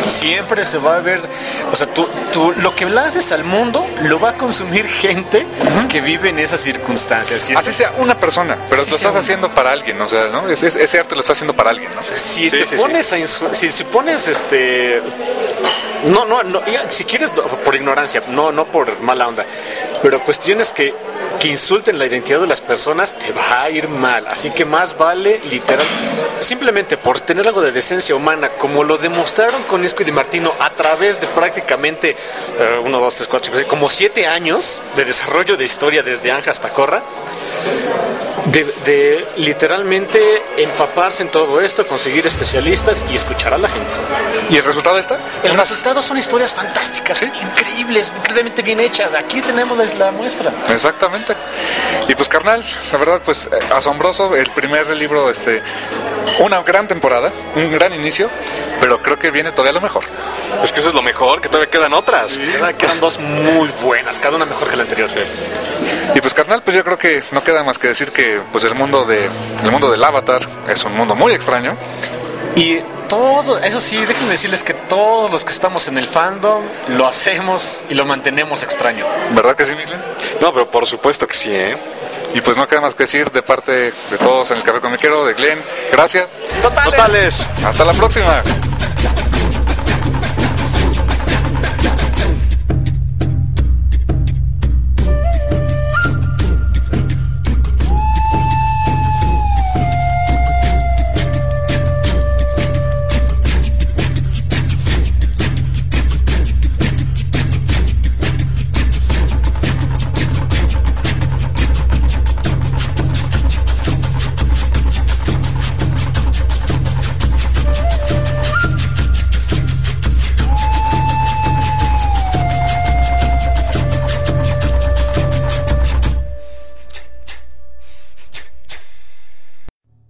siempre se va a ver, o sea, tú, tú lo que lances al mundo lo va a consumir gente uh-huh. que vive en esas circunstancias. Si Así sea una persona, pero Así lo estás una. haciendo para alguien, o sea, ¿no? Ese, ese arte lo estás haciendo para alguien, ¿no? Si Sí, te sí, pones a insu- si, si pones este no, no, no, ya, si quieres por ignorancia, no, no por mala onda, pero cuestiones que, que insulten la identidad de las personas, te va a ir mal. Así que más vale, literal, simplemente por tener algo de decencia humana, como lo demostraron con Isco y Di Martino a través de prácticamente eh, uno, dos, tres, cuatro, cinco, seis, como siete años de desarrollo de historia desde Anja hasta Korra. De, de literalmente empaparse en todo esto, conseguir especialistas y escuchar a la gente. ¿Y el resultado está? El Unas- resultado son historias fantásticas, increíbles, increíblemente bien hechas. Aquí tenemos la muestra. Exactamente. Y pues carnal, la verdad pues eh, asombroso el primer libro, este, una gran temporada, un gran inicio, pero creo que viene todavía lo mejor. Es que eso es lo mejor, que todavía quedan otras. ¿Verdad? Quedan dos muy buenas, cada una mejor que la anterior. Y pues carnal, pues yo creo que no queda más que decir que pues el mundo de el mundo del Avatar es un mundo muy extraño. Y todo, eso sí, déjenme decirles que todos los que estamos en el fandom lo hacemos y lo mantenemos extraño. ¿Verdad que sí, Miguel? No, pero por supuesto que sí, ¿eh? Y pues no queda más que decir de parte de todos en el Café Comiquero, de Glenn, gracias. ¡Totales! Totales. Hasta la próxima.